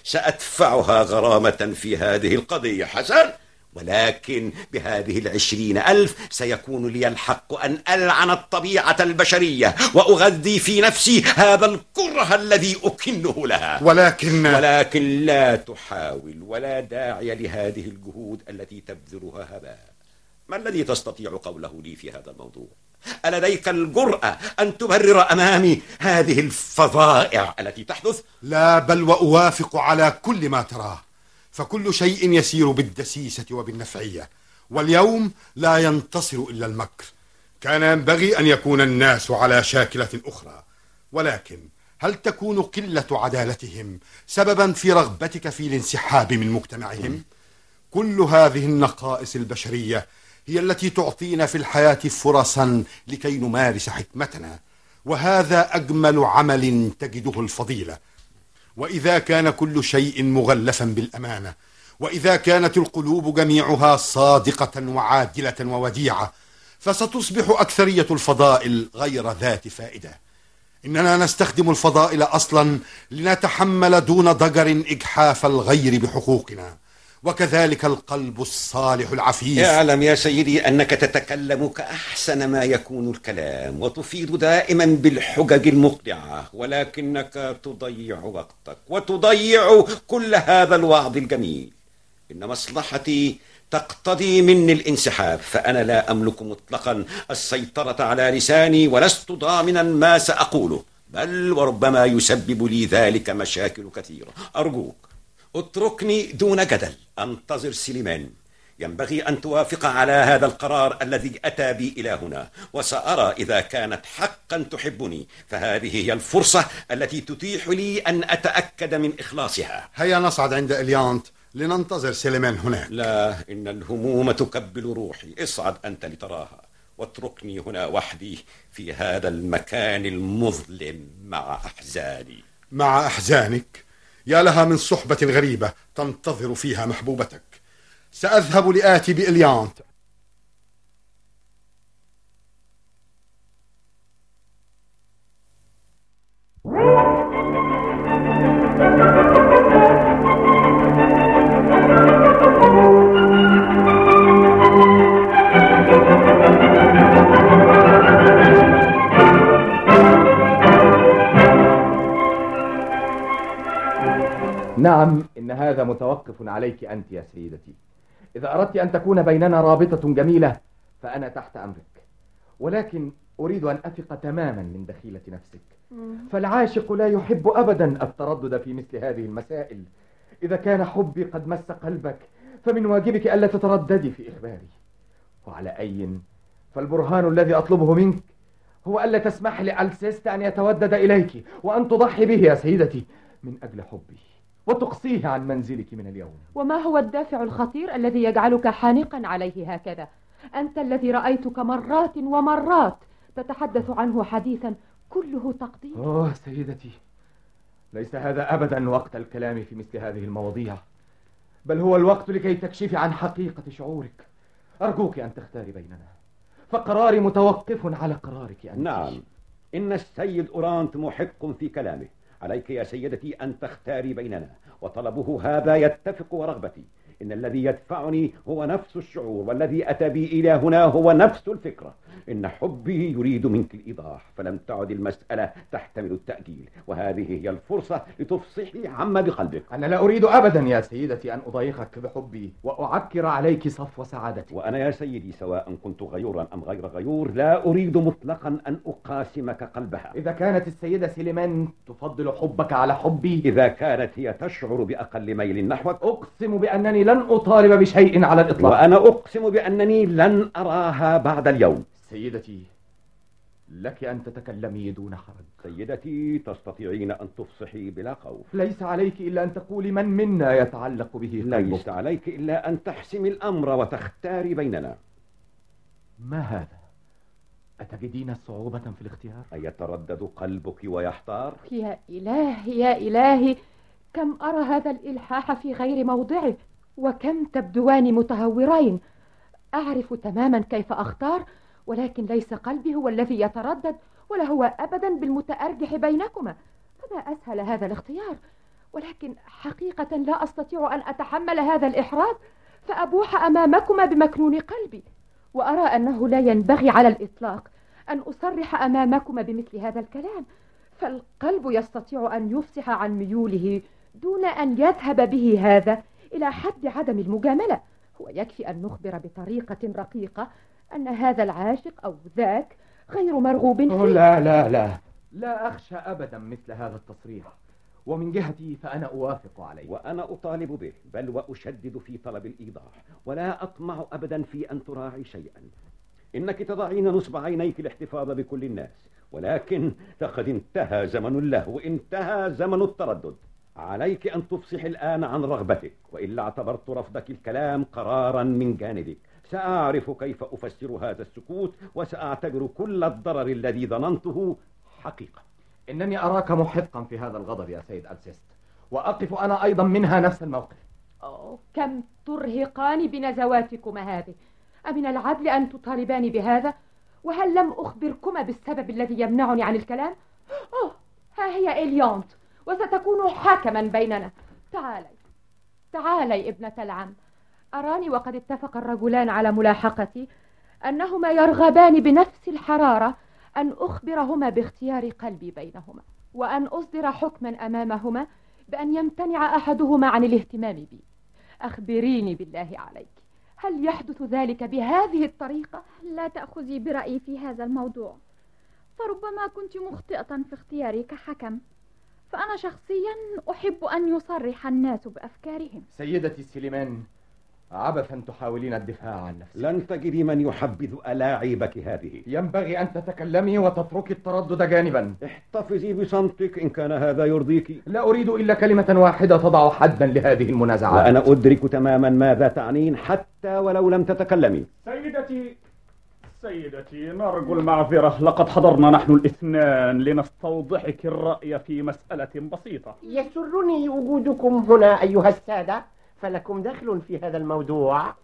سأدفعها غرامة في هذه القضية. حسن، ولكن بهذه العشرين ألف سيكون لي الحق أن ألعن الطبيعة البشرية وأغذي في نفسي هذا الكره الذي أكنه لها. ولكن ولكن لا تحاول، ولا داعي لهذه الجهود التي تبذلها هباء. ما الذي تستطيع قوله لي في هذا الموضوع؟ ألديك الجرأة أن تبرر أمامي هذه الفظائع التي تحدث؟ لا، بل وأوافق على كل ما تراه، فكل شيء يسير بالدسيسة وبالنفعية، واليوم لا ينتصر إلا المكر. كان ينبغي أن يكون الناس على شاكلة أخرى، ولكن هل تكون قلة عدالتهم سببا في رغبتك في الانسحاب من مجتمعهم؟ كل هذه النقائص البشرية هي التي تعطينا في الحياة فرصا لكي نمارس حكمتنا، وهذا أجمل عمل تجده الفضيلة. وإذا كان كل شيء مغلفا بالأمانة، وإذا كانت القلوب جميعها صادقة وعادلة ووديعة، فستصبح أكثرية الفضائل غير ذات فائدة. إننا نستخدم الفضائل أصلا لنتحمل دون ضجر إجحاف الغير بحقوقنا، وكذلك القلب الصالح العفيف. اعلم يا سيدي أنك تتكلم كأحسن ما يكون الكلام، وتفيد دائما بالحجج المقنعة، ولكنك تضيع وقتك وتضيع كل هذا الوعظ الجميل. إن مصلحتي تقتضي مني الانسحاب، فأنا لا أملك مطلقا السيطرة على لساني، ولست ضامنا ما سأقوله، بل وربما يسبب لي ذلك مشاكل كثيرة. أرجوك اتركني دون جدل، أنتظر سليمان. ينبغي أن توافق على هذا القرار الذي أتى بي إلى هنا، وسأرى إذا كانت حقا تحبني، فهذه هي الفرصة التي تتيح لي أن أتأكد من إخلاصها. هيا نصعد عند إليانت لننتظر سليمان هناك. لا، إن الهموم تكبل روحي. اصعد أنت لتراها، واتركني هنا وحدي في هذا المكان المظلم مع أحزاني. مع أحزانك؟ يا لها من صحبة غريبة تنتظر فيها محبوبتك. سأذهب لآتي بإليانت. نعم، إن هذا متوقف عليك أنت يا سيدتي. إذا أردت أن تكون بيننا رابطة جميلة فأنا تحت أمرك، ولكن أريد أن أثق تماما من دخيلة نفسك، فالعاشق لا يحب أبدا التردد في مثل هذه المسائل. إذا كان حبي قد مس قلبك فمن واجبك ألا تترددي في إخباري، وعلى أي فالبرهان الذي أطلبه منك هو ألا تسمح لألسيست أن يتودد إليك، وأن تضحي به يا سيدتي من أجل حبي، وتقصيه عن منزلك من اليوم. وما هو الدافع الخطير الذي يجعلك حانقا عليه هكذا؟ أنت الذي رأيتك مرات ومرات تتحدث عنه حديثا كله تقدير. أوه سيدتي، ليس هذا أبدا وقت الكلام في مثل هذه المواضيع، بل هو الوقت لكي تكشفي عن حقيقة شعورك. أرجوك أن تختاري بيننا، فقراري متوقف على قرارك أنت. نعم، إن السيد أورانت محق في كلامه. عليك يا سيدتي أن تختاري بيننا، وطلبه هذا يتفق ورغبتي. إن الذي يدفعني هو نفس الشعور، والذي أتى بي إلى هنا هو نفس الفكرة. إن حبي يريد منك الإيضاح، فلم تعد المسألة تحتمل التأجيل، وهذه هي الفرصة لتفصحي عما بقلبك. أنا لا أريد أبدا يا سيدتي أن أضايقك بحبي وأعكر عليك صفو سعادتي. وأنا يا سيدي سواء كنت غيورا أم غير غيور لا أريد مطلقا أن أقاسمك قلبها. إذا كانت السيدة سليمان تفضل حبك على حبي، إذا كانت هي تشعر بأقل ميل نحوك، أقسم بأنني لن أطالب بشيء على الإطلاق. وأنا أقسم بأنني لن أراها بعد اليوم. سيدتي، لك أن تتكلمي دون حرج. سيدتي، تستطيعين أن تفصحي بلا خوف. ليس عليك إلا أن تقولي من منا يتعلق به قلبك. ليس عليك إلا أن تحسمي الأمر وتختاري بيننا. ما هذا؟ أتجدين صعوبة في الاختيار؟ أيتردد قلبك ويحتار؟ يا إلهي يا إلهي، كم أرى هذا الإلحاح في غير موضعه، وكم تبدوان متهورين. أعرف تماما كيف أختار، ولكن ليس قلبي هو الذي يتردد، ولا هو أبدا بالمتأرجح بينكما. فما أسهل هذا الاختيار، ولكن حقيقة لا أستطيع أن أتحمل هذا الإحراج، فأبوح أمامكما بمكنون قلبي، وأرى أنه لا ينبغي على الإطلاق أن أصرح أمامكما بمثل هذا الكلام، فالقلب يستطيع أن يفصح عن ميوله دون أن يذهب به هذا إلى حد عدم المجاملة. هو يكفي أن نخبر بطريقة رقيقة أن هذا العاشق أو ذاك غير مرغوب فيه. لا لا لا لا أخشى أبدا مثل هذا التصريح، ومن جهتي فأنا أوافق عليه. وأنا أطالب به، بل وأشدد في طلب الإيضاح، ولا أطمع أبدا في أن تراعي شيئا. إنك تضعين نصب عينيك الاحتفاظ بكل الناس، ولكن لقد انتهى زمن اللهو، انتهى زمن التردد. عليك أن تفصح الآن عن رغبتك، وإلا اعتبرت رفضك الكلام قرارا من جانبك. سأعرف كيف أفسر هذا السكوت، وسأعتبر كل الضرر الذي ظننته حقيقة. إنني أراك محقا في هذا الغضب يا سيد ألسيست، وأقف أنا أيضا منها نفس الموقف. أوه، كم ترهقان بنزواتكما هذه. أمن العدل أن تطالباني بهذا؟ وهل لم أخبركما بالسبب الذي يمنعني عن الكلام؟ أوه، ها هي إليونت وستكون حكما بيننا. تعالي تعالي ابنة العم، أراني وقد اتفق الرجلان على ملاحقتي أنهما يرغبان بنفس الحرارة أن أخبرهما باختيار قلبي بينهما، وأن أصدر حكما أمامهما بأن يمتنع أحدهما عن الاهتمام بي. أخبريني بالله عليك، هل يحدث ذلك بهذه الطريقة؟ لا تأخذي برأيي في هذا الموضوع، فربما كنت مخطئة في اختياري كحكم، فأنا شخصيا أحب أن يصرح الناس بأفكارهم. سيدتي سليمان، عبثا تحاولين الدفاع عن نفسك. لن تجدي من يحبذ ألاعيبك هذه. ينبغي أن تتكلمي وتتركي التردد جانبا. احتفظي بصمتك إن كان هذا يرضيك. لا أريد إلا كلمة واحدة تضع حدا لهذه المنازعات. وأنا أدرك تماما ماذا تعنين حتى ولو لم تتكلمي. سيدتي سيدتي نرجو المعذرة، لقد حضرنا نحن الاثنان لنستوضحك الرأي في مسألة بسيطة. يسرني وجودكم هنا أيها السادة، فلكم دخل في هذا الموضوع.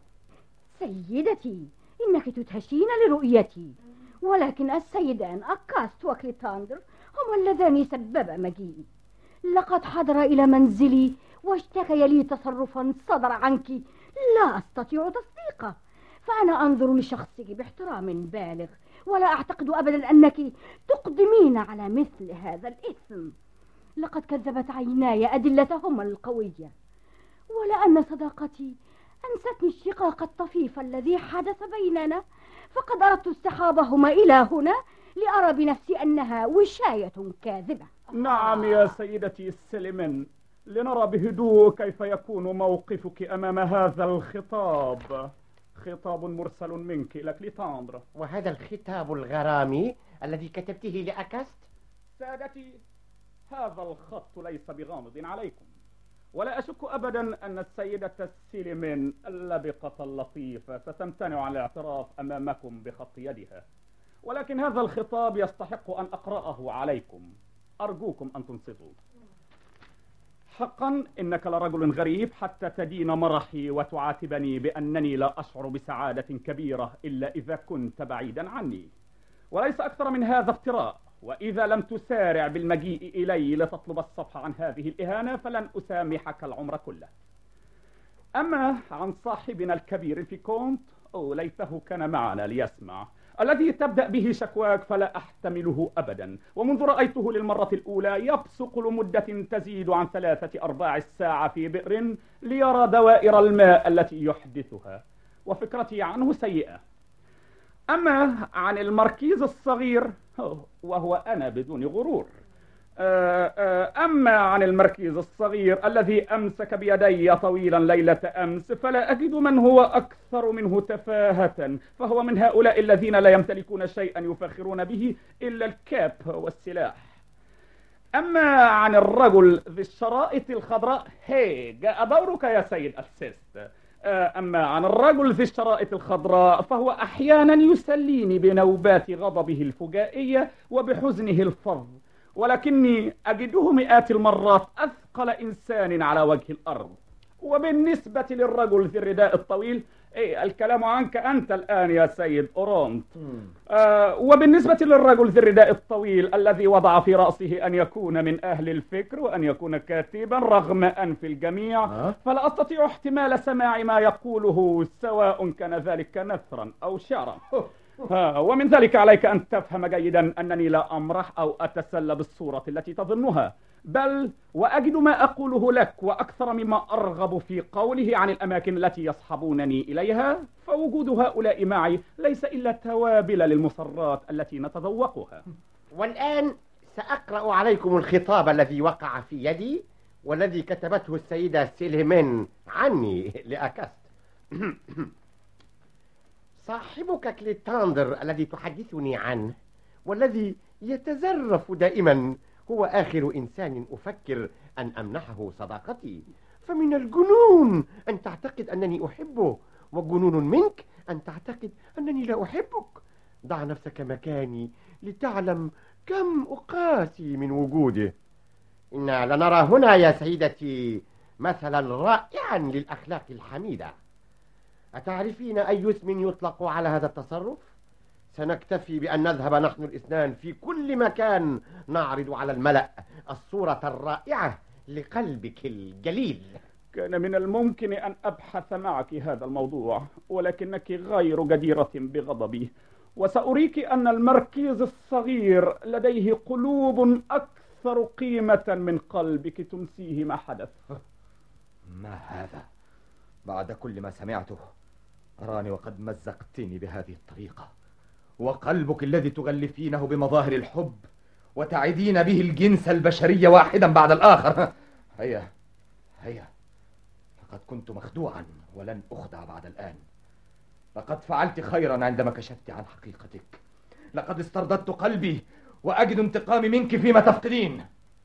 سيدتي، إنك تدهشين لرؤيتي، ولكن السيدان أكاست وكليتاندر هما اللذان سببا مجيئي. لقد حضر إلى منزلي واشتكي لي تصرفا صدر عنك لا أستطيع تصديقه، فأنا أنظر لشخصك باحترام بالغ، ولا أعتقد أبدا أنك تقدمين على مثل هذا الإثم. لقد كذبت عيناي أدلتهما القوية، ولأن صداقتي أنستني الشقاق الطفيف الذي حدث بيننا، فقد أردت اصطحابهما إلى هنا لأرى بنفسي أنها وشاية كاذبة. نعم يا سيدتي سليمان، لنرى بهدوء كيف يكون موقفك أمام هذا الخطاب. خطاب مرسل منك إلى كليتاندر. وهذا الخطاب الغرامي الذي كتبته لأكاست؟ سادتي، هذا الخط ليس بغامض عليكم، ولا أشك أبدا أن السيدة سليمان اللبقة اللطيفة ستمتنع عن الاعتراف أمامكم بخط يدها، ولكن هذا الخطاب يستحق أن أقرأه عليكم. أرجوكم أن تنصتوا. حقا إنك لرجل غريب حتى تدين مرحي وتعاتبني بأنني لا أشعر بسعادة كبيرة إلا إذا كنت بعيدا عني، وليس أكثر من هذا افتراء. وإذا لم تسارع بالمجيء إلي لتطلب الصفح عن هذه الإهانة فلن أسامحك العمر كله. أما عن صاحبنا الكبير الفيكونت، أو ليته كان معنا ليسمع. الذي تبدأ به شكواك فلا أحتمله أبدا، ومنذ رأيته للمرة الأولى يبصق لمدة تزيد عن ثلاثة أرباع الساعة في بئر ليرى دوائر الماء التي يحدثها، وفكرتي عنه سيئة. أما عن المركيز الصغير، وهو أنا بدون غرور، أما عن المركيز الصغير الذي أمسك بيدي طويلا ليلة أمس، فلا أجد من هو أكثر منه تفاهة، فهو من هؤلاء الذين لا يمتلكون شيئا يفخرون به إلا الكاب والسلاح. أما عن الرجل ذي الشرائط الخضراء، هي جاء دورك يا سيد السيست. أما عن الرجل ذي الشرائط الخضراء فهو أحيانا يسليني بنوبات غضبه الفجائية وبحزنه الفظ، ولكني أجده مئات المرات أثقل إنسان على وجه الأرض. وبالنسبة للرجل ذي الرداء الطويل، إيه الكلام عنك أنت الآن يا سيد أورونت. آه وبالنسبة للرجل ذي الرداء الطويل الذي وضع في رأسه أن يكون من أهل الفكر وأن يكون كاتبا رغم أنف الجميع، أه؟ فلا أستطيع احتمال سماع ما يقوله سواء كان ذلك نثرا أو شعرا. ها ومن ذلك عليك أن تفهم جيدا أنني لا أمرح أو أتسلى بالصورة التي تظنها، بل وأجد ما أقوله لك وأكثر مما أرغب في قوله عن الأماكن التي يصحبونني إليها، فوجود هؤلاء معي ليس إلا توابل للمصرات التي نتذوقها. والآن سأقرأ عليكم الخطاب الذي وقع في يدي والذي كتبته السيدة سليمان عني لأكاست. صاحبك كليتاندر الذي تحدثني عنه والذي يتزرف دائما هو آخر إنسان أفكر أن أمنحه صداقتي، فمن الجنون أن تعتقد أنني أحبه، وجنون منك أن تعتقد أنني لا أحبك. ضع نفسك مكاني لتعلم كم أقاسي من وجوده. إنا لنرى هنا يا سيدتي مثلا رائعا للأخلاق الحميدة. أتعرفين أي اسم يطلق على هذا التصرف؟ سنكتفي بأن نذهب نحن الاثنان في كل مكان نعرض على الملأ الصورة الرائعة لقلبك الجليل. كان من الممكن أن أبحث معك هذا الموضوع، ولكنك غير جديرة بغضبي، وسأريك أن المركز الصغير لديه قلوب أكثر قيمة من قلبك تنسيه ما حدث. ما هذا؟ بعد كل ما سمعته أراني وقد مزقتني بهذه الطريقة، وقلبك الذي تغلفينه بمظاهر الحب وتعدين به الجنس البشري واحدا بعد الآخر. هيا هيا، لقد كنت مخدوعا ولن أخدع بعد الآن. لقد فعلت خيرا عندما كشفت عن حقيقتك. لقد استرددت قلبي وأجد انتقامي منك فيما تفقدين.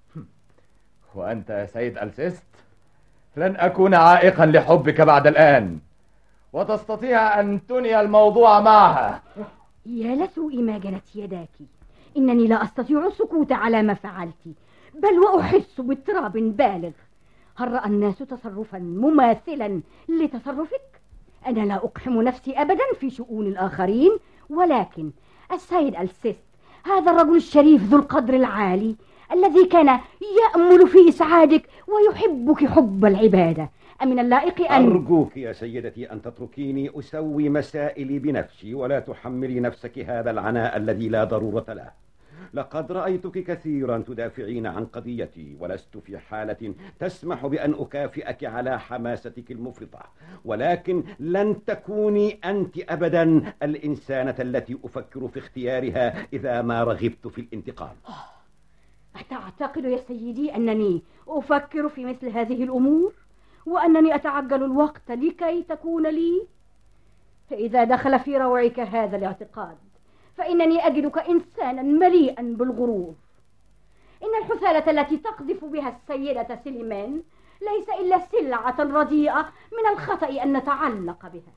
وأنت يا سيد ألسيست لن أكون عائقا لحبك بعد الآن، وتستطيع أن تنهي الموضوع معها. يا لسوء ما جنت يداك، إنني لا أستطيع السكوت على ما فعلت، بل وأحس باضطراب بالغ. هل رأى الناس تصرفا مماثلا لتصرفك؟ أنا لا أقحم نفسي أبدا في شؤون الآخرين، ولكن السيد ألسيست هذا الرجل الشريف ذو القدر العالي الذي كان يأمل في إسعادك ويحبك حب العبادة، أمن اللائق أن أرجوك يا سيدتي أن تتركيني أسوي مسائلي بنفسي، ولا تحملي نفسك هذا العناء الذي لا ضرورة له. لقد رأيتك كثيرا تدافعين عن قضيتي، ولست في حالة تسمح بأن أكافئك على حماستك المفرطة، ولكن لن تكوني أنت أبدا الإنسانة التي أفكر في اختيارها إذا ما رغبت في الانتقام. أتعتقد يا سيدي أنني أفكر في مثل هذه الأمور، وأنني أتعجل الوقت لكي تكون لي؟ فإذا دخل في روعك هذا الاعتقاد فإنني أجدك إنسانا مليئا بالغرور. إن الحثالة التي تقذف بها السيدة سليمان ليس إلا سلعة رديئة من الخطأ أن نتعلق بها.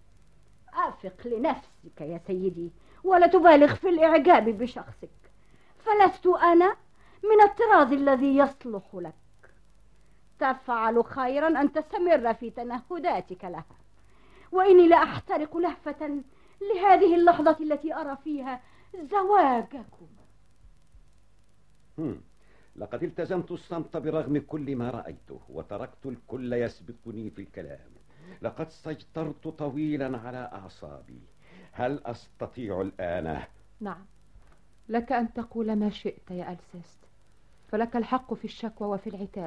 أفق لنفسك يا سيدي، ولا تبالغ في الإعجاب بشخصك، فلست أنا من الطراز الذي يصلح لك. تفعل خيرا أن تستمر في تنهداتك لها، وإني لا أحترق لهفة لهذه اللحظة التي أرى فيها زواجكم. هم. لقد التزمت الصمت برغم كل ما رأيته، وتركت الكل يسبقني في الكلام. لقد سيطرت طويلا على أعصابي. هل أستطيع الآن؟ نعم، لك أن تقول ما شئت يا ألسيست، فلك الحق في الشكوى وفي العتاب.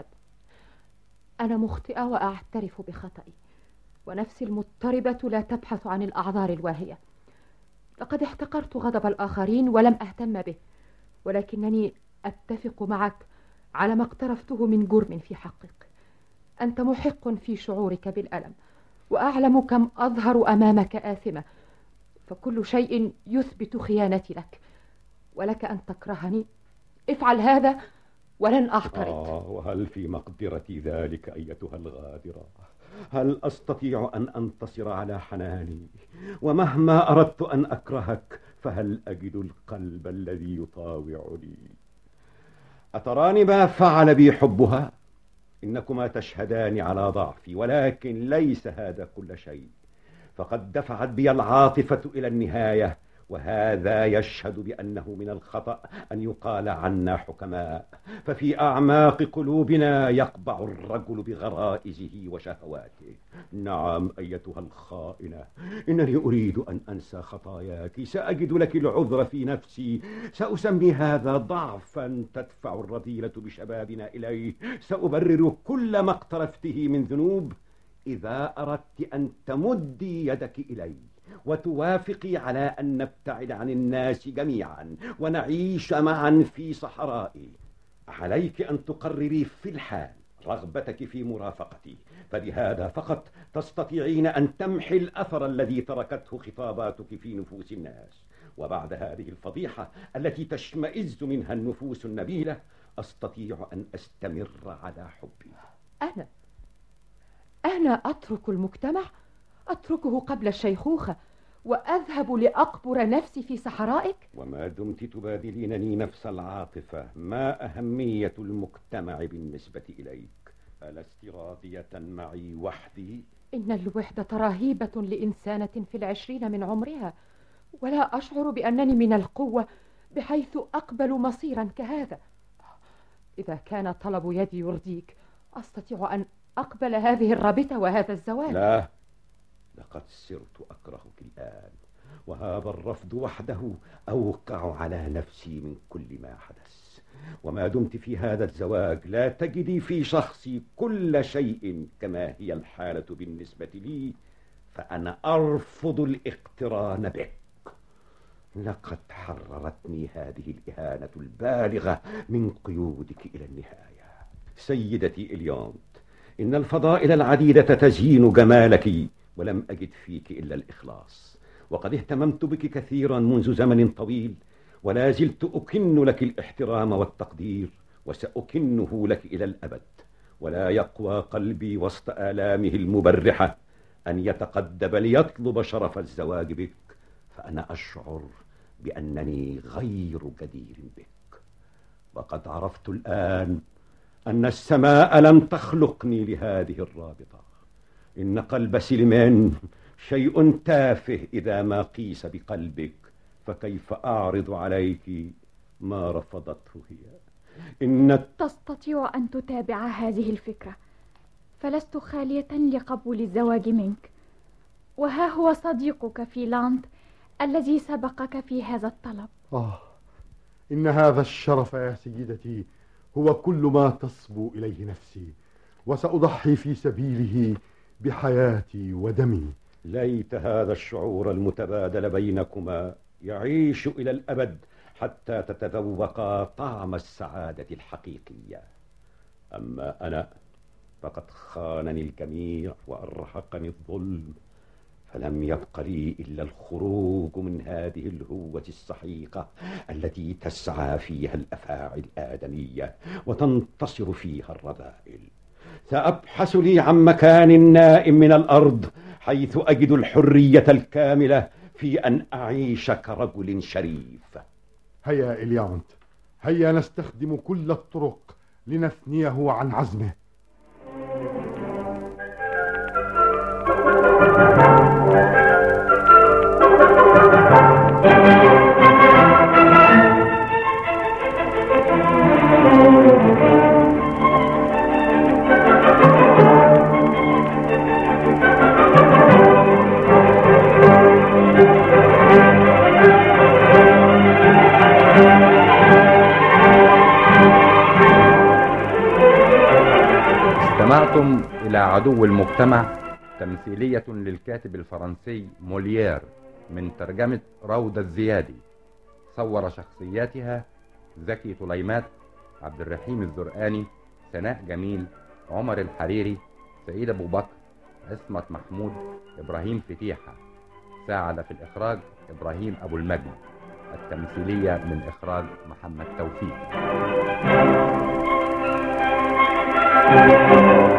أنا مخطئة وأعترف بخطئي، ونفسي المضطربة لا تبحث عن الأعذار الواهية. لقد احتقرت غضب الآخرين ولم أهتم به، ولكنني أتفق معك على ما اقترفته من جرم في حقك. أنت محق في شعورك بالألم، وأعلم كم أظهر أمامك آثمة، فكل شيء يثبت خيانتي لك. ولك أن تكرهني، افعل هذا ولن أعترض. آه، وهل في مقدرتي ذلك أيتها الغادرة؟ هل أستطيع أن أنتصر على حناني؟ ومهما أردت أن أكرهك فهل أجد القلب الذي يطاوعني؟ أتراني ما فعل بي حبها؟ إنكما تشهدان على ضعفي، ولكن ليس هذا كل شيء، فقد دفعت بي العاطفة إلى النهاية، وهذا يشهد بأنه من الخطأ أن يقال عنا حكماء، ففي أعماق قلوبنا يقبع الرجل بغرائزه وشهواته. نعم أيتها الخائنة، إنني أريد أن أنسى خطاياك، سأجد لك العذر في نفسي، سأسمي هذا ضعفا تدفع الرذيلة بشبابنا إليه، سأبرر كل ما اقترفته من ذنوب إذا أردت أن تمدي يدك إلي وتوافقي على أن نبتعد عن الناس جميعا ونعيش معا في صحرائي. عليك أن تقرري في الحال رغبتك في مرافقتي، فبهذا فقط تستطيعين أن تمحي الأثر الذي تركته خطاباتك في نفوس الناس. وبعد هذه الفضيحة التي تشمئز منها النفوس النبيلة أستطيع أن أستمر على حبي. أنا أنا أترك المجتمع، أتركه قبل الشيخوخة، وأذهب لأقبر نفسي في صحرائك؟ وما دمت تبادلينني نفس العاطفة، ما أهمية المجتمع بالنسبة إليك؟ ألست راضية معي وحدي؟ إن الوحدة رهيبة لإنسانة في العشرين من عمرها، ولا أشعر بأنني من القوة بحيث أقبل مصيرا كهذا. إذا كان طلب يدي يرضيك أستطيع أن أقبل هذه الرابطة وهذا الزواج. لا، لقد صرت أكرهك الآن، وهذا الرفض وحده أوقع على نفسي من كل ما حدث. وما دمت في هذا الزواج لا تجدي في شخصي كل شيء كما هي الحالة بالنسبة لي، فأنا أرفض الاقتران بك. لقد حررتني هذه الإهانة البالغة من قيودك إلى النهاية. سيدتي إليونت، إن الفضائل العديدة تزيين جمالك، ولم أجد فيك إلا الإخلاص، وقد اهتممت بك كثيرا منذ زمن طويل، ولا زلت أكن لك الاحترام والتقدير، وسأكنه لك إلى الأبد. ولا يقوى قلبي وسط آلامه المبرحة أن يتقدم ليطلب شرف الزواج بك، فأنا أشعر بأنني غير جدير بك. وقد عرفت الآن أن السماء لم تخلقني لهذه الرابطة. إن قلب سليمان شيء تافه إذا ما قيس بقلبك، فكيف أعرض عليك ما رفضته هي؟ إن تستطيع أن تتابع هذه الفكرة، فلست خالية لقبول الزواج منك، وها هو صديقك في لاند الذي سبقك في هذا الطلب. آه، إن هذا الشرف يا سيدتي هو كل ما تصبو إليه نفسي، وسأضحي في سبيله بحياتي ودمي. ليت هذا الشعور المتبادل بينكما يعيش إلى الأبد حتى تتذوقا طعم السعادة الحقيقية. أما أنا فقد خانني الجميع وأرهقني الظلم، فلم يبق لي إلا الخروج من هذه الهوة السحيقة التي تسعى فيها الأفاعي الآدمية وتنتصر فيها الرذائل. سأبحث لي عن مكان نائم من الأرض حيث أجد الحرية الكاملة في أن أعيش كرجل شريف. هيا إليانت، هيا نستخدم كل الطرق لنثنيه عن عزمه. استمعتم إلى عدو المجتمع، تمثيلية للكاتب الفرنسي موليير من ترجمة روضة الزيادي. صور شخصياتها زكي طليمات، عبد الرحيم الزرقاني، سناء جميل، عمر الحريري، سعيد أبو بكر، عصمت محمود، إبراهيم فتيحة. ساعد في الإخراج إبراهيم أبو المجد. التمثيلية من إخراج محمد توفيق.